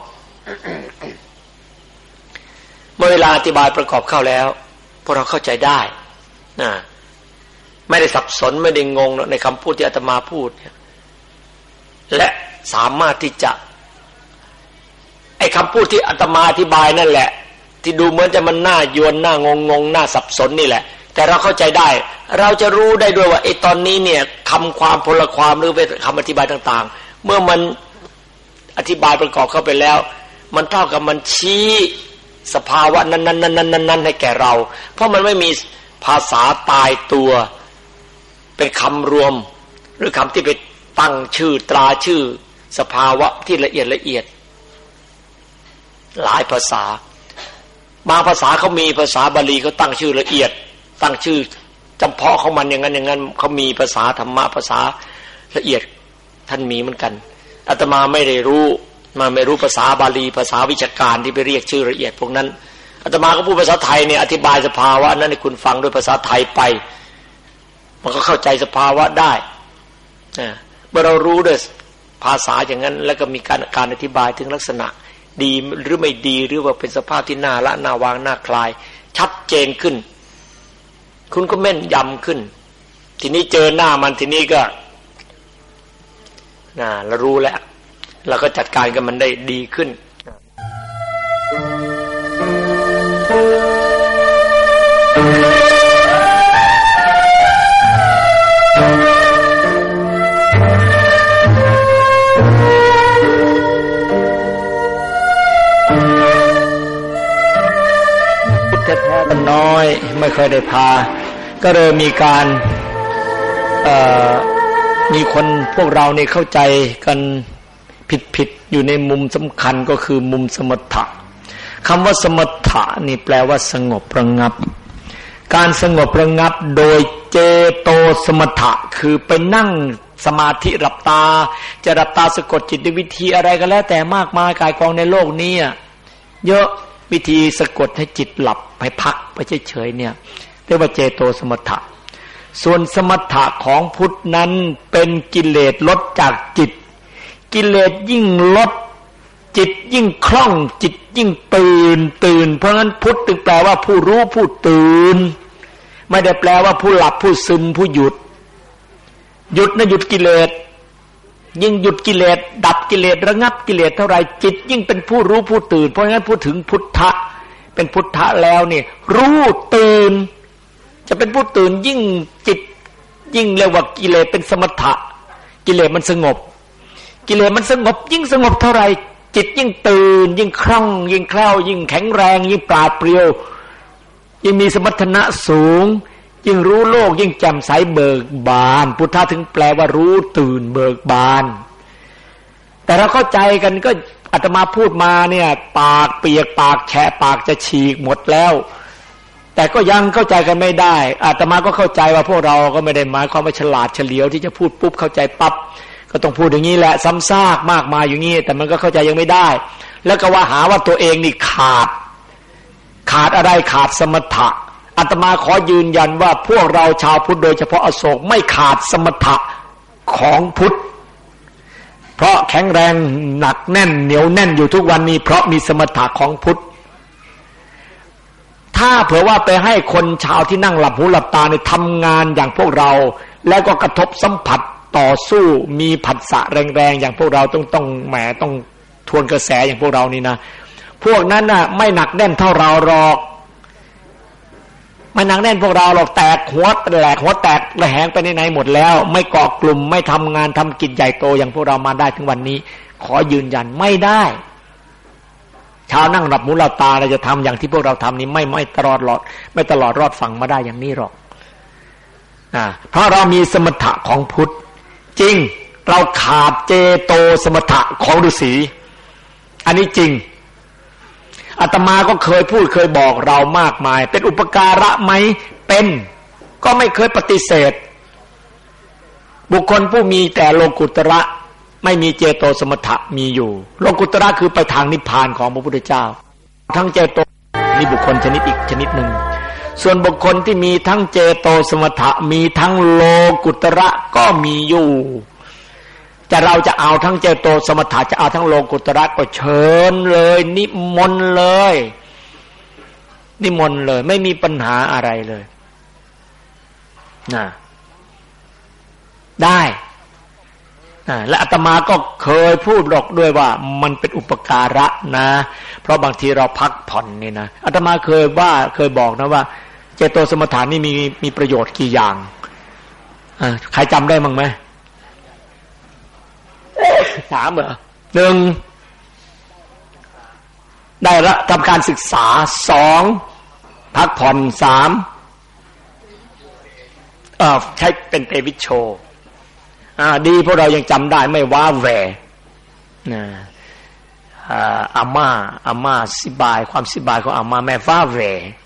เมื่อเวลาอธิบายประกอบเข้าแล้วพวกเราเข้าใจได้นะไม่ได้สับสนไม่ได้งงในคำพูดที่อาตมาพูดเนี่ยและสามารถที่จะไอ้คำพูดที่อาตมาอธิบายนั่นแหละที่ดูเหมือนจะมันน่ายวนน่างงงงน่าสับสนนี่แหละแต่เราเข้าใจได้เราจะรู้ได้ด้วยว่าไอ้ตอนนี้เนี่ยคำความพลความหรือเป็นคำอธิบายต่างๆเมื่อมันอธิบายประกอบเข้าไปแล้วมันเท่ากับมันชี้สภาวะนั้นๆๆๆให้แก่เราเพราะมันไม่มีภาษาตายตัวเป็นคำรวมหรือคำที่ไปตั้งชื่อตราชื่อสภาวะที่ละเอียดละเอียดหลายภาษาบางภาษาเขามีภาษาบาลีเขาตั้งชื่อละเอียดตั้งชื่อจำเพาะของมันอย่างนั้นอย่างนั้นเขามีภาษาธรรมะภาษาละเอียดท่านมีเหมือนกันอาตมาไม่ได้รู้มาไม่รู้ภาษาบาลีภาษาวิชาการที่ไปเรียกชื่อละเอียดพวกนั้นอาตมาก็พูดภาษาไทยเนี่ยอธิบายสภาวะนั้นให้คุณฟังด้วยภาษาไทยไปมันก็เข้าใจสภาวะได้เมื่อเรารู้ด้วยภาษาอย่างนั้นแล้วก็มีการการอธิบายถึงลักษณะดีหรือไม่ดีหรือว่าเป็นสภาพที่น่าละน่าวางน่าคลายชัดเจนขึ้นคุณก็แม่นยำขึ้นทีนี้เจอหน้ามันทีนี้ก็น่าเรารู้แล้วเราก็จัดการกับมันได้ดีขึ้นน้อยไม่เคยได้พาก็เลยมีการมีคนพวกเราเนี่ยเข้าใจกันผิดๆอยู่ในมุมสำคัญก็คือมุมสมถะคำว่าสมถะนี่แปลว่าสงบระงับการสงบระงับโดยเจโตสมถะคือไปนั่งสมาธิหลับตาจะหลับตาสะกดจิตด้วยวิธีอะไรก็แล้วแต่มากมายกายกองในโลกนี้เยอะวิธีสะกดให้จิตหลับให้พักไปเฉยๆเนี่ยเรียกว่าเจโตสมถะส่วนสมถะของพุทธนั้นเป็นกิเลสลดจากจิตกิเลสยิ่งลดจิตยิ่งคล่องจิตยิ่งตื่นตื่นเพราะงั้นพุทธจึงแปลว่าผู้รู้ผู้ตื่นไม่ได้แปลว่าผู้หลับผู้ซึมผู้หยุดหยุดนะหยุดกิเลสยิ่งหยุดกิเลสดับกิเลสระงับกิเลสเท่าไรจิตยิ่งเป็นผู้รู้ผู้ตื่นเพราะงั้นพูดถึงพุทธะเป็นพุทธะแล้วนี่รู้ตื่นจะเป็นผู้ตื่นยิ่งจิตยิ่งเรียกว่ากิเลสเป็นสมถะกิเลสมันสงบกิเลสมันสงบยิ่งสงบเท่าไรจิตยิ่งตื่นยิ่งคล่องยิ่งแคล่วยิ่งแข็งแรงยิ่งปราดเปรียวยิ่งมีสมรรถนะสูงยิ่งรู้โลกยิ่งแจ่มใสเบิกบานพุทธะถึงแปลว่ารู้ตื่นเบิกบานแต่เราเข้าใจกันก็อาตมาพูดมาเนี่ยปากเปียกปากแฉะปากจะฉีกหมดแล้วแต่ก็ยังเข้าใจกันไม่ได้อาตมาก็เข้าใจว่าพวกเราก็ไม่ได้หมายความว่าฉลาดเฉลียวที่จะพูดปุ๊บเข้าใจปั๊บก็ต้องพูดอย่างนี้แหละซ้ำซากมากมายอย่างนี้แต่มันก็เข้าใจยังไม่ได้แล้วก็ว่าหาว่าตัวเองนี่ขาดขาดอะไรขาดสมถะอาตมาขอยืนยันว่าพวกเราชาวพุทธโดยเฉพาะอโศกไม่ขาดสมถะของพุทธเพราะแข็งแรงหนักแน่นเหนียวแน่นอยู่ทุกวันนี้เพราะมีสมถะของพุทธถ้าเผื่อว่าไปให้คนชาวที่นั่งหลับหูหลับตาในทำงานอย่างพวกเราแล้วก็กระทบสัมผัสต่อสู้มีผัสสะแรงๆอย่างพวกเราต้องต้องแหมต้องทวนกระแสอย่างพวกเรานี่นะพวกนั้นน่ะไม่หนักแน่นเท่าเราหรอกไม่หนักแน่นพวกเราหรอกแตกหัวแหลกหัวแตกระแหงไปไหนๆหมดแล้วไม่เกาะกลุ่มไม่ทำงานทำกิจใหญ่โตอย่างพวกเรามาได้ถึงวันนี้ขอยืนยันไม่ได้ชาวนั่งหลับหูหลับตาเราจะทำอย่างที่พวกเราทำนี้ไม่ไม่ตลอดรอดไม่ตลอดรอดฝั่งมาได้อย่างนี้หรอกนะเพราะเรามีสมถะของพุทธจริงเราขาดเจโตสมถะของฤาษีอันนี้จริงอาตมาก็เคยพูดเคยบอกเรามากมายเป็นอุปการะไหมเป็นก็ไม่เคยปฏิเสธบุคคลผู้มีแต่โลกุตระไม่มีเจโตสมถะมีอยู่โลกุตระคือไปทางนิพพานของพระพุทธเจ้าทั้งเจโตนี่บุคคลชนิดอีกชนิดหนึ่งส่วนบุคคลที่มีทั้งเจโตสมถะมีทั้งโลกุตระก็มีอยู่จะเราจะเอาทั้งเจโตสมถะจะเอาทั้งโลกุตระก็เชิญเลยนิมนต์เลยนิมนต์เลยไม่มีปัญหาอะไรเลยนะได้และอาตมาก็เคยพูดหรอกด้วยว่ามันเป็นอุปการะนะเพราะบางทีเราพักผ่อนนี่นะอาตมาเคยว่าเคยบอกนะว่าเจโตสมถะนี่มีมีประโยชน์กี่อย่างใครจำได้มั้งไหมสามเหรอหนึ่งได้ละทำการศึกษาสองพักผ่อนสามเอ่อใช้เป็นเตวิชโชอ่าดีพวกเรายังจำได้ไม่ว้าแหวนะอ่าอาม่าอาม่าสิบายความสิบายของอาม่าแม่ว้าแหว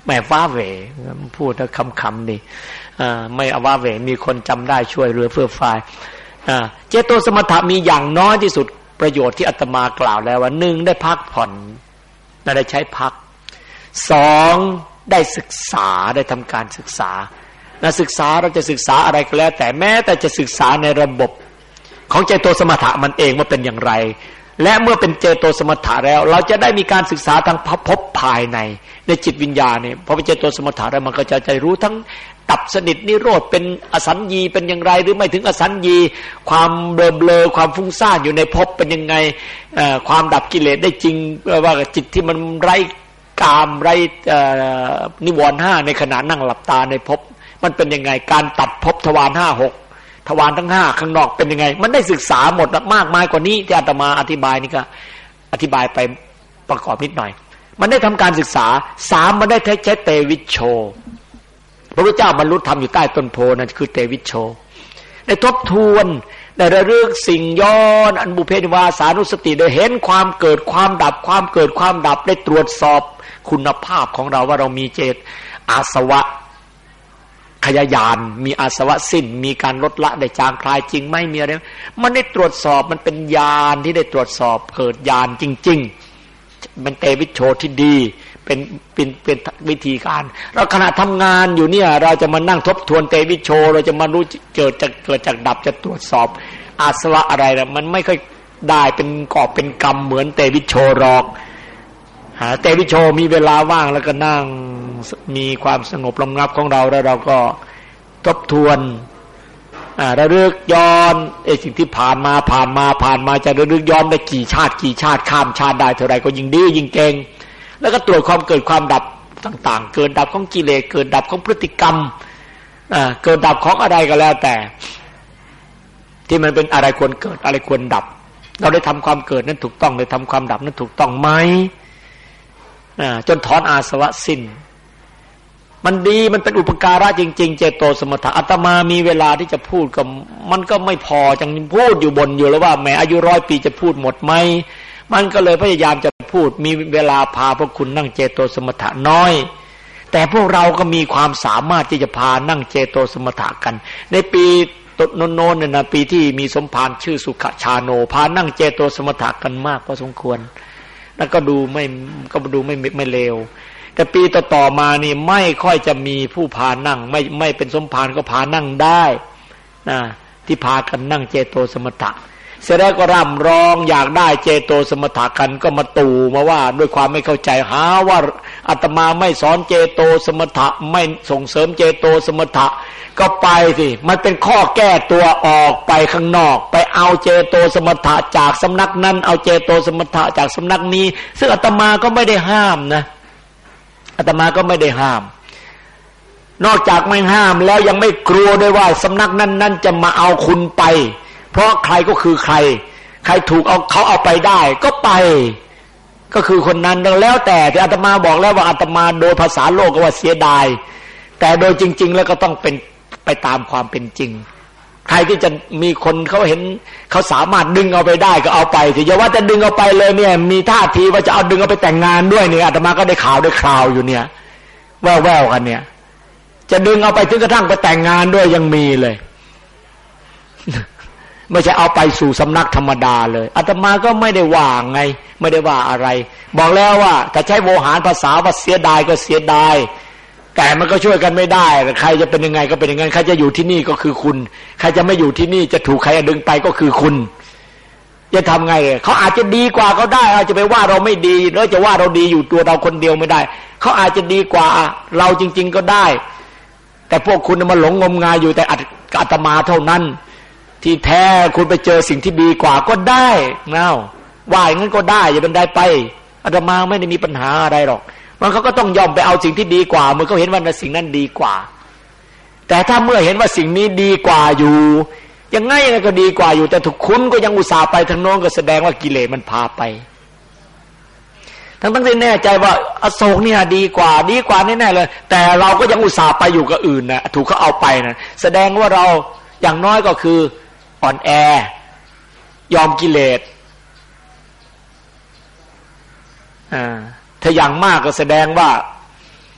แม่ว้าเหวพูดแล้วคำๆนี่ไม่เอาว้าเหวมีคนจำได้ช่วยเรือเฟื่อฟายเจโตสมถะมีอย่างน้อยที่สุดประโยชน์ที่อาตมากล่าวแล้วว่าหนึ่งได้พักผ่อนได้ใช้พักสองได้ศึกษาได้ทำการศึกษานะศึกษาเราจะศึกษาอะไรก็แล้วแต่แม้แต่จะศึกษาในระบบของเจโตสมถะมันเองว่าเป็นอย่างไรและเมื่อเป็นเจโตสมถะแล้วเราจะได้มีการศึกษาทางภพภายในในจิตวิญญาณเนี่ยพอเป็นเจโตสมถะแล้วมันก็จะใจรู้ทั้งดับสนิทนิโรธเป็นอสัญญีเป็นอย่างไรหรือไม่ถึงอสัญญีความเบลอเบลอความฟุ้งซ่านอยู่ในภพเป็นยังไงความดับกิเลสได้จริงว่าจิตที่มันไร้กามไร้นิวรณ์ห้าในขณะนั่งหลับตาในภพมันเป็นยังไงการตัดภพทวารห้าหกทวารทั้งห้าข้างนอกเป็นยังไงมันได้ศึกษาหมดมากมายกว่านี้ที่อาตมาอธิบายนี่ก็อธิบายไปประกอบนิดหน่อยมันได้ทำการศึกษาสามมันได้ใช้เตวิชโชพระพุทธเจ้าบรรลุธรรมอยู่ใต้ต้นโพนั่นคือเตวิชโชได้ทบทวนได้ระลึกสิ่งย้อนอันบุเพนิวาสานุสติได้เห็นความเกิดความดับความเกิดความดับได้ตรวจสอบคุณภาพของเราว่าเรามีเจตอาสวะขยายานมีอาสวะสิ้นมีการลดละได้จางคลายจริงไม่มีอะไรมันได้ตรวจสอบมันเป็นญาณที่ได้ตรวจสอบเกิดญาณจริงๆมันเตวิชโชที่ดีเป็นเป็นเป็นวิธีการเราขณะทำงานอยู่เนี่ยเราจะมานั่งทบทวนเตวิชโชเราจะมารู้เกิดจากเกิดจากดับจะตรวจสอบอาสวะอะไรนะมันไม่ค่อยได้เป็นกอบเป็นกรรมเหมือนเตวิชโชหรอกหาเตวิชโชมีเวลาว่างแล้วก็นั่งมีความสงบระงับของเราแล้วเราก็ทบทวนอ่าระลึกย้อนไอ้สิ่งที่ผ่านมาผ่านมาผ่านมาจะระลึกย้อนได้กี่ชาติกี่ชาติข้ามชาติได้เท่าไหร่ก็ยิ่งดียิ่งเก่งแล้วก็ตรวจความเกิดความดับต่างๆเกิดดับของกิเลสเกิดดับของพฤติกรรมอ่าเกิดดับของอะไรก็แล้วแต่ที่มันเป็นอะไรควรเกิดอะไรควรดับเราได้ทำความเกิดนั้นถูกต้องได้ทำความดับนั้นถูกต้องไหมจนถอนอาสวะสิ้นมันดีมันเป็นอุปการะจริงๆเจโตสมถะอาตมามีเวลาที่จะพูดก็มันก็ไม่พอจังพูดอยู่บนอยู่แล้วว่าแม้อายุร้อยปีจะพูดหมดไหมมันก็เลยพยายามจะพูดมีเวลาพาพวกคุณนั่งเจโตสมถะน้อยแต่พวกเราก็มีความสามารถที่จะพานั่งเจโตสมถะกันในปีต้นโน้นเนี่ยนะปีที่มีสมภารชื่อสุขชาโนพานั่งเจโตสมถะกันมากพอสมควรแล้วก็ดูไม่ก็ดูไม่ไม่เลวแต่ปีต่อๆมานี่ไม่ค่อยจะมีผู้พานั่งไม่ไม่เป็นสมภารก็พานั่งได้นะที่พากันนั่งเจโตสมถะเสร็จแล้วก็ร่ำร้องอยากได้เจโตสมถะกันก็มาตู่มาว่าด้วยความไม่เข้าใจหาว่าอาตมาไม่สอนเจโตสมถะไม่ส่งเสริมเจโตสมถะก็ไปสิมันเป็นข้อแก้ตัวออกไปข้างนอกไปเอาเจโตสมถะจากสำนักนั้นเอาเจโตสมถะจากสำนักนี้ซึ่งอาตมาก็ไม่ได้ห้ามนะอาตมาก็ไม่ได้ห้ามนอกจากไม่ห้ามแล้วยังไม่กลัวด้วยว่าสำนักนั้นนั้นจะมาเอาคุณไปเพราะใครก็คือใครใครถูกเอาเขาเอาไปได้ก็ไปก็คือคนนั้นแล้วแต่ที่อาตมาบอกแล้วว่าอาตมาโดยภาษาโลกก็ว่าเสียดายแต่โดยจริงๆแล้วก็ต้องเป็นไปตามความเป็นจริงใครที่จะมีคนเขาเห็นเขาสามารถดึงเอาไปได้ก็เอาไปสิอย่าว่าจะดึงเอาไปเลยเนี่ยมีท่าทีว่าจะเอาดึงเอาไปแต่งงานด้วยเนี่ยอาตมาก็ได้ข่าวได้คราวอยู่เนี่ยแว่วๆกันเนี่ยจะดึงเอาไปถึงกระทั่งไปแต่งงานด้วยยังมีเลยไม่ใช่เอาไปสู่สำนักธรรมดาเลยอาตมาก็ไม่ได้ว่าไงไม่ได้ว่าอะไรบอกแล้วว่าถ้าใช้โวหารภาษาว่าเสียดายก็เสียดายแต่มันก็ช่วยกันไม่ได้ใครจะเป็นยังไงก็เป็นอย่างนั้นใครจะอยู่ที่นี่ก็คือคุณใครจะไม่อยู่ที่นี่จะถูกใครดึงไปก็คือคุณจะทำไงเขาอาจจะดีกว่าก็ได้อาจจะไปว่าเราไม่ดีแล้วจะว่าเราดีอยู่ตัวเราคนเดียวไม่ได้เขาอาจจะดีกว่าเราจริงๆก็ได้แต่พวกคุณมาหลงงมงายอยู่แต่อาตมาเท่านั้นที่แท้คุณไปเจอสิ่งที่ดีกว่าก็ได้นะว่าอย่างนั้นก็ได้อย่าเป็นได้ไปอาตมาไม่ได้มีปัญหาอะไรหรอกมันเขาก็ต้องยอมไปเอาสิ่งที่ดีกว่าเมื่อเขาเห็นว่าสิ่งนั้นดีกว่าแต่ถ้าเมื่อเห็นว่าสิ่งนี้ดีกว่าอยู่ยังไงก็ดีกว่าอยู่แต่ทุกคุณก็ยังอุตส่าห์ไปทางโน้นก็แสดงว่ากิเลสมันพาไปทั้งทั้งที่แน่ใจว่าอโศกเนี่ยดีกว่าดีกว่าแน่ๆเลยแต่เราก็ยังอุตส่าห์ไปอยู่กับอื่นนะถูกเขาเอาไปนะแสดงว่าเราอย่างน้อยก็คืออ่อนแอยอมกิเลสอ่าถ้าอย่างมากก็แสดงว่า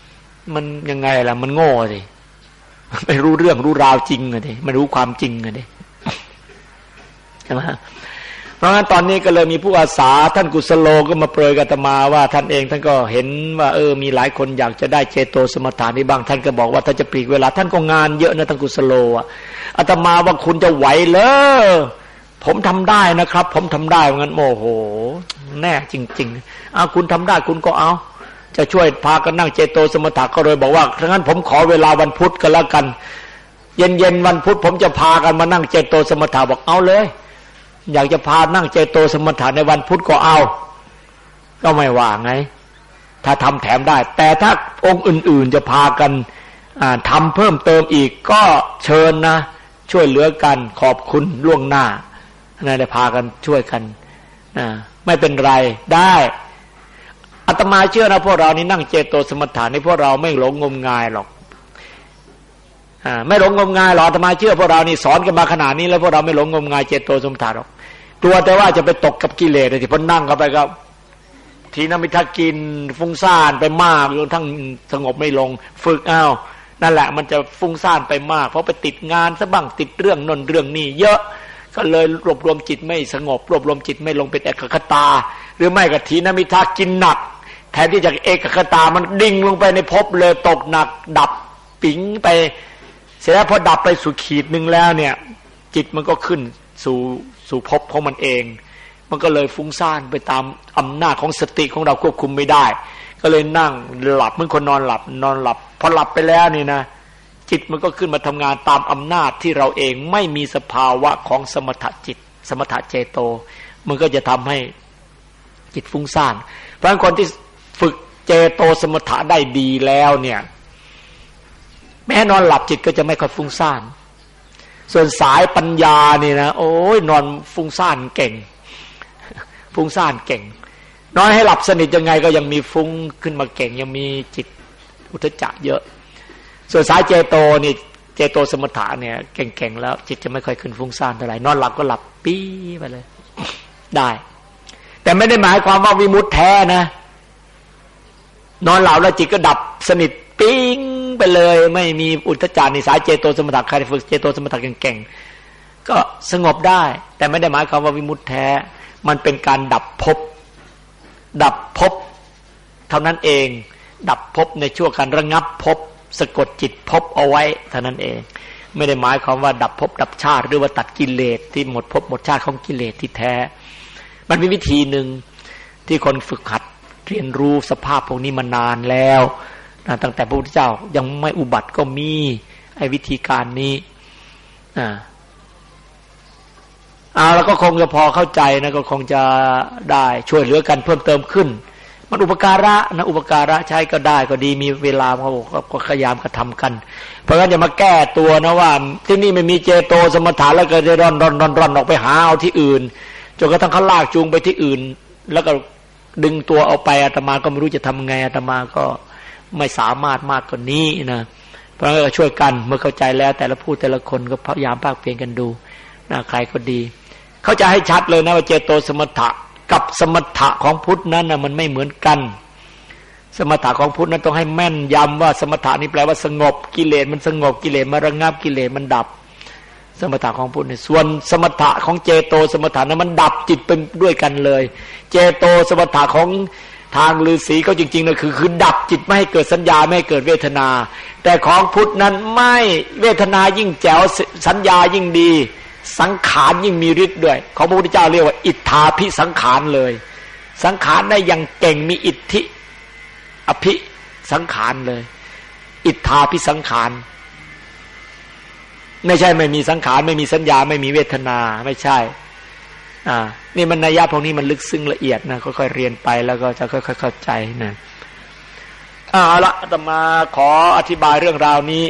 มันยังไงล่ะมันโง่สิไม่รู้เรื่องรู้ราวจริงอะดิไม่รู้ความจริงอะดิใช่ไหมเพราะงั้นตอนนี้ก็เลยมีผู้อาสาท่านกุศโลก็มาเปรยกับอาตมาว่าท่านเองท่านก็เห็นว่าเออมีหลายคนอยากจะได้เจโตสมถะนี้บ้างท่านก็บอกว่าท่านจะปลีกเวลาท่านก็งานเยอะนะท่านกุศโลอ่ะอาตมาว่าคุณจะไหวเหรอผมทำได้นะครับผมทำได้เพราะงั้นโมโหแน่จริงๆเอาคุณทำได้คุณก็เอาจะช่วยพากันนั่งเจโตสมถะก็เลยบอกว่าถ้างั้นผมขอเวลาวันพุธกันแล้วกันเย็นๆวันพุธผมจะพากันมานั่งเจโตสมถะบอกเอาเลยอยากจะพานั่งเจโตสมถะในวันพุธก็เอาก็ไม่ว่าไงถ้าทำแถมได้แต่ถ้าองค์อื่นๆจะพากันทำเพิ่มเติมอีกก็เชิญนะช่วยเหลือกันขอบคุณล่วงหน้านะได้พากันช่วยกันนะไม่เป็นไรได้อาตมาเชื่อนะพวกเรานี่นั่งเจโตสมถะนี่พวกเราไม่หลงงมงายหรอกอ่าไม่หลงงมงายหรอกอาตมาเชื่อพวกเรานี่สอนกันมาขนาดนี้แล้วพวกเราไม่หลงงมงายเจโตสมถะหรอกกลัวแต่ว่าจะไปตกกับกิเลสเลยที่พอนั่งเข้าไปก็ทีนั้นไม่ทักกินฟุ้งซ่านไปมากจนทั้งสงบไม่ลงฝึกอ้าวนั่นแหละมันจะฟุ้งซ่านไปมากเพราะไปติดงานซะบ้างติดเรื่องนนเรื่องนี้เยอะก็เลยรวบรวมจิตไม่สงบรวบรวมจิตไม่ลงเป็นเอกคตาหรือไม่ก็ทีนั้นมิทักกินหนักแทนที่จะเอกคตามันดิ่งลงไปในภพเลยตกหนักดับปิ๊งไปเสร็จแล้วพอดับไปสู่ขีดนึงแล้วเนี่ยจิตมันก็ขึ้นสู่สู่ภพของมันเองมันก็เลยฟุ้งซ่านไปตามอำนาจของสติของเราควบคุมไม่ได้ก็เลยนั่งหลับเหมือนคนนอนหลับนอนหลับพอหลับไปแล้วนี่นะจิตมันก็ขึ้นมาทำงานตามอำนาจที่เราเองไม่มีสภาวะของสมถะจิตสมถะเจโตมันก็จะทำให้จิตฟุ้งซ่านเพราะฉะนั้นคนที่ฝึกเจโตสมถะได้ดีแล้วเนี่ยแม้นอนหลับจิตก็จะไม่ค่อยฟุ้งซ่านส่วนสายปัญญานี่นะโอ้ยนอนฟุ้งซ่านเก่งฟุ้งซ่านเก่งนอนให้หลับสนิทยังไงก็ยังมีฟุ้งขึ้นมาเก่งยังมีจิตอุทจักเยอะส่วนสายเจโตนี่เจโตสมถะเนี่ยเก่งๆแล้วจิตจะไม่ค่อยขึ้นฟุ้งซ่านเท่าไหร่นอนหลับก็หลับปี้ไปเลยได้แต่ไม่ได้หมายความว่าวิมุตติแท้นะนอนหลับแล้วจิตก็ดับสนิทปิ้งไปเลยไม่มีอุทจารในสายเจโตสมถะใครฝึกเจโตสมถะเก่งๆก็สงบได้แต่ไม่ได้หมายความว่าวิมุตติแท้มันเป็นการดับภพดับภพเท่านั้นเองดับภพในช่วงการระงับภพสะกดจิตภพเอาไว้เท่านั้นเองไม่ได้หมายความว่าดับภพดับชาติหรือว่าตัดกิเลสที่หมดภพหมดชาติของกิเลสที่แท้มันมีวิธีหนึ่งที่คนฝึกหัดเรียนรู้สภาพพวกนี้มานานแล้วนะตั้งแต่พระพุทธเจ้ายังไม่อุบัติก็มีไอ้วิธีการนี้อ่าเอาแล้วก็คงจะพอเข้าใจนะก็คงจะได้ช่วยเหลือกันเพิ่มเติมขึ้นมันอุปการะนะอุปการะใช้ก็ได้ก็ดีมีเวลาเขาก็พยายามกระทำกันเพราะงั้นอย่ามาแก้ตัวนะว่าที่นี่ไม่มีเจโตสมถะแล้วก็จะร่อนร่อนร่อนร่อนออกไปหาเอาที่อื่นจนกระทั่งเขาลากจูงไปที่อื่นแล้วก็ดึงตัวเอาไปอาตมาก็ไม่รู้จะทำไงอาตมาก็ไม่สามารถมากกว่านี้นะเพราะงั้นก็ช่วยกันเมื่อเข้าใจแล้วแต่ละผู้แต่ละคนก็พยายามภาคเพียรกันดูนะใครก็ดีเขาจะให้ชัดเลยนะว่าเจโตสมถะกับสมถะของพุทธนั้นนะมันไม่เหมือนกันสมถะของพุทธนั้นต้องให้แม่นยำว่าสมถะนี่แปลว่าสงบกิเลสมันสงบกิเลสมันระงับกิเลสมันดับสมถะของพุทธเนี่ยส่วนสมถะของเจโตสมถะนั้นมันดับจิตเป็นด้วยกันเลยเจโตสมถะของทางฤาษีก็จริงๆนะคือคือดับจิตไม่ให้เกิดสัญญาไม่ให้เกิดเวทนาแต่ของพุทธนั้นไม่เวทนายิ่งแจ๋วสัญญายิ่งดีสังขารยิ่งมีฤทธิ์ด้วยของพระพุทธเจ้าเรียกว่าอิทธาภิสังขารเลยสังขารได้อย่างเก่งมีอิทธิอภิสังขารเลยอิทธาภิสังขารไม่ใช่ไม่มีสังขารไม่มีสัญญาไม่มีเวทนาไม่ใช่อ่านี่มันนัยยะพวกนี้มันลึกซึ้งละเอียดนะค่อยๆเรียนไปแล้วก็จะค่อยๆเข้าใจนะเอาละอาตมาขออธิบายเรื่องราวนี้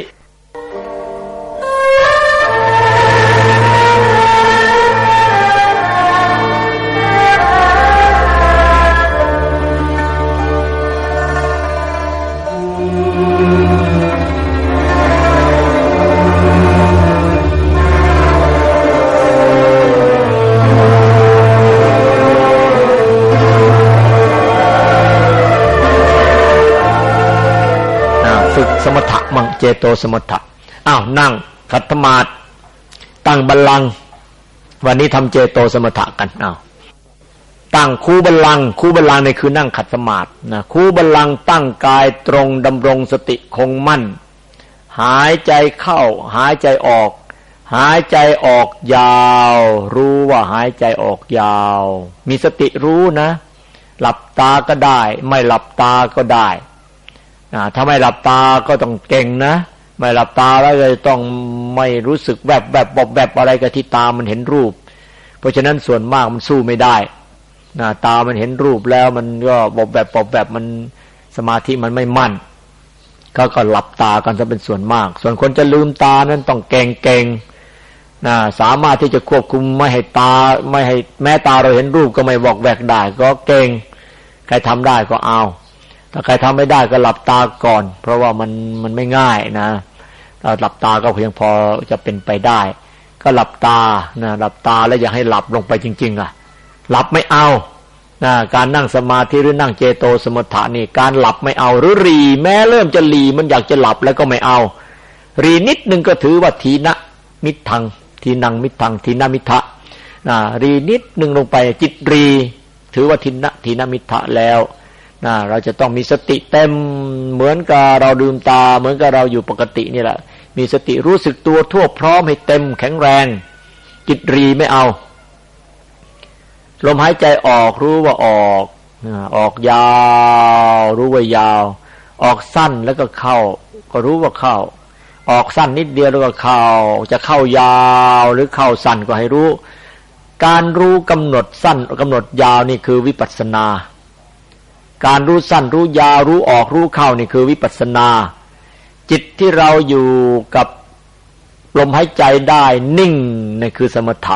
ฝึกสมถะมั่งเจโตสมถะอ้าวนั่งขัดสมาธิตั้งบัลลังก์วันนี้ทำเจโตสมถะกันอ้าวตั้งคูบัลลังก์คูบัลลังก์นี่คือนั่งขัดสมาธินะคูบัลลังก์ตั้งกายตรงดำรงสติคงมั่นหายใจเข้าหายใจออกหายใจออกยาวรู้ว่าหายใจออกยาวมีสติรู้นะหลับตาก็ได้ไม่หลับตาก็ได้นะถ้าไม่หลับตาก็ต้องเก่งนะไม่หลับตาแล้วเลยต้องไม่รู้สึกแวบแวบบบแบบอะไรกับที่ตามันเห็นรูปเพราะฉะนั้นส่วนมากมันสู้ไม่ได้นะตามันเห็นรูปแล้วมันก็บบแบบบบแบบมันสมาธิมันไม่มั่นก็ก็หลับตากันซะเป็นส่วนมากส่วนคนจะลืมตานั้นต้องเก่งเก่งนะสามารถที่จะควบคุมไม่ให้ตาไม่ให้แม้ตาเราเห็นรูปก็ไม่บอกแวกได้ก็เก่งใครทำได้ก็เอาถ้าใครทำไม่ได้ก็หลับตาก่อนเพราะว่ามันมันไม่ง่ายนะเราหลับตาก็เพียงพอจะเป็นไปได้ก็หลับตานะหลับตาแล้วอย่าให้หลับลงไปจริงๆอ่ะหลับไม่เอานะการนั่งสมาธิหรือนั่งเจโตสมถะนี่การหลับไม่เอาหรือรีแม้เริ่มจะรีมันอยากจะหลับแล้วก็ไม่เอารีนิดนึงก็ถือว่าทีนะมิทังทีนังมิทังทีนามิทะนะรีนิดนึงลงไปจิตรีถือว่าทีนะทีนามิทะแล้วนะเราจะต้องมีสติเต็มเหมือนกับเราดื่มตาเหมือนกับเราอยู่ปกตินี่แหละมีสติรู้สึกตัวทั่วพร้อมให้เต็มแข็งแรงจิตรีไม่เอาลมหายใจออกรู้ว่าออกออกยาวรู้ว่ายาวออกสั้นแล้วก็เข้าก็รู้ว่าเข้าออกสั้นนิดเดียวแล้วก็เข้าจะเข้ายาวหรือเข้าสั้นก็ให้รู้การรู้กำหนดสั้นกำหนดยาวนี่คือวิปัสสนาการรู้สั้นรู้ยาวรู้ออกรู้เข้านี่คือวิปัสสนาจิตที่เราอยู่กับลมหายใจได้นิ่งนี่คือสมถะ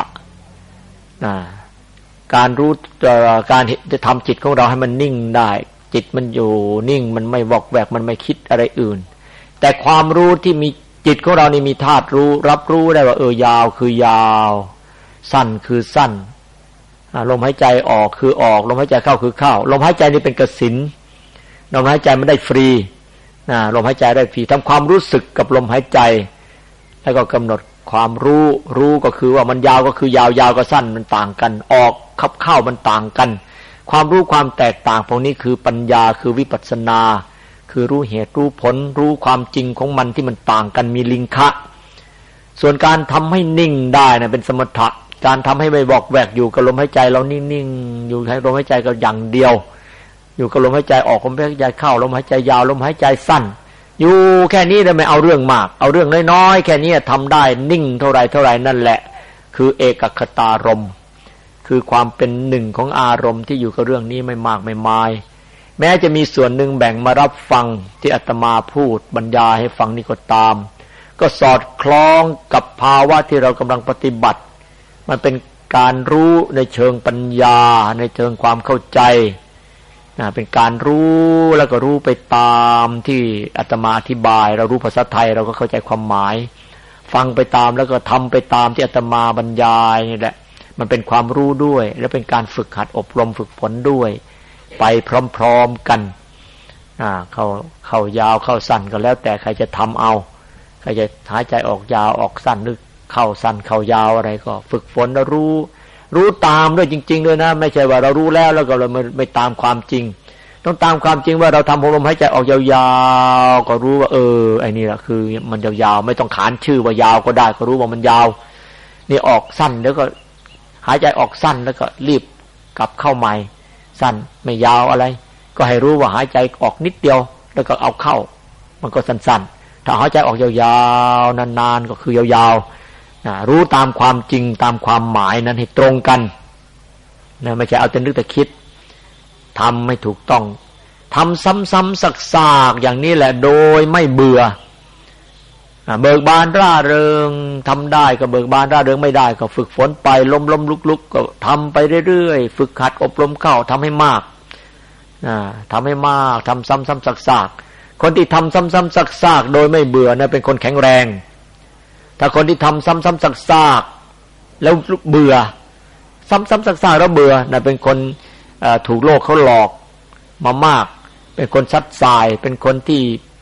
การรู้การจะทำจิตของเราให้มันนิ่งได้จิตมันอยู่นิ่งมันไม่วอกแวกมันไม่คิดอะไรอื่นแต่ความรู้ที่มีจิตของเรานี่มีธาตุรู้รับรู้ได้ว่าเออยาวคือยาวสั้นคือสั้นลมหายใจออกคือออกลมหายใจเข้าคือเข้าลมหายใจนี่เป็นกสิณลมหายใจมันได้ฟรีนะลมหายใจได้ฟรีทำความรู้สึกกับลมหายใจแล้วก็กำหนดความรู้รู้ก็คือว่ามันยาวก็คือยาวยาวก็สั้นมันต่างกันออกขับเข้ามันต่างกันความรู้ความแตกต่างพวกนี้คือปัญญาคือวิปัสสนาคือรู้เหตุรู้ผลรู้ความจริงของมันที่มันต่างกันมีลิงคะส่วนการทำให้นิ่งได้นะเป็นสมถะการทำให้ไม่บอกแวกอยู่กับลมหายใจเรานิ่งๆอยู่ให้ลมหายใจก็อย่างเดียวอยู่กับลมหายใจออกลมหายใจเข้าลมหายใจยาวลมหายใจสั้นอยู่แค่นี้ได้ไม่เอาเรื่องมากเอาเรื่องน้อยๆแค่นี้ทำได้นิ่งเท่าไรเท่าไรนั่นแหละคือเอกคตารมณ์คือความเป็นหนึ่งของอารมณ์ที่อยู่กับเรื่องนี้ไม่มากไม่มายแม้จะมีส่วนหนึ่งแบ่งมารับฟังที่อาตมาพูดบรรยายให้ฟังนี่ก็ตามก็สอดคล้องกับภาวะที่เรากำลังปฏิบัติมันเป็นการรู้ในเชิงปัญญาในเชิงความเข้าใจนะเป็นการรู้แล้วก็รู้ไปตามที่อาตมาอธิบายเรารู้ภาษาไทยเราก็เข้าใจความหมายฟังไปตามแล้วก็ทำไปตามที่อาตมาบรรยายนี่แหละมันเป็นความรู้ด้วยและเป็นการฝึกหัดอบรมฝึกฝนด้วยไปพร้อมๆกันอ่าเข้าเข้ายาวเข้าสั้นก็แล้วแต่ใครจะทำเอาใครจะหายใจออกยาวออกสั้นหรือเข้าสั้นเข้ายาวอะไรก็ฝึกฝนแล้วรู้รู้ตามด้วยจริงๆด้วยนะไม่ใช่ว่าเรารู้แล้วแล้วก็เราไม่ไม่ตามความจริงต้องตามความจริงว่าเราทำลมหายใจออกยาวๆก็รู้ว่าเออไอ้นี่แหละคือมันยาวๆไม่ต้องขานชื่อว่ายาวก็ได้ก็รู้ว่ามันยาวนี่ออกสั้นแล้วก็หายใจออกสั้นแล้วก็รีบกลับเข้าใหม่สั้นไม่ยาวอะไรก็ให้รู้ว่าหายใจออกนิดเดียวแล้วก็เอาเข้ามันก็สั้นๆถ้าหายใจออกยาวๆนานๆก็คือยาวๆนะรู้ตามความจริงตามความหมายนั้นให้ตรงกันนะไม่ใช่เอาแต่นึกแต่คิดทำไม่ถูกต้องทำซ้ำๆซักๆอย่างนี้แหละโดยไม่เบื่อเบิกบานร่าเริงทำได้ก็เบิกบานร่าเริงไม่ได้ก็ฝึกฝนไปล้มล้มลุกลุกก็ทำไปเรื่อยๆฝึกหัดอบรมเข้าทำให้มากทำให้มากทำซ้ำๆซักๆคนที่ทำซ้ำๆซักๆโดยไม่เบื่อนะเป็นคนแข็งแรงถ้าคนที่ทำซ้ำๆซักๆแล้วเบื่อซ้ำๆซักๆแล้วเบื่อนะเป็นคนถูกโลกเขาหลอกมามากเป็นคนซัดสายเป็นคนที่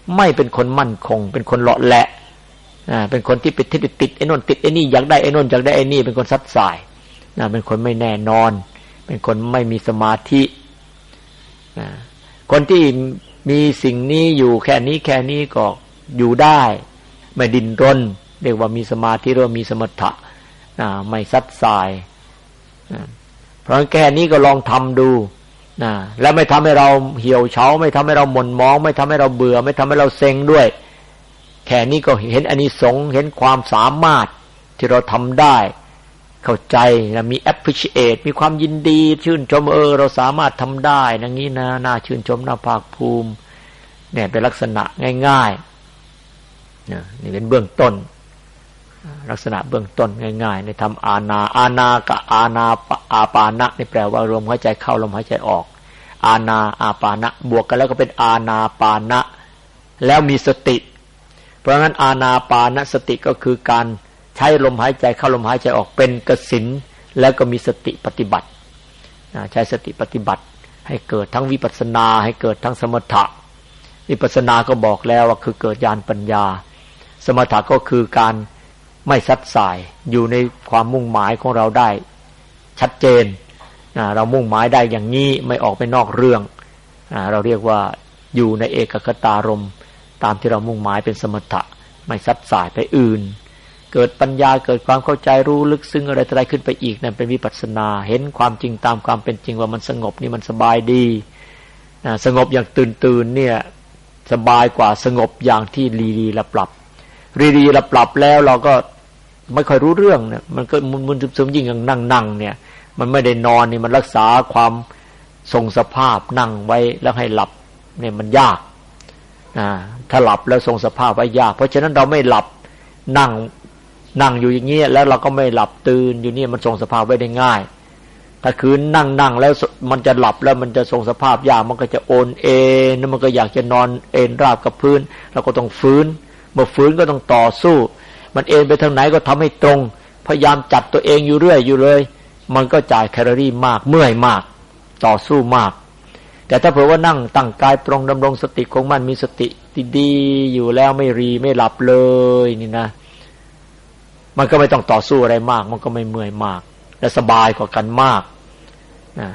ไม่เป็นคนมั่นคงเป็นคนเลาะแหละอ่าเป็นคนที่ไปติดติดไอ้นนติดไอ้นี่อยากได้ไอ้นนอยากได้ไอ้นี่เป็นคนซัดสายนะเป็นคนไม่แน่นอนเป็นคนไม่มีสมาธินะคนที่มีสิ่งนี้อยู่แค่นี้แค่นี้ก็อยู่ได้ไม่ดิ้นรนเรียกว่ามีสมาธิหรือมีสมถะนะไม่ซัดสายนะเพราะแค่นี้ก็ลองทำดูนะแล้วไม่ทำให้เราเหี่ยวเฉาไม่ทำให้เราหม่นหมองไม่ทำให้เราเบื่อไม่ทำให้เราเซ็งด้วยแค่นี้ก็เห็นอานิสงส์เห็นความสามารถที่เราทำได้เข้าใจนะมี appreciate มีความยินดีชื่นชมเออเราสามารถทำได้อย่างนี้นะน่าชื่นชมน่าภาคภูมิเนี่ยเป็นลักษณะง่ายๆนะนี่เป็นเบื้องต้นลักษณะเบื้องต้นง่ายๆในทำอานาอานากับอานาอาปานะนี่แปลว่าลมหายใจเข้าลมหายใจออกอานาอาปานะบวกกันแล้วก็เป็นอานาปานะแล้วมีสติเพราะงั้นอานาปานสติก็คือการใช้ลมหายใจเข้าลมหายใจออกเป็นกสิณแล้วก็มีสติปฏิบัติใช้สติปฏิบัติให้เกิดทั้งวิปัสสนาให้เกิดทั้งสมถะวิปัสสนาก็บอกแล้วว่าคือเกิดญาณปัญญาสมถะก็คือการไม่ซัดสายอยู่ในความมุ่งหมายของเราได้ชัดเจนเรามุ่งหมายได้อย่างนี้ไม่ออกไปนอกเรื่องเราเรียกว่าอยู่ในเอกคตารมณ์ตามที่เรามุ่งหมายเป็นสมถะไม่ซัดสายไปอื่นเกิดปัญญาเกิดความเข้าใจรู้ลึกซึ้งอะไรอะไรขึ้นไปอีกนั่นเป็นวิปัสสนาเห็นความจริงตามความเป็นจริงว่ามันสงบนี่มันสบายดีสงบอย่างตื่นตื่นเนี่ยสบายกว่าสงบอย่างที่รีรีหลับหลับรีรีหลับหลับแล้วเราก็ไม่ค่อยรู้เรื่องเนี่ยมันก็มึนมึนซึมๆยิ่งอย่างนั่งนั่งเนี่ยมันไม่ได้นอนนี่มันรักษาความทรงสภาพนั่งไว้แล้วให้หลับเนี่ยมันยากอ่าถ้าหลับแล้วทรงสภาพไว้ยากเพราะฉะนั้นเราไม่หลับนั่งนั่งอยู่อย่างเงี้ยแล้วเราก็ไม่หลับตื่นอยู่นี่มันทรงสภาพไว้ได้ง่ายถ้าคืนนั่งนั่งแล้วมันจะหลับแล้วมันจะทรงสภาพยากมันก็จะโอนเอ็นแล้วมันก็อยากจะนอนเอ็นราบกับพื้นเราก็ต้องฟื้นเมื่อฟื้นก็ต้องต่อสู้มันเอ็นไปทางไหนก็ทำให้ตรงพยายามจัดตัวเองอยู่เรื่อยอยู่เลยมันก็จ่ายแคลอรี่มากเมื่อยมากต่อสู้มากแต่ถ้าเผื่อว่านั่งตั้งกายตรงดำรงสติคงมั่นมีสติดีๆอยู่แล้วไม่รีไม่หลับเลยนี่นะมันก็ไม่ต้องต่อสู้อะไรมากมันก็ไม่เมื่อยมากและสบายกว่ากันมากนะ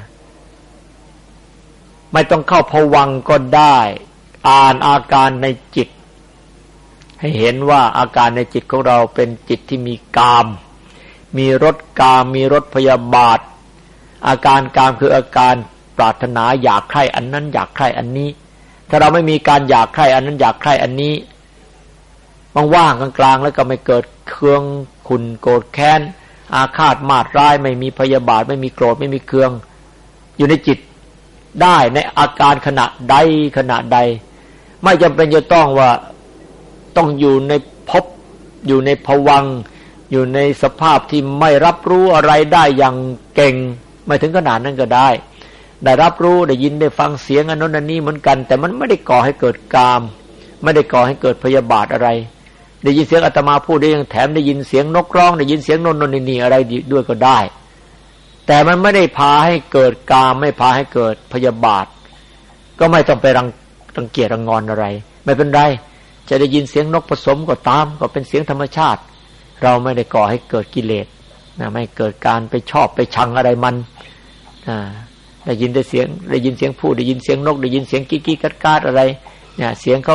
ไม่ต้องเข้าภวังค์ก็ได้อ่านอาการในจิตให้เห็นว่าอาการในจิตของเราเป็นจิตที่มีกามมีรสกามมีรสพยาบาทอาการกามคืออาการปรารถนาอยากใคร่อันนั้นอยากใคร่อันนี้ถ้าเราไม่มีการอยากใคร่อันนั้นอยากใคร่อันนี้ว่างๆกลางๆแล้วก็ไม่เกิดเคืองขุ่นโกรธแค้นอาฆาตมาดร้ายไม่มีพยาบาทไม่มีโกรธไม่มีเคืองอยู่ในจิตได้ในอาการขณะใดขณะใดไม่จำเป็นจะต้องว่าต้องอยู่ในภพอยู่ในภวังค์อยู่ในสภาพที่ไม่รับรู้อะไรได้อย่างเก่งไม่ถึงขนาดนั้นก็ได้ได้รับรู้ได้ยินได้ฟังเสียงอันนั้นอันนี้เหมือนกันแต่มันไม่ได้ก่อให้เกิดกามไม่ได้ก่อให้เกิดพยาบาทอะไรได้ยินเสียงอาตมาพูดได้ยังแถมได้ยินเสียงนกร้องได้ยินเสียงนนนนี่อะไรด้วยก็ได้แต่มันไม่ได้พาให้เกิดกามไม่พาให้เกิดพยาบาทก็ไม่ต้องไปรังรังเกียจรังงอนอะไรไม่เป็นไรจะได้ยินเสียงนกผสมก็ตามก็เป็นเสียงธรรมชาติเราไม่ได้ก่อให้เกิดกิเลสนะไม่เกิดการไปชอบไปชังอะไรมันอ่าได้ยินได้เสียงได้ยินเสียงพูดได้ยินเสียงนกได้ยินเสียงกิ๊กๆกัดๆอะไรเนี่ยเสียงเขา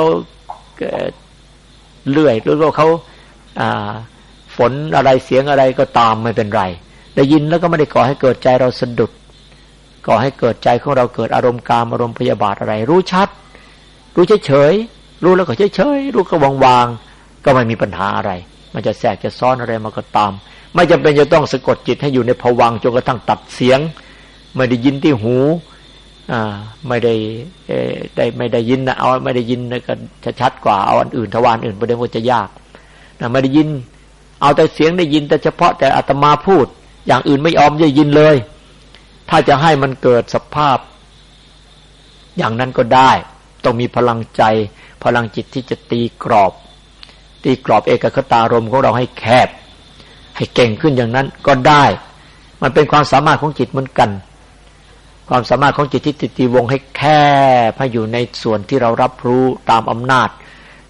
เลื่อยหรือว่าเขาฝนอะไรเสียงอะไรก็ตามไม่เป็นไรได้ยินแล้วก็ไม่ได้ก่อให้เกิดใจเราสะดุดก่อให้เกิดใจของเราเกิดอารมณ์กามอารมณ์พยาบาทอะไรรู้ชัดรู้เฉยๆรู้แล้วก็เฉยๆรู้ก็วางๆก็ไม่มีปัญหาอะไรมันจะแทรกจะซ้อนอะไรมาก็ตามไม่จำเป็นจะต้องสะกดจิตให้อยู่ในภวังค์จนกระทั่งตัดเสียงไม่ได้ยินที่หูอ่าไม่ได้เอ่อได้ไม่ได้ยินนะเอาไม่ได้ยินก็ชัดกว่าเอาอันอื่นทวารอื่นประเด็นมันจะยากนะไม่ได้ยินเอาแต่เสียงได้ยินแต่เฉพาะแต่อาตมาพูดอย่างอื่นไม่ยอมได้ยินเลยถ้าจะให้มันเกิดสภาพอย่างนั้นก็ได้ต้องมีพลังใจพลังจิตที่จะตีกรอบตีกรอบเอกคตารมณ์ของเราให้แคบให้เก่งขึ้นอย่างนั้นก็ได้มันเป็นความสามารถของจิตเหมือนกันความสามารถของจิตที่ตีวงให้แคบให้อยู่ในส่วนที่เรารับรู้ตามอำนาจ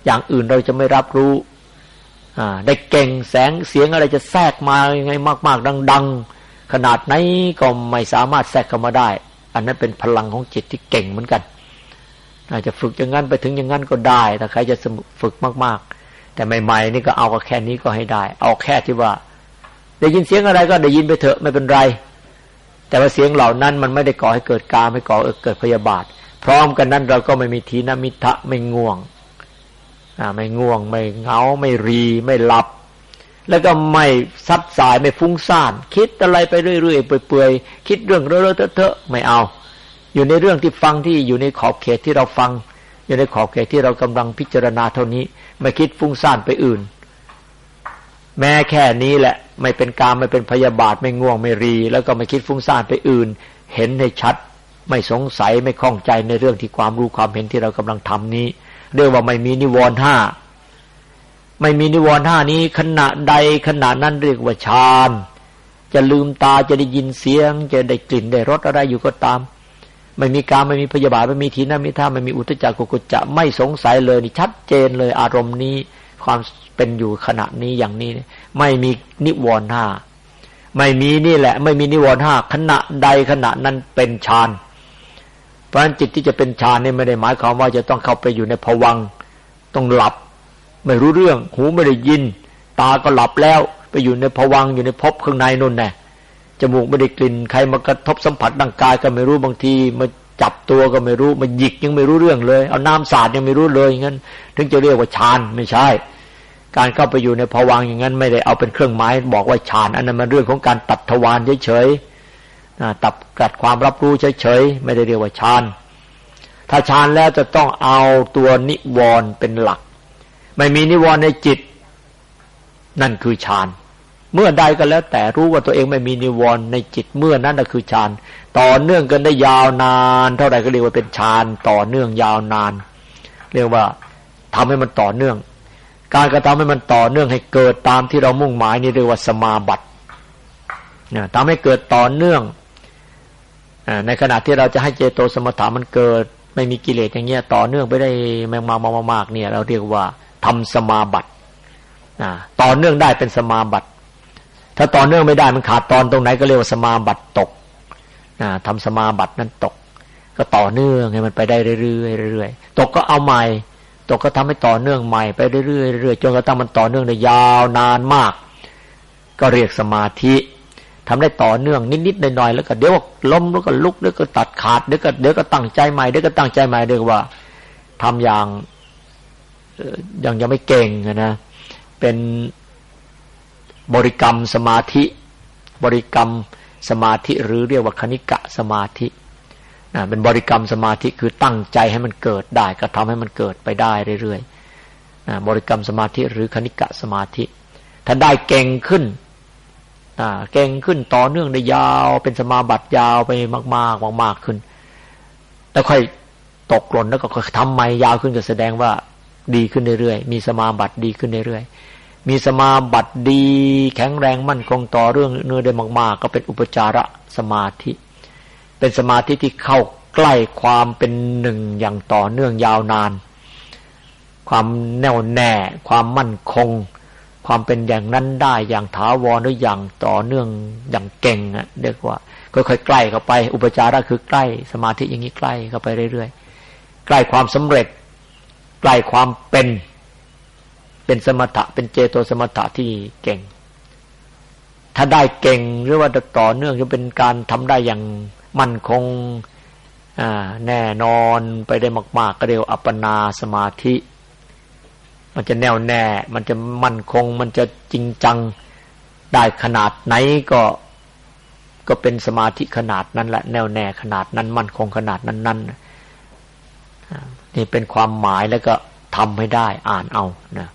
อย่างอื่นเราจะไม่รับรู้อ่าได้เก่งแสงเสียงอะไรจะแทรกมายังไงมากๆดังๆขนาดไหนก็ไม่สามารถแทรกเข้ามาได้อันนั้นเป็นพลังของจิตที่เก่งเหมือนกันอาจจะฝึกอย่างนั้นไปถึงอย่างนั้นก็ได้ถ้าใครจะฝึกมากๆแต่ใหม่ๆนี่ก็เอาก็แค่นี้ก็ให้ได้เอาแค่ที่ว่าได้ยินเสียงอะไรก็ได้ยินไปเถอะไม่เป็นไรแต่ว่าเสียงเหล่านั้นมันไม่ได้ก่อให้เกิดกามไม่ก่อให้เกิดพยาบาทพร้อมกันนั้นเราก็ไม่มีทีนมิทะไม่ง่วงอ่าไม่ง่วงไม่เหงาไม่รีไม่หลับแล้วก็ไม่ซัดสายไม่ฟุ้งซ่านคิดอะไรไปเรื่อยๆเปื่อยๆคิดเรื่องเลอะๆเทอะๆไม่เอาอยู่ในเรื่องที่ฟังที่อยู่ในขอบเขตที่เราฟังอยู่ในขอบเขตที่เรากำลังพิจารณาเท่านี้ไม่คิดฟุ้งซ่านไปอื่นแม้แค่นี้แหละไม่เป็นกามไม่เป็นพยาบาทไม่ง่วงไม่รีแล้วก็ไม่คิดฟุ้งซ่านไปอื่นเห็นให้ชัดไม่สงสัยไม่ข้องใจในเรื่องที่ความรู้ความเห็นที่เรากำลังทำนี้เรียกว่าไม่มีนิวรณ์ห้าไม่มีนิวรณ์ห้านี้ขณะใดขณะนั้นเรียกว่าฌานจะลืมตาจะได้ยินเสียงจะได้กลิ่นได้รสอะไรอยู่ก็ตามไม่มีกามไม่มีพยาบาทไม่มีทีนมิทะไม่มีอุทธัจจะกุกุจจะไม่สงสัยเลยนี่ชัดเจนเลยอารมณ์นี้ความเป็นอยู่ขณะนี้อย่างนี้ไม่มีนิวรณ์ห้าไม่มีนี่แหละไม่มีนิวรณ์ห้าขณะใดขณะนั้นเป็นฌานเพราะฉะนั้นจิตที่จะเป็นฌานนี่ไม่ได้หมายความว่าจะต้องเข้าไปอยู่ในภวังค์ต้องหลับไม่รู้เรื่องหูไม่ได้ยินตาก็หลับแล้วไปอยู่ในภวังค์อยู่ในภพข้างในนู่นแน่จมูกไม่ได้กลิ่นใครมากระทบสัมผัสร่างกายก็ไม่รู้บางทีมาจับตัวก็ไม่รู้มาหยิกยังไม่รู้เรื่องเลยเอาน้ำสาดยังไม่รู้เลยงั้นถึงจะเรียกว่าฌานไม่ใช่การเข้าไปอยู่ในภวังค์อย่างนั้นไม่ได้เอาเป็นเครื่องหมายบอกว่าฌานอันนั้นมันเรื่องของการตัดทวารเฉยๆตัดกัดความรับรู้เฉยๆไม่ได้เรียกว่าฌานถ้าฌานแล้วจะต้องเอาตัวนิวรณ์เป็นหลักไม่มีนิวรณ์ในจิตนั่นคือฌานเมื่อใดก็แล้วแต่รู้ว่าตัวเองไม่มีนิวรณ์ในจิตเมื่อนั้นน่ะคือฌานต่อเนื่องกันได้ยาวนานเท่าไหร่ก็เรียกว่าเป็นฌานต่อเนื่องยาวนานเรียกว่าทำให้มันต่อเนื่องการกระทำให้มันต่อเนื่องให้เกิดตามที่เรามุ่งหมายนี่เรียกว่าสมาบัติเนี่ยทำให้เกิดต่อเนื่องในขณะที่เราจะให้เจโตสมถะมันเกิดไม่มีกิเลสอย่างเงี้ยต่อเนื่องไปได้มากๆๆๆเนี่ยเราเรียกว่าทำสมาบัติต่อเนื่องได้เป็นสมาบัติถ้าต่อเนื่องไม่ได้มันขาดตอนตรงไหนก็เรียกว่าสมาบัติตกทำสมาบัตินั้นตกก็ต่อเนื่องให้มันไปได้เรื่อยๆเรื่อยๆตกก็เอาใหม่ตกก็ทำให้ต่อเนื่องใหม่ไปเรื่อยๆเรื่อยๆจนกระทั่งมันต่อเนื่องได้ยาวนานมากก็เรียกสมาธิทำได้ต่อเนื่องนิดๆหน่อยๆแล้วก็เดี๋ยวก็ล้มแล้วก็ลุกแล้วก็ตัดขาดเดี๋ยวก็เดี๋ยวก็ตั้งใจใหม่เดี๋ยวก็ตั้งใจใหม่เรียกว่าทำอย่างยังยังไม่เก่งนะเป็นบริกรรมสมาธิบริกรรมสมาธิหรือเรียกว่าคณิกะสมาธินะเป็นบริกรรมสมาธิคือตั้งใจให้มันเกิดได้ก็ทำให้มันเกิดไปได้เรื่อยๆนะบริกรรมสมาธิหรือคณิกะสมาธิถ้าได้เก่งขึ้นอ่าเก่งขึ้นต่อเนื่องได้ยาวเป็นสมาบัติยาวไปมากๆมากๆขึ้นแล้วค่อยตกหล่นแล้วก็ค่อยทำใหม่ยาวขึ้นก็แสดงว่าดีขึ้นเรื่อยๆมีสมาบัติดีขึ้นเรื่อยๆมีสมาบัติดีแข็งแรงมั่นคงต่อเรื่องเนื้อได้มากๆก็เป็นอุปจารสมาธิเป็นสมาธิที่เข้าใกล้ความเป็นหนึ่งอย่างต่อเนื่องยาวนานความแน่วแน่ความมั่นคงความเป็นอย่างนั้นได้อย่างถาวรหรืออย่างต่อเนื่องอย่างเก่งอ่ะเรียกว่าค่อยๆใกล้เข้าไปอุปจาระคือใกล้สมาธิอย่างนี้ใกล้เข้าไปเรื่อยๆใกล้ความสำเร็จใกล้ความเป็นเป็นสมถะเป็นเจโตสมถะที่เก่งถ้าได้เก่งหรือว่าต่อเนื่องจะเป็นการทำได้อย่างมั่นคงอ่าแน่นอนไปได้มากๆก็เรียกอัปปนาสมาธิมันจะแน่วแน่มันจะมั่นคงมันจะจริงจังได้ขนาดไหนก็ก็เป็นสมาธิขนาดนั้นแหละแน่วแน่ขนาดนั้นมั่นคงขนาดนั้นๆนี่เป็นความหมายแล้วก็ทำให้ได้อ่านเอานะ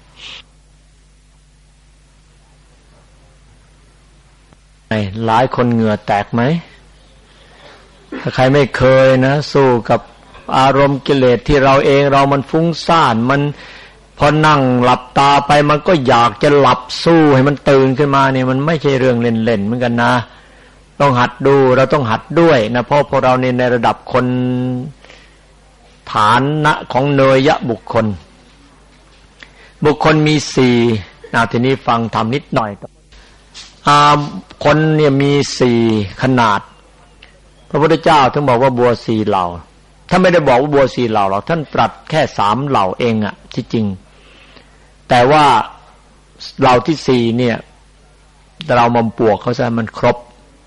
หลายคนเหงื่อแตกไหมถ้าใครไม่เคยนะสู้กับอารมณ์กิเลสที่เราเองเรามันฟุ้งซ่านมันพอนั่งหลับตาไปมันก็อยากจะหลับสู้ให้มันตื่นขึ้นมาเนี่ยมันไม่ใช่เรื่องเล่นๆเหมือนกันนะต้องหัดดูเราต้องหัดด้วยนะเพราะพวกเราเนี่ยในระดับคนฐานะของเนยยะบุคคลบุคคลมีสี่นะทีนี้ฟังธรรมนิดหน่อยอ่าคนเนี่ยมีสี่ขนาดพระพุทธเจ้าถึงบอกว่าบัวสี่เหล่าท่านไม่ได้บอกว่าบัวสี่เหล่าหรอกท่านตรัสแค่สามเหล่าเองอะที่จริงแต่ว่าเหล่าที่สี่เนี่ยเรามาปวกเขาซะมันครบ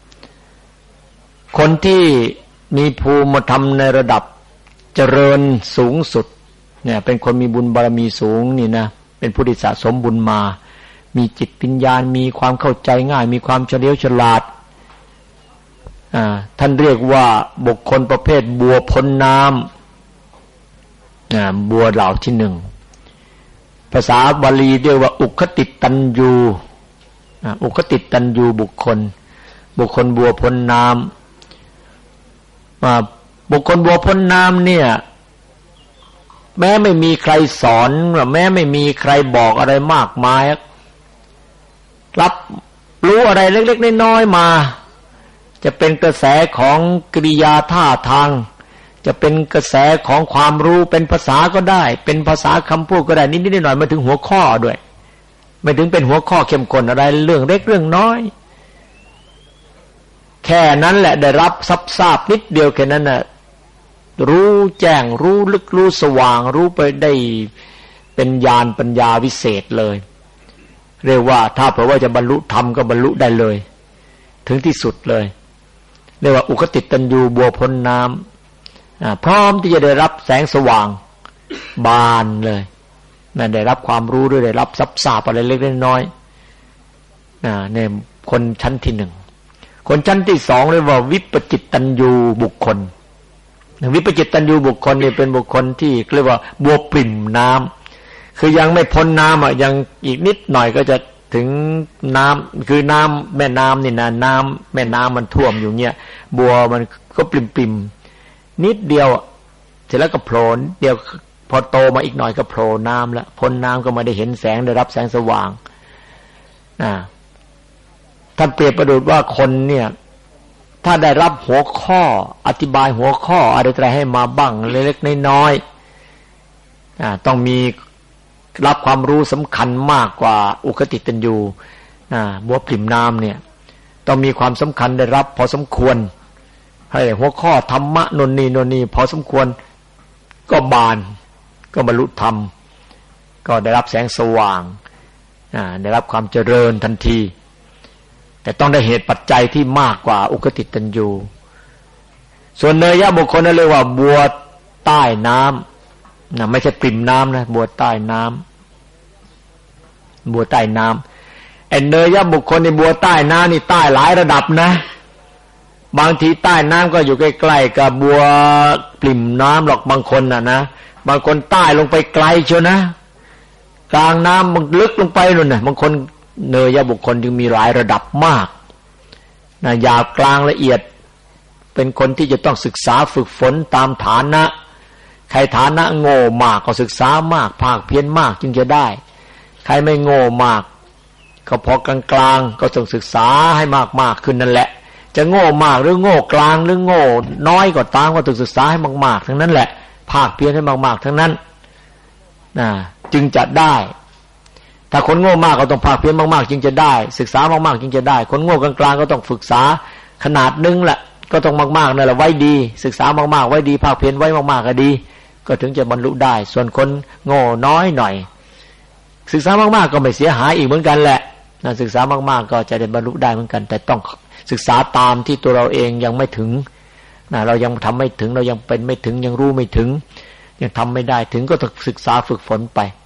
คนที่มีภูมิธรรมในระดับเจริญสูงสุดเนี่ยเป็นคนมีบุญบารมีสูงนี่นะเป็นผู้ที่สะสมบุญมามีจิตปัญญามีความเข้าใจง่ายมีความเฉลียวฉลาดอ่าท่านเรียกว่าบุคคลประเภทบัวพ้นน้ำอ่าบัวเหล่าที่หนึ่งภาษาบาลีเรียกว่าอุคติตัญญูอ่าอุคติตัญญูบุคคลบุคคลบัวพ้นน้ำอ่าบุคคลบัวพ้นน้ำเนี่ยแม้ไม่มีใครสอนแม้ไม่มีใครบอกอะไรมากมายรับรู้อะไรเล็กๆน้อยๆมาจะเป็นกระแสของกิริยาท่าทางจะเป็นกระแสของความรู้เป็นภาษาก็ได้เป็นภาษาคำพูดก็ได้นิดๆหน่อยๆมาถึงหัวข้อด้วยไม่ถึงเป็นหัวข้อเข้มข้นอะไรเรื่องเล็กเรื่องน้อยแค่นั้นแหละได้รับทราบนิดเดียวแค่นั้นน่ะรู้แจ้งรู้ลึกรู้สว่างรู้ไปได้เป็นญาณปัญญาวิเศษเลยเรียกว่าถ้าเผื่อว่าจะบรรลุธรรมก็บรรลุได้เลยถึงที่สุดเลยเรียกว่าอุคติตัญญูบัวพ้นน้ำพร้อมที่จะได้รับแสงสว่างบานเลยนั่นได้รับความรู้ด้วยได้รับทรัพย์ทราบอะไรเล็กๆน้อยๆเนี่ยคนชั้นที่หนึ่งคนชั้นที่สองเรียกว่าวิปจิตตัญญูบุคคลวิปจิตตัญญูบุคคลนี่เป็นบุคคลที่เรียกว่าบัวปริ่มน้ำคือยังไม่พ้นน้ำอ่ะยังอีกนิดหน่อยก็จะถึงน้ำคือน้ำแม่น้ำนี่นะน้ำแม่น้ำมันท่วมอยู่เนี่ยบัวมันก็ปริ่มๆนิดเดียวเสร็จแล้วก็โผล่เดียวพอโตมาอีกหน่อยก็โผล่น้ำแล้วพ้นน้ำก็มาได้เห็นแสงได้รับแสงสว่างอ่าท่านเปรียบประดุจว่าคนเนี่ยถ้าได้รับหัวข้ออธิบายหัวข้ออะไรๆให้มาบ้างเล็กๆน้อยๆอ่าต้องมีรับความรู้สำคัญมากกว่าอุคติตัญญูอ่าบัวปริ่มน้ำเนี่ยต้องมีความสำคัญได้รับพอสมควรให้หัวข้อธรรมะนนนี่นนนี่พอสมควรก็บานก็บรรลุธรรมก็ได้รับแสงสว่างอ่าได้รับความเจริญทันทีแต่ต้องได้เหตุปัจจัยที่มากกว่าอุคติตัญญูส่วนเนยยะบุคคลนั่นเรียกว่าบัวใต้น้ำนะไม่ใช่ปริ่มน้ำนะบัวใต้น้ำบัวใต้น้ำไอ้เนยยะบุคคลในบัวใต้น้ำนี่ใต้หลายระดับนะบางทีใต้น้ำก็อยู่ใกล้ๆกับบัวปริ่มน้ำหรอกบางคนน่ะนะบางคนใต้ลงไปไกลเชียวนะกลางน้ำมันลึกลงไปนู่นน่ะบางคนเนยยะบุคคลจึงมีหลายระดับมากนะหยาบกลางละเอียดเป็นคนที่จะต้องศึกษาฝึกฝนตามฐานะใครฐานะโง่มากก็ศึกษามากภาคเพียรมากจึงจะได้ใครไม่โง่มากก็พอกลางๆก็ต้องศึกษาให้มากๆขึ้นนั่นแหละจะโง่มากหรือโง่กลางหรือโง่น้อยก็ตามก็ต้องศึกษาให้มากๆทั้งนั้นแหละภาคเพียรให้มากๆทั้งนั้นนะจึงจะได้ถ้าคนโง่มากก็ต้องภาคเพียรมากๆจึงจะได้ศึกษามากๆจึงจะได้คนโง่กลางๆก็ต้องฝึกษาขนาดนึงแหละก็ต้องมากๆนั่นแหละไว้ดีศึกษามากๆไว้ดีภาคเพียรไว้มากๆก็ดีก็ถึงจะบรรลุได้ส่วนคนโง่น้อยหน่อยศึกษามากๆก็ไม่เสียหายอีกเหมือนกันแหละนะศึกษามากๆก็จะได้บรรลุได้เหมือนกันแต่ต้องศึกษาตามที่ตัวเราเองยังไม่ถึงนะเรายังทำไม่ถึงเรายังเป็นไม่ถึงยังรู้ไม่ถึงยังทำไม่ได้ถึงก็ต้องศึกษาฝึกฝนไป